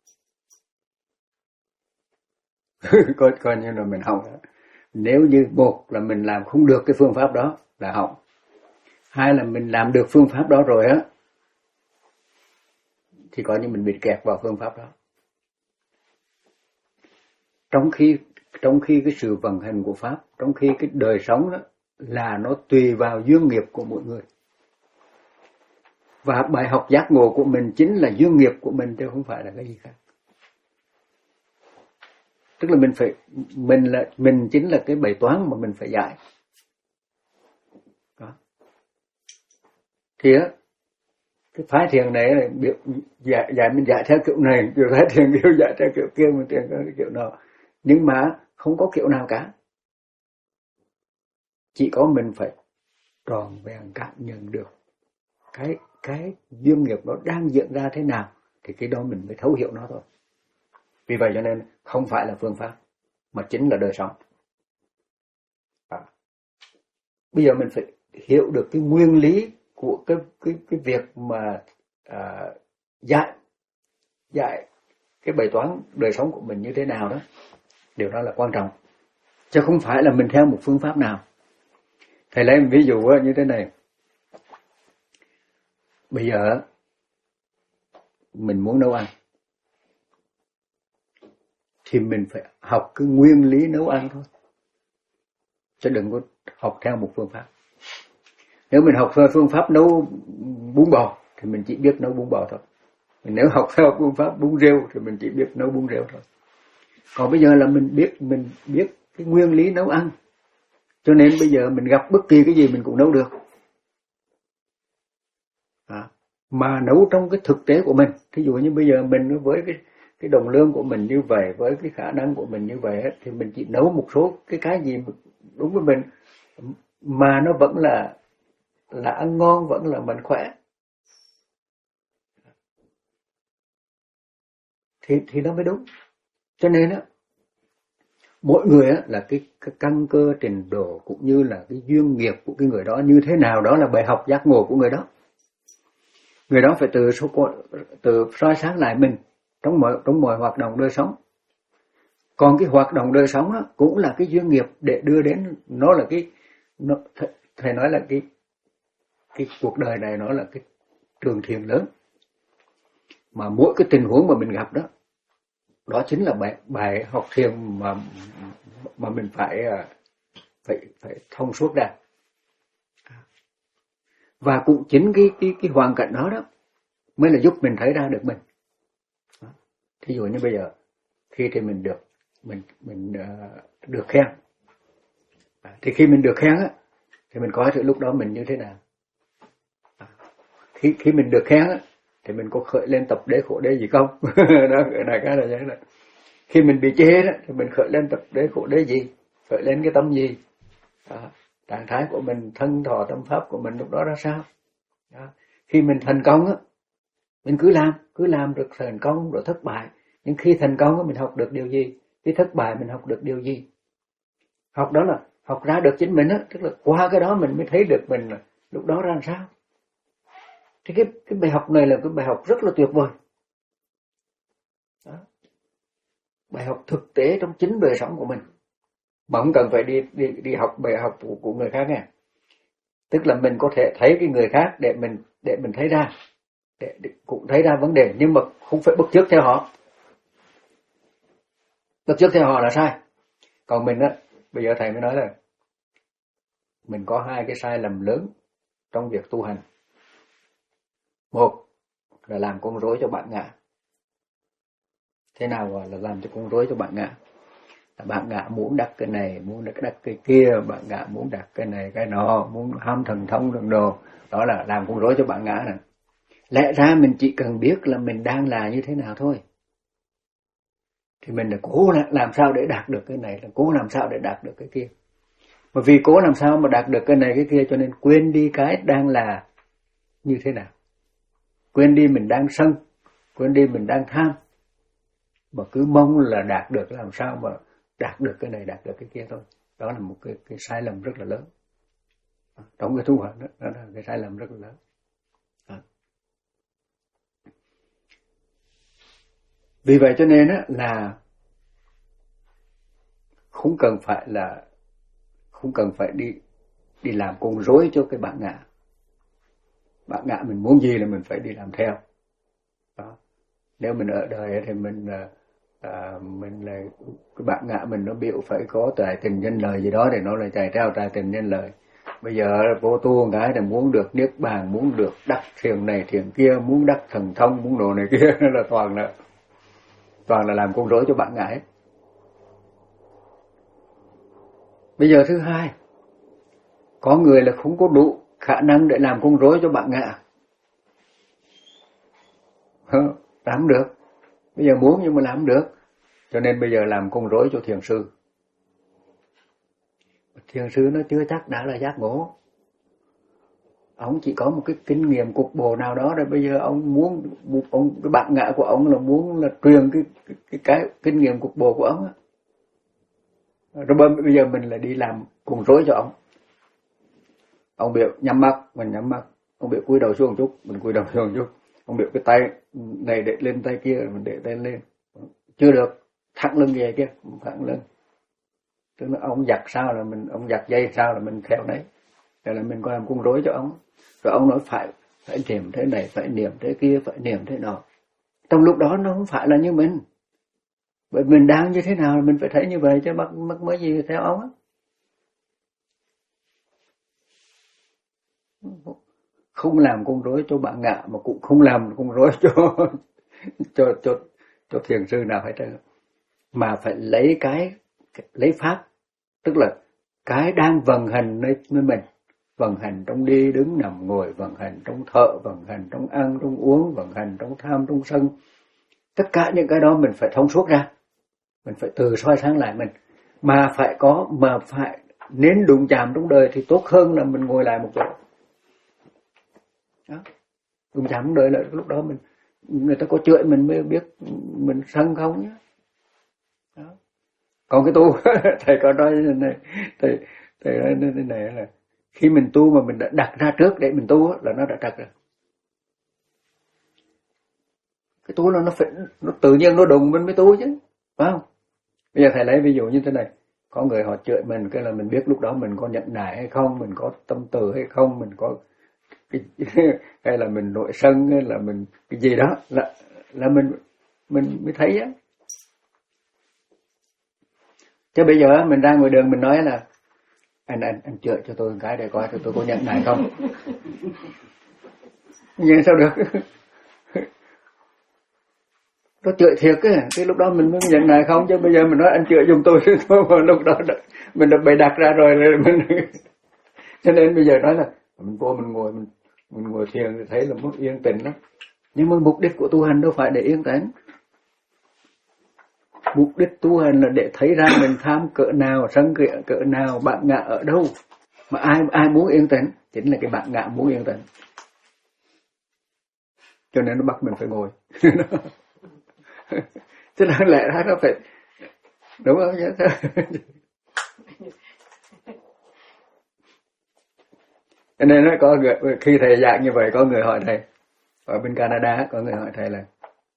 coi, coi như là mình hỏng. Nếu như một là mình làm không được cái phương pháp đó là hỏng, hai là mình làm được phương pháp đó rồi á thì coi như mình bị kẹt vào phương pháp đó. Trong khi trong khi cái sự vận hành của pháp, trong khi cái đời sống đó là nó tùy vào duyên nghiệp của mỗi người, và bài học giác ngộ của mình chính là duyên nghiệp của mình chứ không phải là cái gì khác. Tức là mình phải mình là mình chính là cái bài toán mà mình phải giải. Đó. Thì á, cái phái thiền này là giải, giải mình giải theo kiểu này, kiểu phái thiền kiểu giải theo kiểu kia, mình thiền theo kiểu nào, nhưng mà không có kiểu nào cả. Chỉ có mình phải tròn vẹn cảm nhận được cái cái duyên nghiệp nó đang diễn ra thế nào, thì cái đó mình mới thấu hiểu nó thôi. Vì vậy cho nên không phải là phương pháp mà chính là đời sống. À. Bây giờ mình phải hiểu được cái nguyên lý của cái cái cái việc mà à, giải giải cái bài toán đời sống của mình như thế nào đó. Điều đó là quan trọng, chứ không phải là mình theo một phương pháp nào. Thầy lấy một ví dụ như thế này. Bây giờ mình muốn nấu ăn thì mình phải học cái nguyên lý nấu ăn thôi, chứ đừng có học theo một phương pháp. Nếu mình học theo phương pháp nấu bún bò thì mình chỉ biết nấu bún bò thôi. Nếu học theo phương pháp bún riêu thì mình chỉ biết nấu bún riêu thôi. Còn bây giờ là mình biết mình biết cái nguyên lý nấu ăn, cho nên bây giờ mình gặp bất kỳ cái gì mình cũng nấu được. À, mà nấu trong cái thực tế của mình. Thí dụ như bây giờ mình với cái cái đồng lương của mình như vậy, với cái khả năng của mình như vậy, thì mình chỉ nấu một số cái cái gì đúng với mình mà nó vẫn là là ăn ngon, vẫn là mạnh khỏe, thì thì nó mới đúng. Cho nên á, mỗi người á là cái, cái căn cơ trình độ cũng như là cái duyên nghiệp của cái người đó như thế nào, đó là bài học giác ngộ của người đó. Người đó phải từ từ soi sáng lại mình trong mọi trong mọi hoạt động đời sống. Còn cái hoạt động đời sống á cũng là cái duyên nghiệp để đưa đến, nó là cái nó, thầy nói là cái cái cuộc đời này nó là cái trường thiền lớn, mà mỗi cái tình huống mà mình gặp đó đó chính là bài bài học thiền mà mà mình phải phải phải thông suốt ra. Và cũng chính cái cái cái hoàn cảnh đó đó mới là giúp mình thấy ra được mình. Thí dụ như bây giờ khi thì mình được mình mình uh, được khen, à, thì khi mình được khen á thì mình coi thử lúc đó mình như thế nào. À, khi khi mình được khen á thì mình có khởi lên tập đế khổ đế gì không? Đó, đại cái là vậy đó. Khi mình bị chê đó thì mình khởi lên tập đế khổ đế gì, khởi lên cái tâm gì, à, trạng thái của mình, thân thọ tâm pháp của mình lúc đó ra sao. Đó. Khi mình thành công á, mình cứ làm, cứ làm được thành công rồi thất bại. Nhưng khi thành công á, mình học được điều gì? Khi thất bại mình học được điều gì? Học đó là học ra được chính mình á, tức là qua cái đó mình mới thấy được mình lúc đó ra làm sao. Thì cái cái bài học này là cái bài học rất là tuyệt vời. Đó. Bài học thực tế trong chính đời sống của mình. Mà không cần phải đi đi đi học bài học của, của người khác nha. Tức là mình có thể thấy cái người khác để mình để mình thấy ra, để, để cũng thấy ra vấn đề, nhưng mà không phải bắt chước theo họ. Bắt chước theo họ là sai. Còn mình á, bây giờ thầy mới nói là mình có hai cái sai lầm lớn trong việc tu hành. Một là làm con rối cho bạn ngã. Thế nào gọi là làm cho con rối cho bạn ngã? Bạn ngã muốn đặt cái này, muốn đặt cái kia, bạn ngã muốn đặt cái này cái nọ, muốn ham thần thông thần đồ, đó là làm con rối cho bạn ngã nè. Lẽ ra mình chỉ cần biết là mình đang là như thế nào thôi, thì mình là cố làm sao để đạt được cái này, là cố làm sao để đạt được cái kia. Mà vì cố làm sao mà đạt được cái này cái kia cho nên quên đi cái đang là như thế nào, quên đi mình đang sân, quên đi mình đang tham, mà cứ mong là đạt được làm sao mà đạt được cái này, đạt được cái kia thôi. Đó là một cái, cái sai lầm rất là lớn trong cái tu hành đó, đó là cái sai lầm rất là lớn. Đó. Vì vậy cho nên á, là không cần phải là không cần phải đi đi làm con rối cho cái bạn ngã. Bạn ngã mình muốn gì là mình phải đi làm theo. Đó. Nếu mình ở đời thì mình à, mình là cái bạn ngã mình nó biểu phải có tài tình nhân lời gì đó để nó lại chạy theo tài tình nhân lời. Bây giờ vô tu cái là muốn được niết bàn, muốn được đắc thiền này thiền kia, muốn đắc thần thông, muốn đồ này kia, là toàn là toàn là làm con rối cho bạn ngã hết. Bây giờ thứ hai, có người là không có đủ khả năng để làm con rối cho bạn ngã. Làm được. Bây giờ muốn nhưng mà làm được. Cho nên bây giờ làm con rối cho thiền sư. Thiền sư nó chưa chắc đã là giác ngộ. Ông chỉ có một cái kinh nghiệm cục bộ nào đó, rồi bây giờ ông muốn, ông, cái bạn ngã của ông là muốn là truyền cái, cái, cái, cái kinh nghiệm cục bộ của ông á. Rồi bây giờ mình lại đi làm con rối cho ông. Ông biểu nhắm mắt, mình nhắm mắt. Ông biểu cúi đầu xuống một chút, mình cúi đầu xuống một chút. Ông biểu cái tay này để lên tay kia, mình để tay lên. Chưa được, thẳng lưng về kia, thẳng lưng. Tức là ông giặt sao là mình, ông giặt dây sao là mình theo đấy. Rồi là mình có làm con rối cho ông. Rồi ông nói phải, phải niệm thế này, phải niệm thế kia, phải niệm thế nọ. Trong lúc đó nó không phải là như mình. Bởi mình đang như thế nào mình phải thấy như vậy chứ mắc mắc mới gì theo ông á. Không làm con rối cho bạn ngạ mà cũng không làm con rối cho cho cho cho thiền sư nào hết trơn. Mà phải lấy cái lấy pháp, tức là cái đang vận hành nơi với mình, vận hành trong đi đứng nằm ngồi, vận hành trong thở, vận hành trong ăn trong uống, vận hành trong tham trong sân. Tất cả những cái đó mình phải thông suốt ra. Mình phải từ soi sáng lại mình. Mà phải có, mà phải nên đụng chạm trong đời thì tốt hơn là mình ngồi lại một chỗ. Đó. Đụng chạm trong đời là lúc đó mình, người ta có chửi mình mới biết mình sân không nhé. Đó. Còn cái tu, thầy có nói này, thầy, thầy nói thế này là khi mình tu mà mình đã đặt ra trước để mình tu là nó đã trật rồi. Cái tu là nó phải, nó tự nhiên nó đụng mình mới tu chứ, phải không? Bây giờ thầy lấy ví dụ như thế này, có người họ chửi mình, cái là mình biết lúc đó mình có nhận nại hay không, mình có tâm từ hay không, mình có cái, hay là mình nội sân hay là mình cái gì đó là là mình mình mới thấy á. Chứ bây giờ mình ra ngoài đường mình nói là anh anh anh chữa cho tôi một cái để coi tôi có nhận này không. Nhưng sao được? Nó chữa thiệt á, cái lúc đó mình mới nhận này không, chứ bây giờ mình nói anh chữa giùm tôi mà lúc đó mình đã bày đặt ra rồi, rồi mình cho nên bây giờ nói là mình vô mình ngồi mình mình ngồi thiền thì thấy là muốn yên tĩnh lắm, nhưng mà mục đích của tu hành đâu phải để yên tĩnh. Mục đích tu hành là để thấy ra mình tham cỡ nào, sân cỡ nào, bạn ngạ ở đâu. Mà ai ai muốn yên tĩnh, chính là cái bạn ngạ muốn yên tĩnh. Cho nên nó bắt mình phải ngồi. Cho nên lẽ ra nó phải, đúng không? Cho nên nó có người, khi thầy dạy như vậy có người hỏi thầy, ở bên Canada có người hỏi thầy là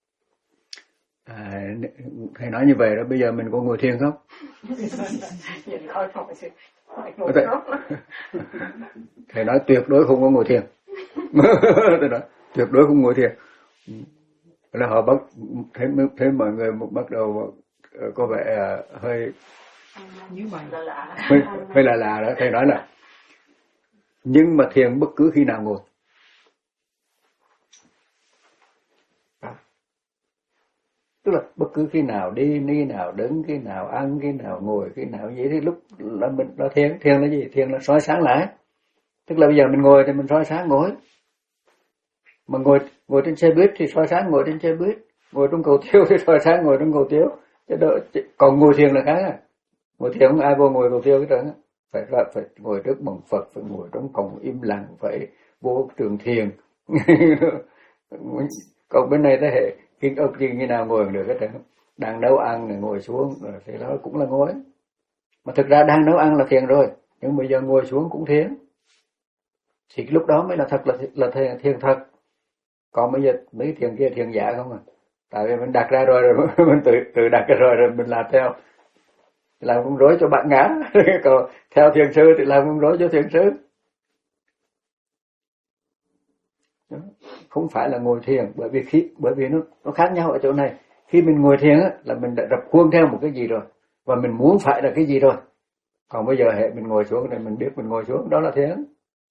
à, thầy nói như vậy đó, bây giờ mình có ngồi thiền không? thầy, thầy nói tuyệt đối không có ngồi thiền. Thầy nói tuyệt đối không ngồi thiền. Là họ bắt thấy, thấy mọi người bắt đầu có vẻ hơi hơi, hơi là lạ đó. Thầy nói là nhưng mà thiền bất cứ khi nào ngồi. Tức là bất cứ khi nào đi, khi nào đứng, khi nào ăn, khi nào ngồi, khi nào vậy thì lúc là mình là thiền. Thiền là gì? Thiền là soi sáng lại. Tức là bây giờ mình ngồi thì mình soi sáng ngồi. Mà ngồi ngồi trên xe buýt thì soi sáng ngồi trên xe buýt, ngồi trong cầu tiêu thì soi sáng ngồi trong cầu tiêu. Chứ đỡ, còn ngồi thiền là khác à. Ngồi thiền không ai vô ngồi cầu tiêu cái đó. Phải phải ngồi trước bằng Phật, phải ngồi trong phòng im lặng, phải vô trường thiền. Còn bên này thế hệ khi ông gì như nào ngồi được hết trơn. Đang nấu ăn rồi ngồi xuống rồi thì đó cũng là ngồi. Mà thực ra đang nấu ăn là thiền rồi, nhưng bây giờ ngồi xuống cũng thiền. Thì lúc đó mới là thật là là thiền, thiền thật. Còn bây giờ mấy thiền kia thiền giả không à. Tại vì mình đặt ra rồi, rồi mình tự tự đặt ra rồi rồi mình làm theo. Làm con rối cho bạn ngã. Còn theo thiền sư thì làm con rối cho thiền sư. Đó. Không phải là ngồi thiền, bởi vì khi bởi vì nó nó khác nhau ở chỗ này. Khi mình ngồi thiền á là mình đã rập khuôn theo một cái gì rồi và mình muốn phải là cái gì rồi. Còn bây giờ hệ mình ngồi xuống thì mình biết mình ngồi xuống, đó là thiền.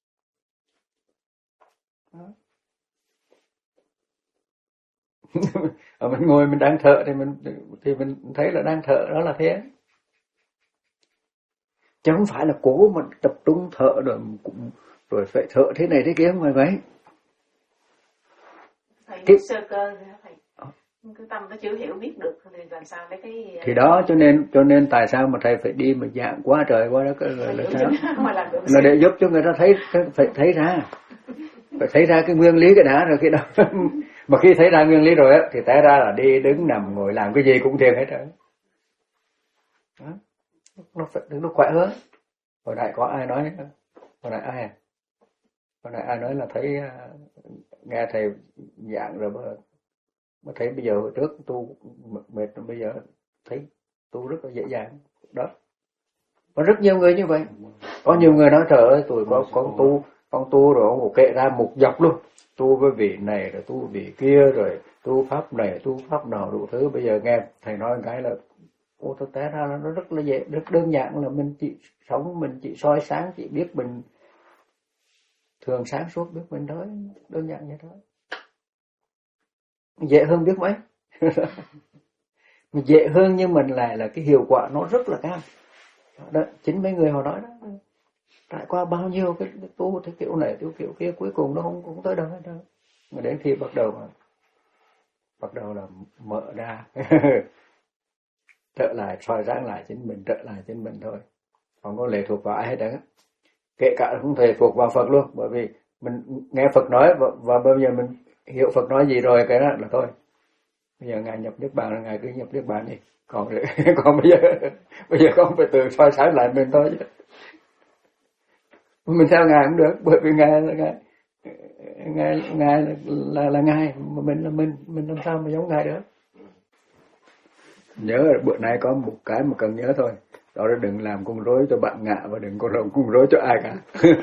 Ở mình ngồi mình đang thở thì mình thì mình thấy là đang thở, đó là thiền. Chứ không phải là cố mà tập trung thở rồi rồi phải thở thế này thế kia không phải vậy. Thầy cái... sơ cơ thầy cái tâm nó chưa hiểu biết được thì làm sao lấy cái thì đó cho nên cho nên tại sao mà thầy phải đi mà dạng quá trời quá đó cái là, là sao? Là để giúp cho người ta thấy phải thấy ra. Phải thấy ra cái nguyên lý cái đã rồi cái đó. Mà khi thấy ra nguyên lý rồi á thì té ra là đi đứng nằm ngồi làm cái gì cũng thiền hết rồi. Đó. Nó phải nó khỏe hơn. Hồi nãy có ai nói hồi nãy ai à? Hồi nãy ai nói là thấy nghe thầy giảng rồi mà, mà thấy bây giờ hồi trước tu mệt bây giờ thấy tu rất là dễ dàng đó. Có rất nhiều người như vậy. Có nhiều người nói trời ơi tôi có con tu con tu rồi ông kệ ra một dọc luôn, tu với vị này rồi tu vị kia rồi tu pháp này tu pháp nào đủ thứ. Bây giờ nghe thầy nói cái là ô tôi té ra nó rất là dễ, rất đơn giản là mình chỉ sống mình chỉ soi sáng, chỉ biết mình thường sáng suốt biết mình thôi, đơn giản vậy thôi. Dễ hơn biết mấy. Dễ hơn nhưng mình lại là cái hiệu quả nó rất là cao. Đó, chính mấy người họ nói đó. Trải qua bao nhiêu cái, cái tu cái kiểu này tu kiểu kia cuối cùng nó không cũng tới đâu hết đâu. Mà đến khi bắt đầu mà bắt đầu là mở ra trở lại soi sáng lại chính mình, trở lại chính mình thôi, không có lệ thuộc vào ai hết đó. Kể cả không thể thuộc vào Phật luôn, bởi vì mình nghe Phật nói và, và bây giờ mình hiểu Phật nói gì rồi cái đó là thôi. Bây giờ ngài nhập niết bàn là ngài cứ nhập niết bàn đi, còn còn bây giờ bây giờ không phải từ soi sáng lại mình thôi chứ. Mình theo ngài cũng được, bởi vì ngài là ngài ngài ngài là là, là ngài, mà mình là mình mình làm sao mà giống ngài được. Nhớ bữa nay có một cái mà cần nhớ thôi, đó là đừng làm con rối cho bạn ngạ và đừng có làm con rối cho ai cả.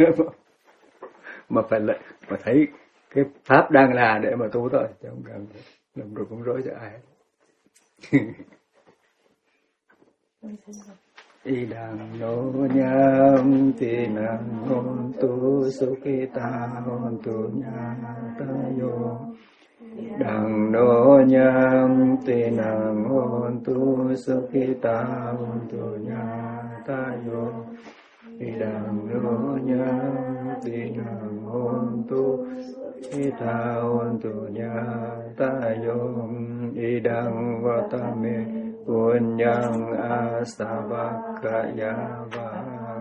Mà phải là mà thấy cái pháp đang là để mà tu thôi, chứ không cần làm rồi con rối cho ai. idang no nyam tinang hontu sukita hontu nyatayo idang no nyam tinang hontu sukita hontu nyatayo idang no nyam tinang hontu sukita hontu nyatayo idang vatame punyang astabakaya va